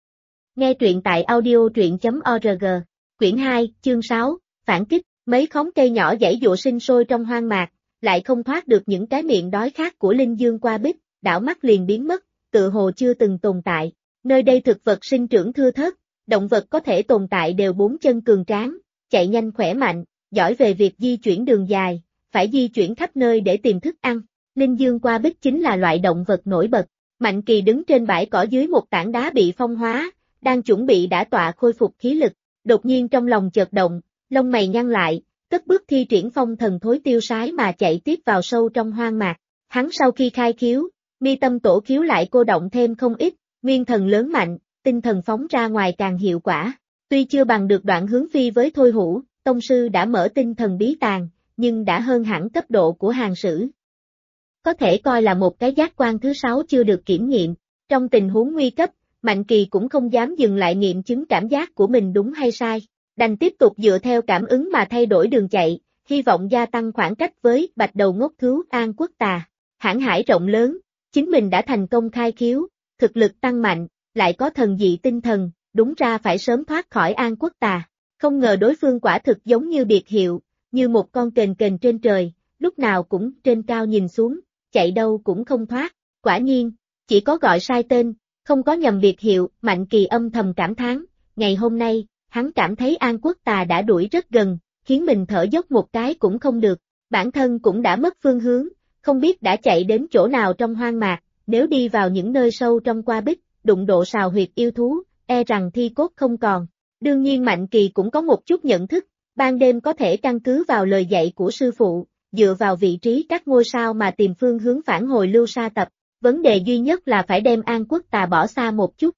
Nghe truyện tại audio.org. Quyển 2, chương 6, phản kích. Mấy khóm cây nhỏ dãy dụa sinh sôi trong hoang mạc, lại không thoát được những cái miệng đói khát của Linh Dương qua bích, đảo mắt liền biến mất, tựa hồ chưa từng tồn tại. Nơi đây thực vật sinh trưởng thưa thớt, động vật có thể tồn tại đều bốn chân cường tráng, chạy nhanh khỏe mạnh, giỏi về việc di chuyển đường dài, phải di chuyển khắp nơi để tìm thức ăn. Linh Dương qua bích chính là loại động vật nổi bật. Mạnh Kỳ đứng trên bãi cỏ dưới một tảng đá bị phong hóa, đang chuẩn bị đả tọa khôi phục khí lực, đột nhiên trong lòng chợt động, lông mày nhăn lại, cất bước thi triển phong thần thối tiêu sái mà chạy tiếp vào sâu trong hoang mạc. Hắn sau khi khai khiếu, mi tâm tổ khiếu lại cô động thêm không ít, nguyên thần lớn mạnh, tinh thần phóng ra ngoài càng hiệu quả. Tuy chưa bằng được Đoạn Hướng Phi với Thôi Hữu, tông sư đã mở tinh thần bí tàng, nhưng đã hơn hẳn cấp độ của Hàn Sử. Có thể coi là một cái giác quan thứ 6 chưa được kiểm nghiệm. Trong tình huống nguy cấp, Mạnh Kỳ cũng không dám dừng lại nghiệm chứng cảm giác của mình đúng hay sai, đành tiếp tục dựa theo cảm ứng mà thay đổi đường chạy, hy vọng gia tăng khoảng cách với bạch đầu ngốc thú An Quốc Tà. Hãn hải rộng lớn, chính mình đã thành công khai khiếu, thực lực tăng mạnh, lại có thần dị tinh thần, đúng ra phải sớm thoát khỏi An Quốc Tà. Không ngờ đối phương quả thực giống như biệt hiệu, như một con kền kền trên trời, lúc nào cũng trên cao nhìn xuống, chạy đâu cũng không thoát. Quả nhiên, chỉ có gọi sai tên, không có nhầm biệt hiệu. Mạnh Kỳ âm thầm cảm thán, ngày hôm nay, hắn cảm thấy An Quốc Tà đã đuổi rất gần, khiến mình thở dốc một cái cũng không được, bản thân cũng đã mất phương hướng, không biết đã chạy đến chỗ nào trong hoang mạc, nếu đi vào những nơi sâu trong qua bích, đụng độ sào huyệt yêu thú, e rằng thi cốt không còn. Đương nhiên Mạnh Kỳ cũng có một chút nhận thức, ban đêm có thể căn cứ vào lời dạy của sư phụ, dựa vào vị trí các ngôi sao mà tìm phương hướng phản hồi lưu sa tập, vấn đề duy nhất là phải đem An Quốc Tà bỏ xa một chút.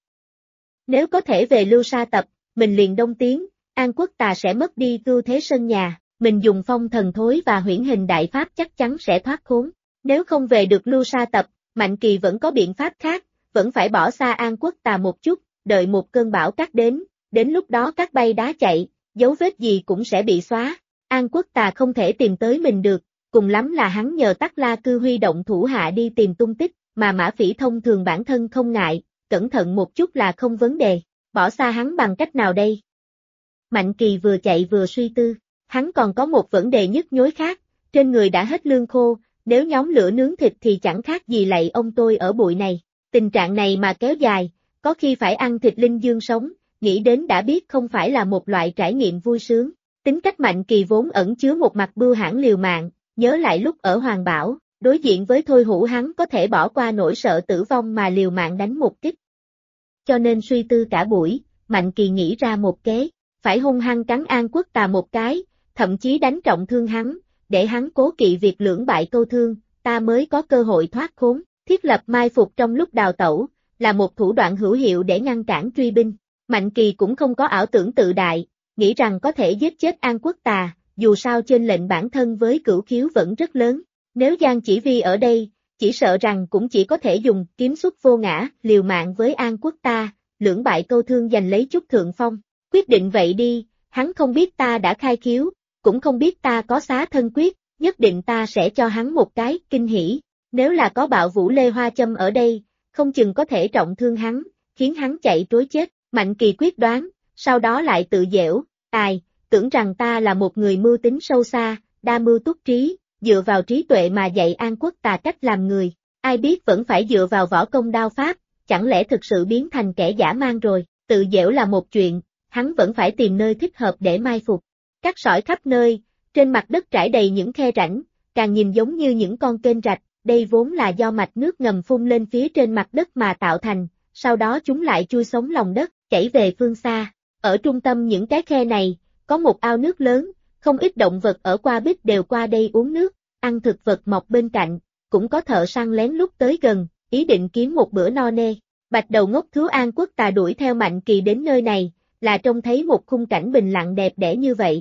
Nếu có thể về lưu sa tập, mình liền đông tiến, An Quốc Tà sẽ mất đi ưu thế sân nhà, mình dùng phong thần thối và huyễn hình đại pháp chắc chắn sẽ thoát khốn. Nếu không về được lưu sa tập, Mạnh Kỳ vẫn có biện pháp khác, vẫn phải bỏ xa An Quốc Tà một chút, đợi một cơn bão cát đến lúc đó cát bay đá chạy, dấu vết gì cũng sẽ bị xóa. An Quốc Tà không thể tìm tới mình được, cùng lắm là hắn nhờ Tắc La Cư huy động thủ hạ đi tìm tung tích, mà Mã Phỉ thông thường bản thân không ngại, cẩn thận một chút là không vấn đề, bỏ xa hắn bằng cách nào đây? Mạnh Kỳ vừa chạy vừa suy tư, hắn còn có một vấn đề nhức nhối khác, trên người đã hết lương khô, nếu nhóm lửa nướng thịt thì chẳng khác gì lạy ông tôi ở bụi này, tình trạng này mà kéo dài, có khi phải ăn thịt linh dương sống, nghĩ đến đã biết không phải là một loại trải nghiệm vui sướng. Tính cách Mạnh Kỳ vốn ẩn chứa một mặt bưu hãn liều mạng, nhớ lại lúc ở Hoàng Bảo, đối diện với Thôi Hữu hắn có thể bỏ qua nỗi sợ tử vong mà liều mạng đánh một kích. Cho nên suy tư cả buổi, Mạnh Kỳ nghĩ ra một kế, phải hung hăng cắn An Quốc Tà một cái, thậm chí đánh trọng thương hắn, để hắn cố kỵ việc lưỡng bại câu thương, ta mới có cơ hội thoát khốn. Thiết lập mai phục trong lúc đào tẩu, là một thủ đoạn hữu hiệu để ngăn cản truy binh. Mạnh Kỳ cũng không có ảo tưởng tự đại, nghĩ rằng có thể giết chết An Quốc Tà, dù sao chênh lệnh bản thân với Cửu Khiếu vẫn rất lớn. Nếu Giang Chỉ Vi ở đây, chỉ sợ rằng cũng chỉ có thể dùng kiếm xuất vô ngã, liều mạng với An Quốc ta, lưỡng bại câu thương giành lấy chút thượng phong. Quyết định vậy đi, hắn không biết ta đã khai khiếu, cũng không biết ta có xá thân quyết, nhất định ta sẽ cho hắn một cái kinh hỉ. Nếu là có Bạo Vũ Lê Hoa Châm ở đây, không chừng có thể trọng thương hắn, khiến hắn chạy trối chết. Mạnh Kỳ quyết đoán, sau đó lại tự giễu, tưởng rằng ta là một người mưu tính sâu xa, đa mưu túc trí, dựa vào trí tuệ mà dạy An Quốc Tà cách làm người, ai biết vẫn phải dựa vào võ công đao pháp, chẳng lẽ thực sự biến thành kẻ dã man rồi. Tự giễu là một chuyện, hắn vẫn phải tìm nơi thích hợp để mai phục. Cát sỏi khắp nơi, trên mặt đất trải đầy những khe rãnh, càng nhìn giống như những con kênh rạch, đây vốn là do mạch nước ngầm phun lên phía trên mặt đất mà tạo thành, sau đó chúng lại chui sống lòng đất, chảy về phương xa. Ở trung tâm những cái khe này, có một ao nước lớn, không ít động vật ở qua bích đều qua đây uống nước, ăn thực vật mọc bên cạnh, cũng có thợ săn lén lút tới gần, ý định kiếm một bữa no nê. Bạch đầu ngốc thú An Quốc Tà đuổi theo Mạnh Kỳ đến nơi này, là trông thấy một khung cảnh bình lặng đẹp đẽ như vậy.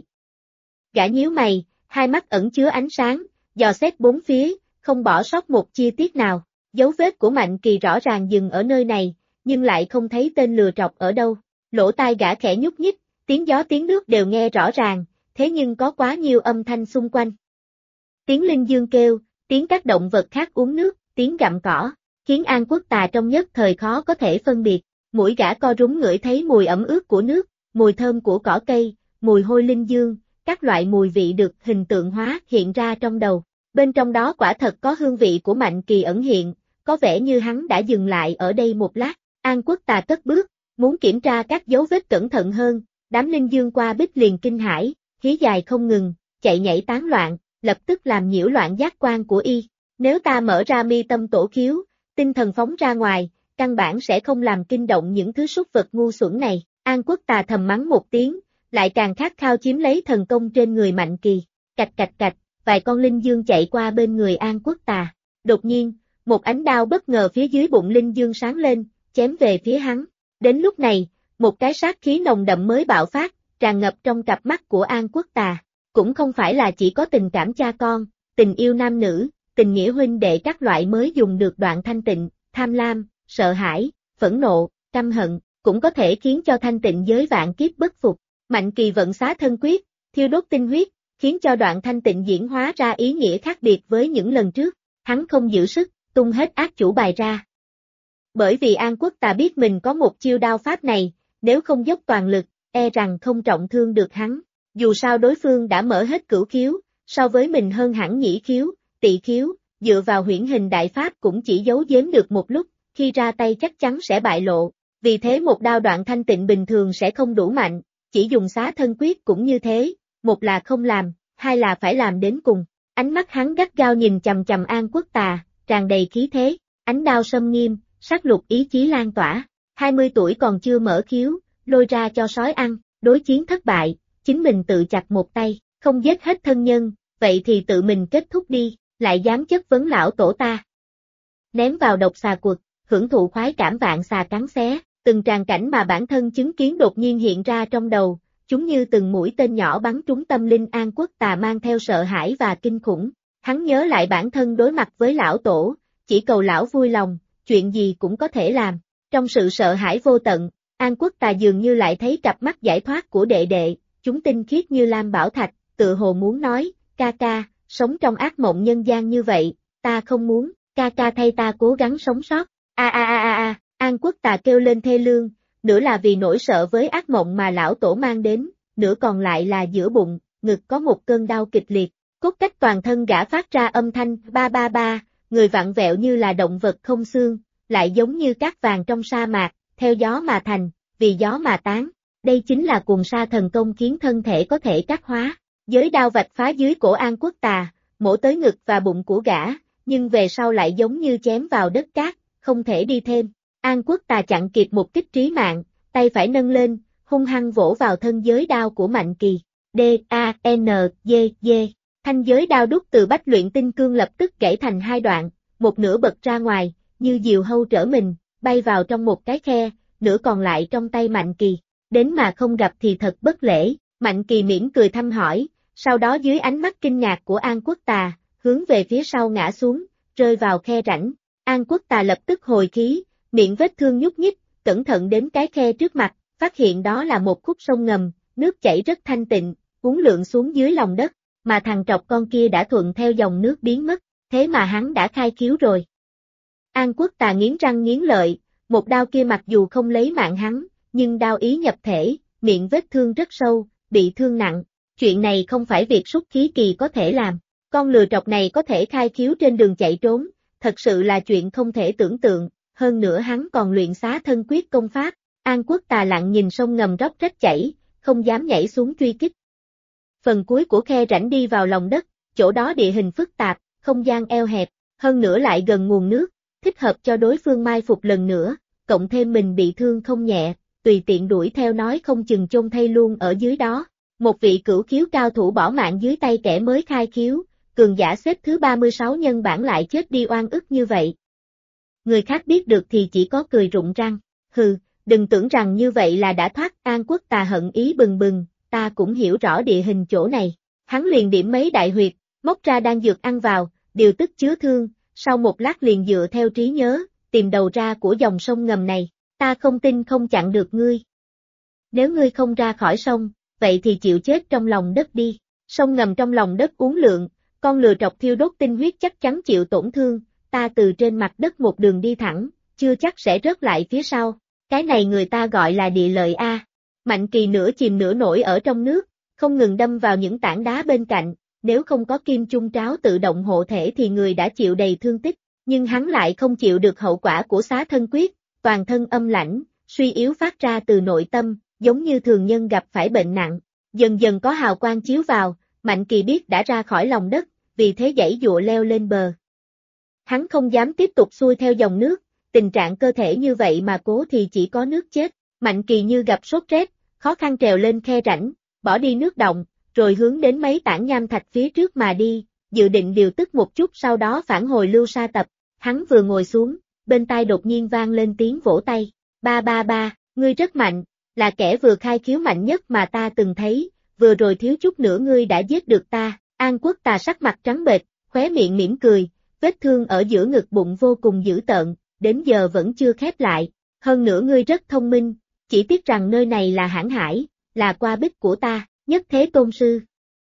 Gã nhíu mày, hai mắt ẩn chứa ánh sáng, dò xét bốn phía, không bỏ sót một chi tiết nào. Dấu vết của Mạnh Kỳ rõ ràng dừng ở nơi này, nhưng lại không thấy tên lừa trọc ở đâu. Lỗ tai gã khẽ nhúc nhích, tiếng gió tiếng nước đều nghe rõ ràng, thế nhưng có quá nhiều âm thanh xung quanh. Tiếng linh dương kêu, tiếng các động vật khác uống nước, tiếng gặm cỏ, khiến An Quốc Tà trong nhất thời khó có thể phân biệt. Mũi gã co rúm ngửi thấy mùi ẩm ướt của nước, mùi thơm của cỏ cây, mùi hôi linh dương, các loại mùi vị được hình tượng hóa hiện ra trong đầu. Bên trong đó quả thật có hương vị của Mạnh Kỳ ẩn hiện, có vẻ như hắn đã dừng lại ở đây một lát. An Quốc Tà cất bước, muốn kiểm tra các dấu vết cẩn thận hơn, đám linh dương qua bích liền kinh hãi, hí dài không ngừng, chạy nhảy tán loạn, lập tức làm nhiễu loạn giác quan của y. Nếu ta mở ra mi tâm tổ khiếu, tinh thần phóng ra ngoài, căn bản sẽ không làm kinh động những thứ súc vật ngu xuẩn này. An Quốc Tà thầm mắng một tiếng, lại càng khát khao chiếm lấy thần công trên người Mạnh Kỳ. Cạch cạch cạch, vài con linh dương chạy qua bên người An Quốc Tà. Đột nhiên, một ánh đao bất ngờ phía dưới bụng linh dương sáng lên, chém về phía hắn. Đến lúc này, một cái sát khí nồng đậm mới bạo phát, tràn ngập trong cặp mắt của An Quốc Tà. Cũng không phải là chỉ có tình cảm cha con, tình yêu nam nữ, tình nghĩa huynh đệ các loại mới dùng được đoạn thanh tịnh, tham lam, sợ hãi, phẫn nộ, căm hận, cũng có thể khiến cho thanh tịnh giới vạn kiếp bất phục. Mạnh Kỳ vận xá thân quyết, thiêu đốt tinh huyết, khiến cho đoạn thanh tịnh diễn hóa ra ý nghĩa khác biệt với những lần trước, hắn không giữ sức, tung hết ác chủ bài ra. Bởi vì An Quốc Tà biết mình có một chiêu đao pháp này, nếu không dốc toàn lực, e rằng không trọng thương được hắn. Dù sao đối phương đã mở hết cửu khiếu, so với mình hơn hẳn nhĩ khiếu, tỵ khiếu, dựa vào huyễn hình đại pháp cũng chỉ giấu giếm được một lúc, khi ra tay chắc chắn sẽ bại lộ. Vì thế một đao đoạn thanh tịnh bình thường sẽ không đủ mạnh, chỉ dùng xá thân quyết cũng như thế, một là không làm, hai là phải làm đến cùng. Ánh mắt hắn gắt gao nhìn chằm chằm An Quốc Tà, tràn đầy khí thế, ánh đao sâm nghiêm, sát lục ý chí lan tỏa. 20 tuổi còn chưa mở khiếu, lôi ra cho sói ăn, đối chiến thất bại, chính mình tự chặt một tay, không giết hết thân nhân, vậy thì tự mình kết thúc đi, lại dám chất vấn lão tổ ta. Ném vào độc xà quật, hưởng thụ khoái cảm vạn xà cắn xé, từng tràng cảnh mà bản thân chứng kiến đột nhiên hiện ra trong đầu, chúng như từng mũi tên nhỏ bắn trúng tâm linh An Quốc Tà mang theo sợ hãi và kinh khủng. Hắn nhớ lại bản thân đối mặt với lão tổ, chỉ cầu lão vui lòng, chuyện gì cũng có thể làm. Trong sự sợ hãi vô tận, An Quốc Tà dường như lại thấy cặp mắt giải thoát của đệ đệ, chúng tinh khiết như lam bảo thạch, tự hồ muốn nói, ca ca, sống trong ác mộng nhân gian như vậy, ta không muốn, ca ca thay ta cố gắng sống sót. An Quốc Tà kêu lên thê lương, nửa là vì nỗi sợ với ác mộng mà lão tổ mang đến, nửa còn lại là giữa bụng, ngực có một cơn đau kịch liệt, cốt cách toàn thân gã phát ra âm thanh ba ba ba, người vặn vẹo như là động vật không xương, lại giống như cát vàng trong sa mạc, theo gió mà thành, vì gió mà tán. Đây chính là cuồng sa thần công khiến thân thể có thể cát hóa. Giới đao vạch phá dưới cổ An Quốc Tà, mổ tới ngực và bụng của gã, nhưng về sau lại giống như chém vào đất cát, không thể đi thêm. An Quốc Tà chặn kịp một kích trí mạng, tay phải nâng lên, hung hăng vỗ vào thân giới đao của Mạnh Kỳ. D-A-N-G-G. Thanh giới đao đúc từ bách luyện tinh cương lập tức gãy thành hai đoạn, một nửa bật ra ngoài, như diều hâu trở mình, bay vào trong một cái khe, nửa còn lại trong tay Mạnh Kỳ. Đến mà không gặp thì thật bất lễ, Mạnh Kỳ mỉm cười thăm hỏi, sau đó dưới ánh mắt kinh ngạc của An Quốc Tà, hướng về phía sau ngã xuống, rơi vào khe rãnh. An Quốc Tà lập tức hồi khí, miệng vết thương nhúc nhích, cẩn thận đến cái khe trước mặt, phát hiện đó là một khúc sông ngầm, nước chảy rất thanh tịnh, uốn lượn xuống dưới lòng đất, mà thằng trọc con kia đã thuận theo dòng nước biến mất, thế mà hắn đã khai khiếu rồi. An Quốc Tà nghiến răng nghiến lợi, một đao kia mặc dù không lấy mạng hắn, nhưng đao ý nhập thể, miệng vết thương rất sâu, bị thương nặng, chuyện này không phải việc Súc Khí Kỳ có thể làm, con lừa trọc này có thể khai khiếu trên đường chạy trốn, thật sự là chuyện không thể tưởng tượng, hơn nữa hắn còn luyện xá thân quyết công pháp. An Quốc Tà lặng nhìn sông ngầm róc rách chảy, không dám nhảy xuống truy kích. Phần cuối của khe rãnh đi vào lòng đất, chỗ đó địa hình phức tạp, không gian eo hẹp, hơn nữa lại gần nguồn nước, thích hợp cho đối phương mai phục lần nữa, cộng thêm mình bị thương không nhẹ, tùy tiện đuổi theo nói không chừng chôn thay luôn ở dưới đó. Một vị cửu khiếu cao thủ bỏ mạng dưới tay kẻ mới khai khiếu, cường giả xếp thứ 36 nhân bản lại chết đi oan ức như vậy. Người khác biết được thì chỉ có cười rụng răng, hừ, đừng tưởng rằng như vậy là đã thoát. An Quốc Tà hận ý bừng bừng, ta cũng hiểu rõ địa hình chỗ này. Hắn liền điểm mấy đại huyệt, móc ra đan dược ăn vào, điều tức chứa thương, sau một lát liền dựa theo trí nhớ, tìm đầu ra của dòng sông ngầm này. Ta không tin không chặn được ngươi. Nếu ngươi không ra khỏi sông, vậy thì chịu chết trong lòng đất đi. Sông ngầm trong lòng đất uốn lượn, con lừa trọc thiêu đốt tinh huyết chắc chắn chịu tổn thương, ta từ trên mặt đất một đường đi thẳng, chưa chắc sẽ rớt lại phía sau. Cái này người ta gọi là địa lợi A. Mạnh Kỳ nửa chìm nửa nổi ở trong nước, không ngừng đâm vào những tảng đá bên cạnh, nếu không có kim chung tráo tự động hộ thể thì người đã chịu đầy thương tích, nhưng hắn lại không chịu được hậu quả của xá thân quyết, toàn thân âm lãnh, suy yếu phát ra từ nội tâm, giống như thường nhân gặp phải bệnh nặng. Dần dần có hào quang chiếu vào, Mạnh Kỳ biết đã ra khỏi lòng đất, vì thế giãy giụa leo lên bờ. Hắn không dám tiếp tục xuôi theo dòng nước, tình trạng cơ thể như vậy mà cố thì chỉ có nước chết. Mạnh Kỳ như gặp sốt rét, khó khăn trèo lên khe rãnh, bỏ đi nước động, rồi hướng đến mấy tảng nham thạch phía trước mà đi, dự định điều tức một chút sau đó phản hồi lưu sa tập. Hắn vừa ngồi xuống, bên tai đột nhiên vang lên tiếng vỗ tay. Ba ba ba, ngươi rất mạnh, là kẻ vừa khai khiếu mạnh nhất mà ta từng thấy, vừa rồi thiếu chút nữa ngươi đã giết được ta. An Quốc Tà sắc mặt trắng bệch, khóe miệng mỉm cười, vết thương ở giữa ngực bụng vô cùng dữ tợn, đến giờ vẫn chưa khép lại, hơn nữa ngươi rất thông minh, chỉ tiếc rằng nơi này là hãn hải, là qua bích của ta, Nhất Thế Tôn Sư.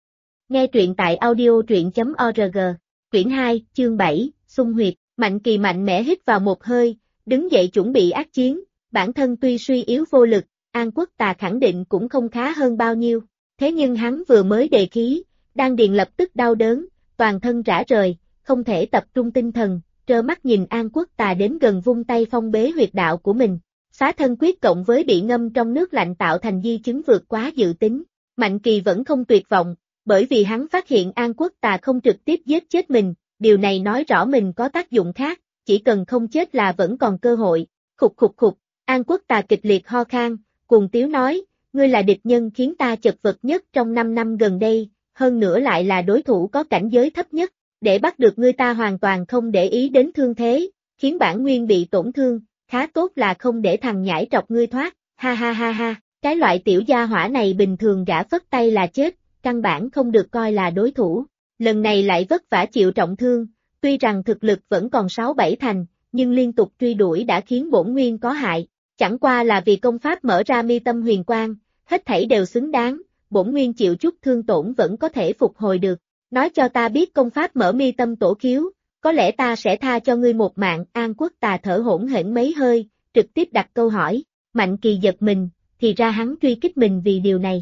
Nghe truyện tại audio truyện.org, quyển 2, chương 7, xung huyệt, Mạnh Kỳ mạnh mẽ hít vào một hơi, đứng dậy chuẩn bị ác chiến, bản thân tuy suy yếu vô lực, An Quốc Tà khẳng định cũng không khá hơn bao nhiêu, thế nhưng hắn vừa mới đề khí, đan điền lập tức đau đớn, toàn thân rã rời, không thể tập trung tinh thần, trơ mắt nhìn An Quốc Tà đến gần vung tay phong bế huyệt đạo của mình. Xá thân quyết cộng với bị ngâm trong nước lạnh tạo thành di chứng vượt quá dự tính. Mạnh Kỳ vẫn không tuyệt vọng, bởi vì hắn phát hiện An Quốc Tà không trực tiếp giết chết mình, điều này nói rõ mình có tác dụng khác, chỉ cần không chết là vẫn còn cơ hội. Khục khục khục, An Quốc Tà kịch liệt ho khan, cuồng tiếu nói, ngươi là địch nhân khiến ta chật vật nhất trong 5 năm gần đây, hơn nữa lại là đối thủ có cảnh giới thấp nhất, để bắt được ngươi ta hoàn toàn không để ý đến thương thế, khiến bản nguyên bị tổn thương, khá tốt là không để thằng nhãi trọc ngươi thoát, ha ha ha ha, cái loại tiểu gia hỏa này bình thường gã phất tay là chết, căn bản không được coi là đối thủ, lần này lại vất vả chịu trọng thương, tuy rằng thực lực vẫn còn 6-7 thành, nhưng liên tục truy đuổi đã khiến bổn nguyên có hại, chẳng qua là vì công pháp mở ra mi tâm huyền quang, hết thảy đều xứng đáng, bổn nguyên chịu chút thương tổn vẫn có thể phục hồi được, nói cho ta biết công pháp mở mi tâm tổ khiếu, có lẽ ta sẽ tha cho ngươi một mạng. An Quốc Tà thở hổn hển mấy hơi, trực tiếp đặt câu hỏi, Mạnh Kỳ giật mình, thì ra hắn truy kích mình vì điều này.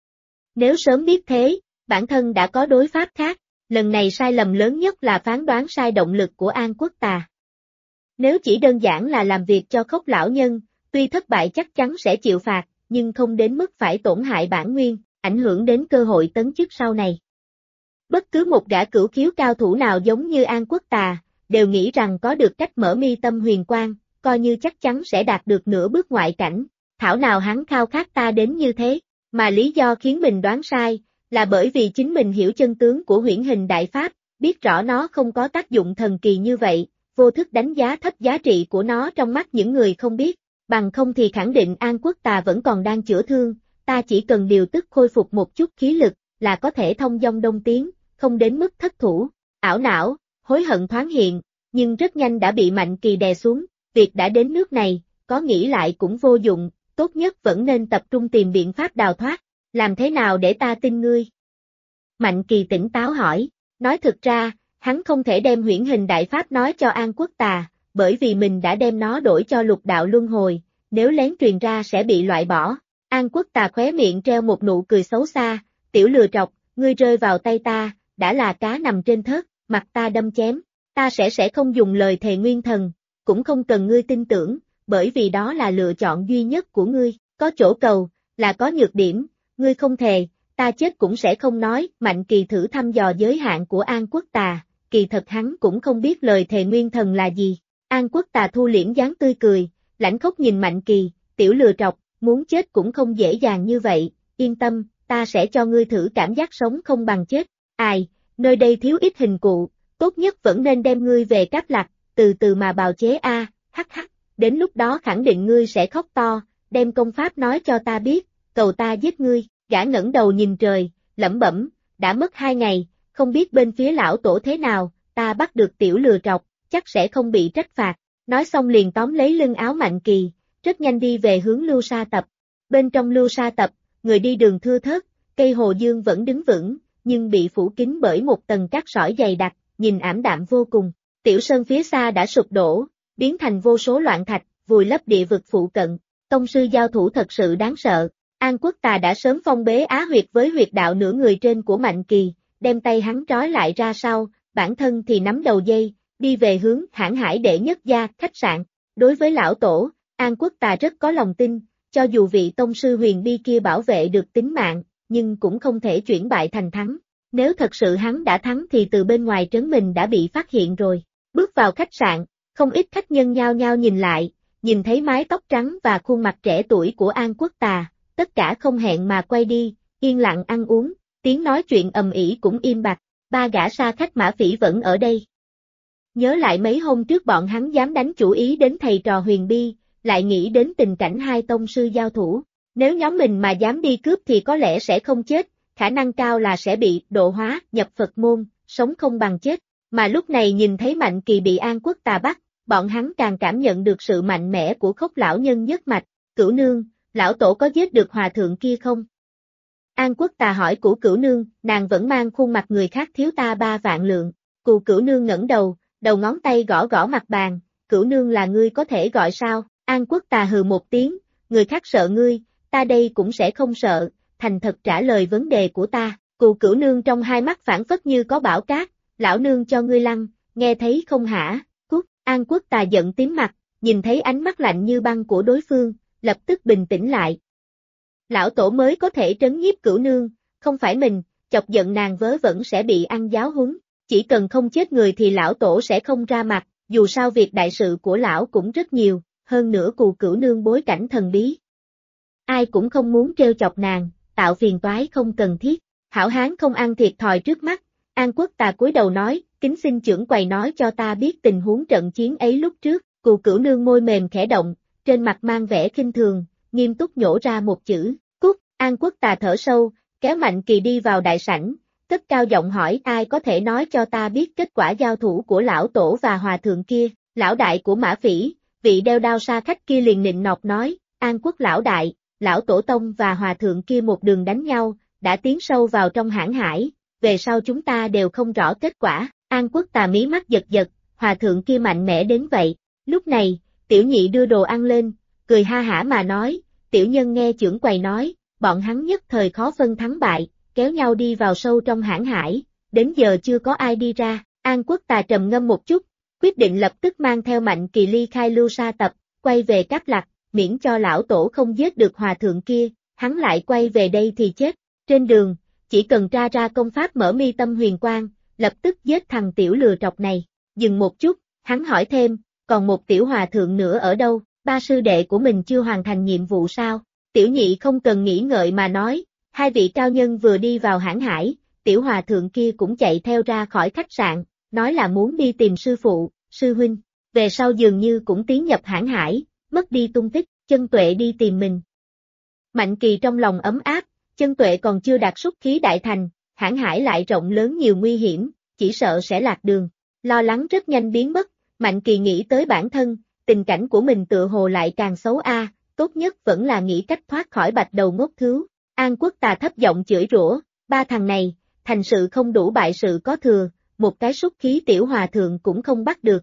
Nếu sớm biết thế, bản thân đã có đối pháp khác, lần này sai lầm lớn nhất là phán đoán sai động lực của An Quốc Tà. Nếu chỉ đơn giản là làm việc cho Khốc lão nhân, tuy thất bại chắc chắn sẽ chịu phạt, nhưng không đến mức phải tổn hại bản nguyên, ảnh hưởng đến cơ hội tấn chức sau này. Bất cứ một gã cửu khiếu cao thủ nào giống như An Quốc Tà, đều nghĩ rằng có được cách mở mi tâm huyền quang, coi như chắc chắn sẽ đạt được nửa bước ngoại cảnh, thảo nào hắn khao khát ta đến như thế, mà lý do khiến mình đoán sai, là bởi vì chính mình hiểu chân tướng của huyễn hình đại pháp, biết rõ nó không có tác dụng thần kỳ như vậy, vô thức đánh giá thấp giá trị của nó trong mắt những người không biết, bằng không thì khẳng định An Quốc Tà vẫn còn đang chữa thương, ta chỉ cần điều tức khôi phục một chút khí lực, là có thể thông dong đông tiến, không đến mức thất thủ, ảo não, hối hận thoáng hiện, nhưng rất nhanh đã bị Mạnh Kỳ đè xuống, việc đã đến nước này, có nghĩ lại cũng vô dụng, tốt nhất vẫn nên tập trung tìm biện pháp đào thoát, làm thế nào để ta tin ngươi? Mạnh Kỳ tỉnh táo hỏi, nói thực ra, hắn không thể đem huyễn hình đại pháp nói cho An Quốc Tà, bởi vì mình đã đem nó đổi cho lục đạo luân hồi, nếu lén truyền ra sẽ bị loại bỏ. An Quốc Tà khóe miệng treo một nụ cười xấu xa, tiểu lừa trọc, ngươi rơi vào tay ta, đã là cá nằm trên thớt, mặt ta đâm chém, ta sẽ không dùng lời thề nguyên thần, cũng không cần ngươi tin tưởng, bởi vì đó là lựa chọn duy nhất của ngươi, có chỗ cầu, là có nhược điểm, ngươi không thề, ta chết cũng sẽ không nói. Mạnh Kỳ thử thăm dò giới hạn của An Quốc Tà, kỳ thật hắn cũng không biết lời thề nguyên thần là gì. An Quốc Tà thu liễm dáng tươi cười, lãnh khốc nhìn Mạnh Kỳ, tiểu lừa trọc, muốn chết cũng không dễ dàng như vậy, yên tâm, ta sẽ cho ngươi thử cảm giác sống không bằng chết. Ai, nơi đây thiếu ít hình cụ, tốt nhất vẫn nên đem ngươi về Cáp Lạc, từ từ mà bào chế a, hắc hắc, đến lúc đó khẳng định ngươi sẽ khóc to, đem công pháp nói cho ta biết, cầu ta giết ngươi. Gã ngẩng đầu nhìn trời, lẩm bẩm, đã mất 2 ngày, không biết bên phía lão tổ thế nào, ta bắt được tiểu lừa trọc, chắc sẽ không bị trách phạt. Nói xong liền tóm lấy lưng áo Mạnh Kỳ, rất nhanh đi về hướng Lưu Sa Tập. Bên trong Lưu Sa Tập, người đi đường thưa thớt, cây hồ dương vẫn đứng vững, nhưng bị phủ kín bởi một tầng cát sỏi dày đặc, nhìn ảm đạm vô cùng. Tiểu sơn phía xa đã sụp đổ, biến thành vô số loạn thạch, vùi lấp địa vực phụ cận. Tông sư giao thủ thật sự đáng sợ. An Quốc Tà đã sớm phong bế á huyệt với huyệt đạo nửa người trên của Mạnh Kỳ, đem tay hắn trói lại ra sau, bản thân thì nắm đầu dây, đi về hướng hãn hải đệ nhất gia khách sạn. Đối với lão tổ, An Quốc Tà rất có lòng tin, cho dù vị tông sư huyền bi kia bảo vệ được tính mạng, nhưng cũng không thể chuyển bại thành thắng. Nếu thật sự hắn đã thắng thì từ bên ngoài trấn mình đã bị phát hiện rồi. Bước vào khách sạn, không ít khách nhân nhao nhao nhìn lại, nhìn thấy mái tóc trắng và khuôn mặt trẻ tuổi của An Quốc Tà, tất cả không hẹn mà quay đi, yên lặng ăn uống, tiếng nói chuyện ầm ĩ cũng im bặt, 3 gã sa khách Mã Phỉ vẫn ở đây. Nhớ lại mấy hôm trước bọn hắn dám đánh chủ ý đến thầy trò huyền bi, lại nghĩ đến tình cảnh hai tông sư giao thủ, nếu nhóm mình mà dám đi cướp thì có lẽ sẽ không chết, khả năng cao là sẽ bị độ hóa, nhập Phật môn, sống không bằng chết, mà lúc này nhìn thấy Mạnh Kỳ bị An Quốc Tà bắt, bọn hắn càng cảm nhận được sự mạnh mẽ của Khốc lão nhân nhất mạch. Cửu nương, lão tổ có giết được hòa thượng kia không? An Quốc Tà hỏi Cửu Cửu nương, nàng vẫn mang khuôn mặt người khác thiếu ta 3 vạn lượng. Cù Cửu nương ngẩng đầu, đầu ngón tay gõ gõ mặt bàn, Cửu nương là ngươi có thể gọi sao? An Quốc Tà hừ một tiếng, người khác sợ ngươi, ta đây cũng sẽ không sợ, thành thật trả lời vấn đề của ta. Cù Cửu nương trong hai mắt phản phất như có bão cát, lão nương cho ngươi lăn, nghe thấy không hả? Cút. An Quốc Tà giận tím mặt, nhìn thấy ánh mắt lạnh như băng của đối phương, lập tức bình tĩnh lại. Lão tổ mới có thể trấn nhiếp Cửu nương, không phải mình, chọc giận nàng vớ vẩn sẽ bị ăn giáo huấn, chỉ cần không chết người thì lão tổ sẽ không ra mặt, dù sao việc đại sự của lão cũng rất nhiều, hơn nữa Cù Cửu nương bối cảnh thần bí. Ai cũng không muốn trêu chọc nàng, tạo phiền toái không cần thiết, hảo hán không ăn thiệt thòi trước mắt. An Quốc Tà cúi đầu nói, kính xin trưởng quầy nói cho ta biết tình huống trận chiến ấy lúc trước. Cù Cửu nương môi mềm khẽ động, trên mặt mang vẻ khinh thường, nghiêm túc nhổ ra một chữ, cút. An Quốc Tà thở sâu, kéo Mạnh Kỳ đi vào đại sảnh, cất cao giọng hỏi ai có thể nói cho ta biết kết quả giao thủ của lão tổ và hòa thượng kia. Lão đại của Mã Phỉ, vị đeo đao sa khách kia liền nịnh nọt nói, An Quốc lão đại, lão tổ tông và hòa thượng kia một đường đánh nhau, đã tiến sâu vào trong hãn hải, về sau chúng ta đều không rõ kết quả. An Quốc Tà mí mắt giật giật, hòa thượng kia mạnh mẽ đến vậy. Lúc này, tiểu nhị đưa đồ ăn lên, cười ha hả mà nói, tiểu nhân nghe trưởng quầy nói, bọn hắn nhất thời khó phân thắng bại, kéo nhau đi vào sâu trong hãn hải, đến giờ chưa có ai đi ra. An Quốc Tà trầm ngâm một chút, quyết định lập tức mang theo Mạnh Kỳ ly khai Lưu Sa Tập, quay về Cáp Lạc, miễn cho lão tổ không giết được hòa thượng kia, hắn lại quay về đây thì chết. Trên đường, chỉ cần tra ra công pháp mở mi tâm huyền quang, lập tức giết thằng tiểu lừa trọc này. Dừng một chút, hắn hỏi thêm, còn một tiểu hòa thượng nữa ở đâu, 3 sư đệ của mình chưa hoàn thành nhiệm vụ sao? Tiểu nhị không cần nghĩ ngợi mà nói, 2 vị cao nhân vừa đi vào hãn hải, tiểu hòa thượng kia cũng chạy theo ra khỏi khách sạn, nói là muốn đi tìm sư phụ, sư huynh, về sau dường như cũng tiến nhập hãn hải, mất đi tung tích, Chân Tuệ đi tìm mình. Mạnh Kỳ trong lòng ấm áp, Chân Tuệ còn chưa đạt xúc khí đại thành, hãn hải lại rộng lớn nhiều nguy hiểm, chỉ sợ sẽ lạc đường, lo lắng rất nhanh biến mất. Mạnh Kỳ nghĩ tới bản thân, tình cảnh của mình tựa hồ lại càng xấu tốt nhất vẫn là nghĩ cách thoát khỏi bạch đầu ngốc thứu. An Quốc Tà thấp giọng chửi rủa, 3 thằng này, thành sự không đủ bại sự có thừa, một cái xúc khí tiểu hòa thượng cũng không bắt được.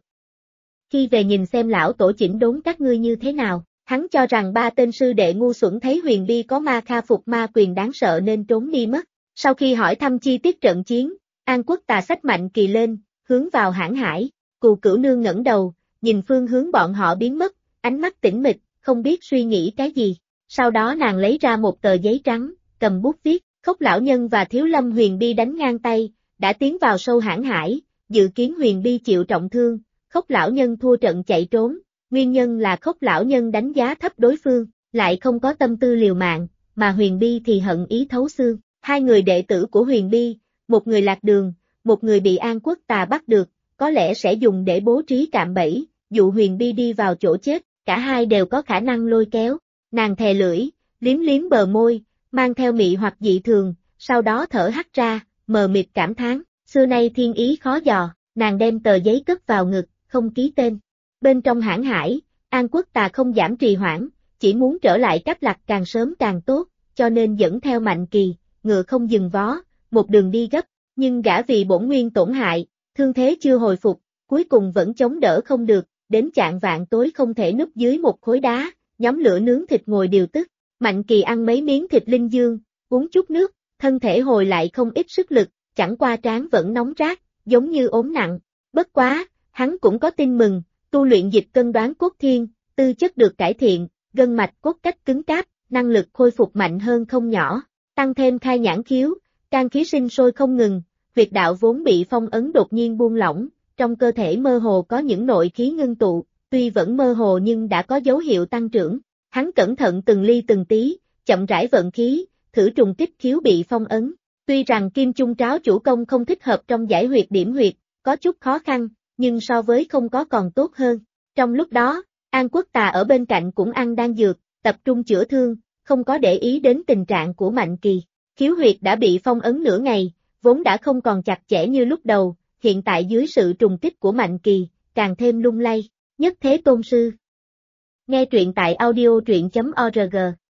Khi về nhìn xem lão tổ chỉnh đốn các ngươi như thế nào, hắn cho rằng 3 tên sư đệ ngu xuẩn thấy Huyền Bi có ma kha phục ma quyền đáng sợ nên trốn đi mất. Sau khi hỏi thăm chi tiết trận chiến, An Quốc Tà xách Mạnh Kỳ lên, hướng vào hãn hải. Cù Cửu nương ngẩng đầu, nhìn phương hướng bọn họ biến mất, ánh mắt tĩnh mịch, không biết suy nghĩ cái gì. Sau đó nàng lấy ra một tờ giấy trắng, cầm bút viết, Khốc lão nhân và Thiếu Lâm Huyền Bi đánh ngang tay, đã tiến vào sâu hãn hải, dự kiến Huyền Bi chịu trọng thương, Khốc lão nhân thua trận chạy trốn, nguyên nhân là Khốc lão nhân đánh giá thấp đối phương, lại không có tâm tư liều mạng, mà Huyền Bi thì hận ý thấu xương. 2 người đệ tử của Huyền Bi, một người lạc đường, một người bị An Quốc Tà bắt được, có lẽ sẽ dùng để bố trí cạm bẫy, dụ Huyền Bi đi vào chỗ chết, cả hai đều có khả năng lôi kéo. Nàng thè lưỡi, liếm liếm bờ môi, mang theo mị hoặc dị thường, sau đó thở hắt ra, mờ mịt cảm thán, xưa nay thiên ý khó dò, nàng đem tờ giấy cất vào ngực, không ký tên. Bên trong hãn hải, An Quốc Tà không giảm trì hoãn, chỉ muốn trở lại Cáp Lạc càng sớm càng tốt, cho nên dẫn theo Mạnh Kỳ, ngựa không dừng vó, một đường đi gấp, nhưng gã vì bổn nguyên tổn hại, thương thế chưa hồi phục, cuối cùng vẫn chống đỡ không được, đến chạng vạng tối không thể núp dưới một khối đá, nhóm lửa nướng thịt ngồi điều tức. Mạnh Kỳ ăn mấy miếng thịt linh dương, uống chút nước, thân thể hồi lại không ít sức lực, chẳng qua trán vẫn nóng rát, giống như ốm nặng. Bất quá, hắn cũng có tin mừng, tu luyện dịch cân đoán cốt thiên, tư chất được cải thiện, gân mạch cốt cách cứng cáp, năng lực khôi phục mạnh hơn không nhỏ, tăng thêm khai nhãn khiếu, can khí sinh sôi không ngừng, huyệt đạo vốn bị phong ấn đột nhiên buông lỏng, trong cơ thể mơ hồ có những nội khí ngưng tụ, tuy vẫn mơ hồ nhưng đã có dấu hiệu tăng trưởng. Hắn cẩn thận từng ly từng tí, chậm rãi vận khí, thử trùng kích khiếu bị phong ấn. Tuy rằng kim chung tráo chủ công không thích hợp trong giải huyệt điểm huyệt, có chút khó khăn, nhưng so với không có còn tốt hơn. Trong lúc đó, An Quốc Tà ở bên cạnh cũng ăn đan dược, tập trung chữa thương, không có để ý đến tình trạng của Mạnh Kỳ. Khiếu huyệt đã bị phong ấn nửa ngày, vốn đã không còn chặt chẽ như lúc đầu, hiện tại dưới sự trùng kích của Mạnh Kỳ, càng thêm lung lay. Nhất Thế Tôn Sư. Nghe truyện tại audio truyện.org.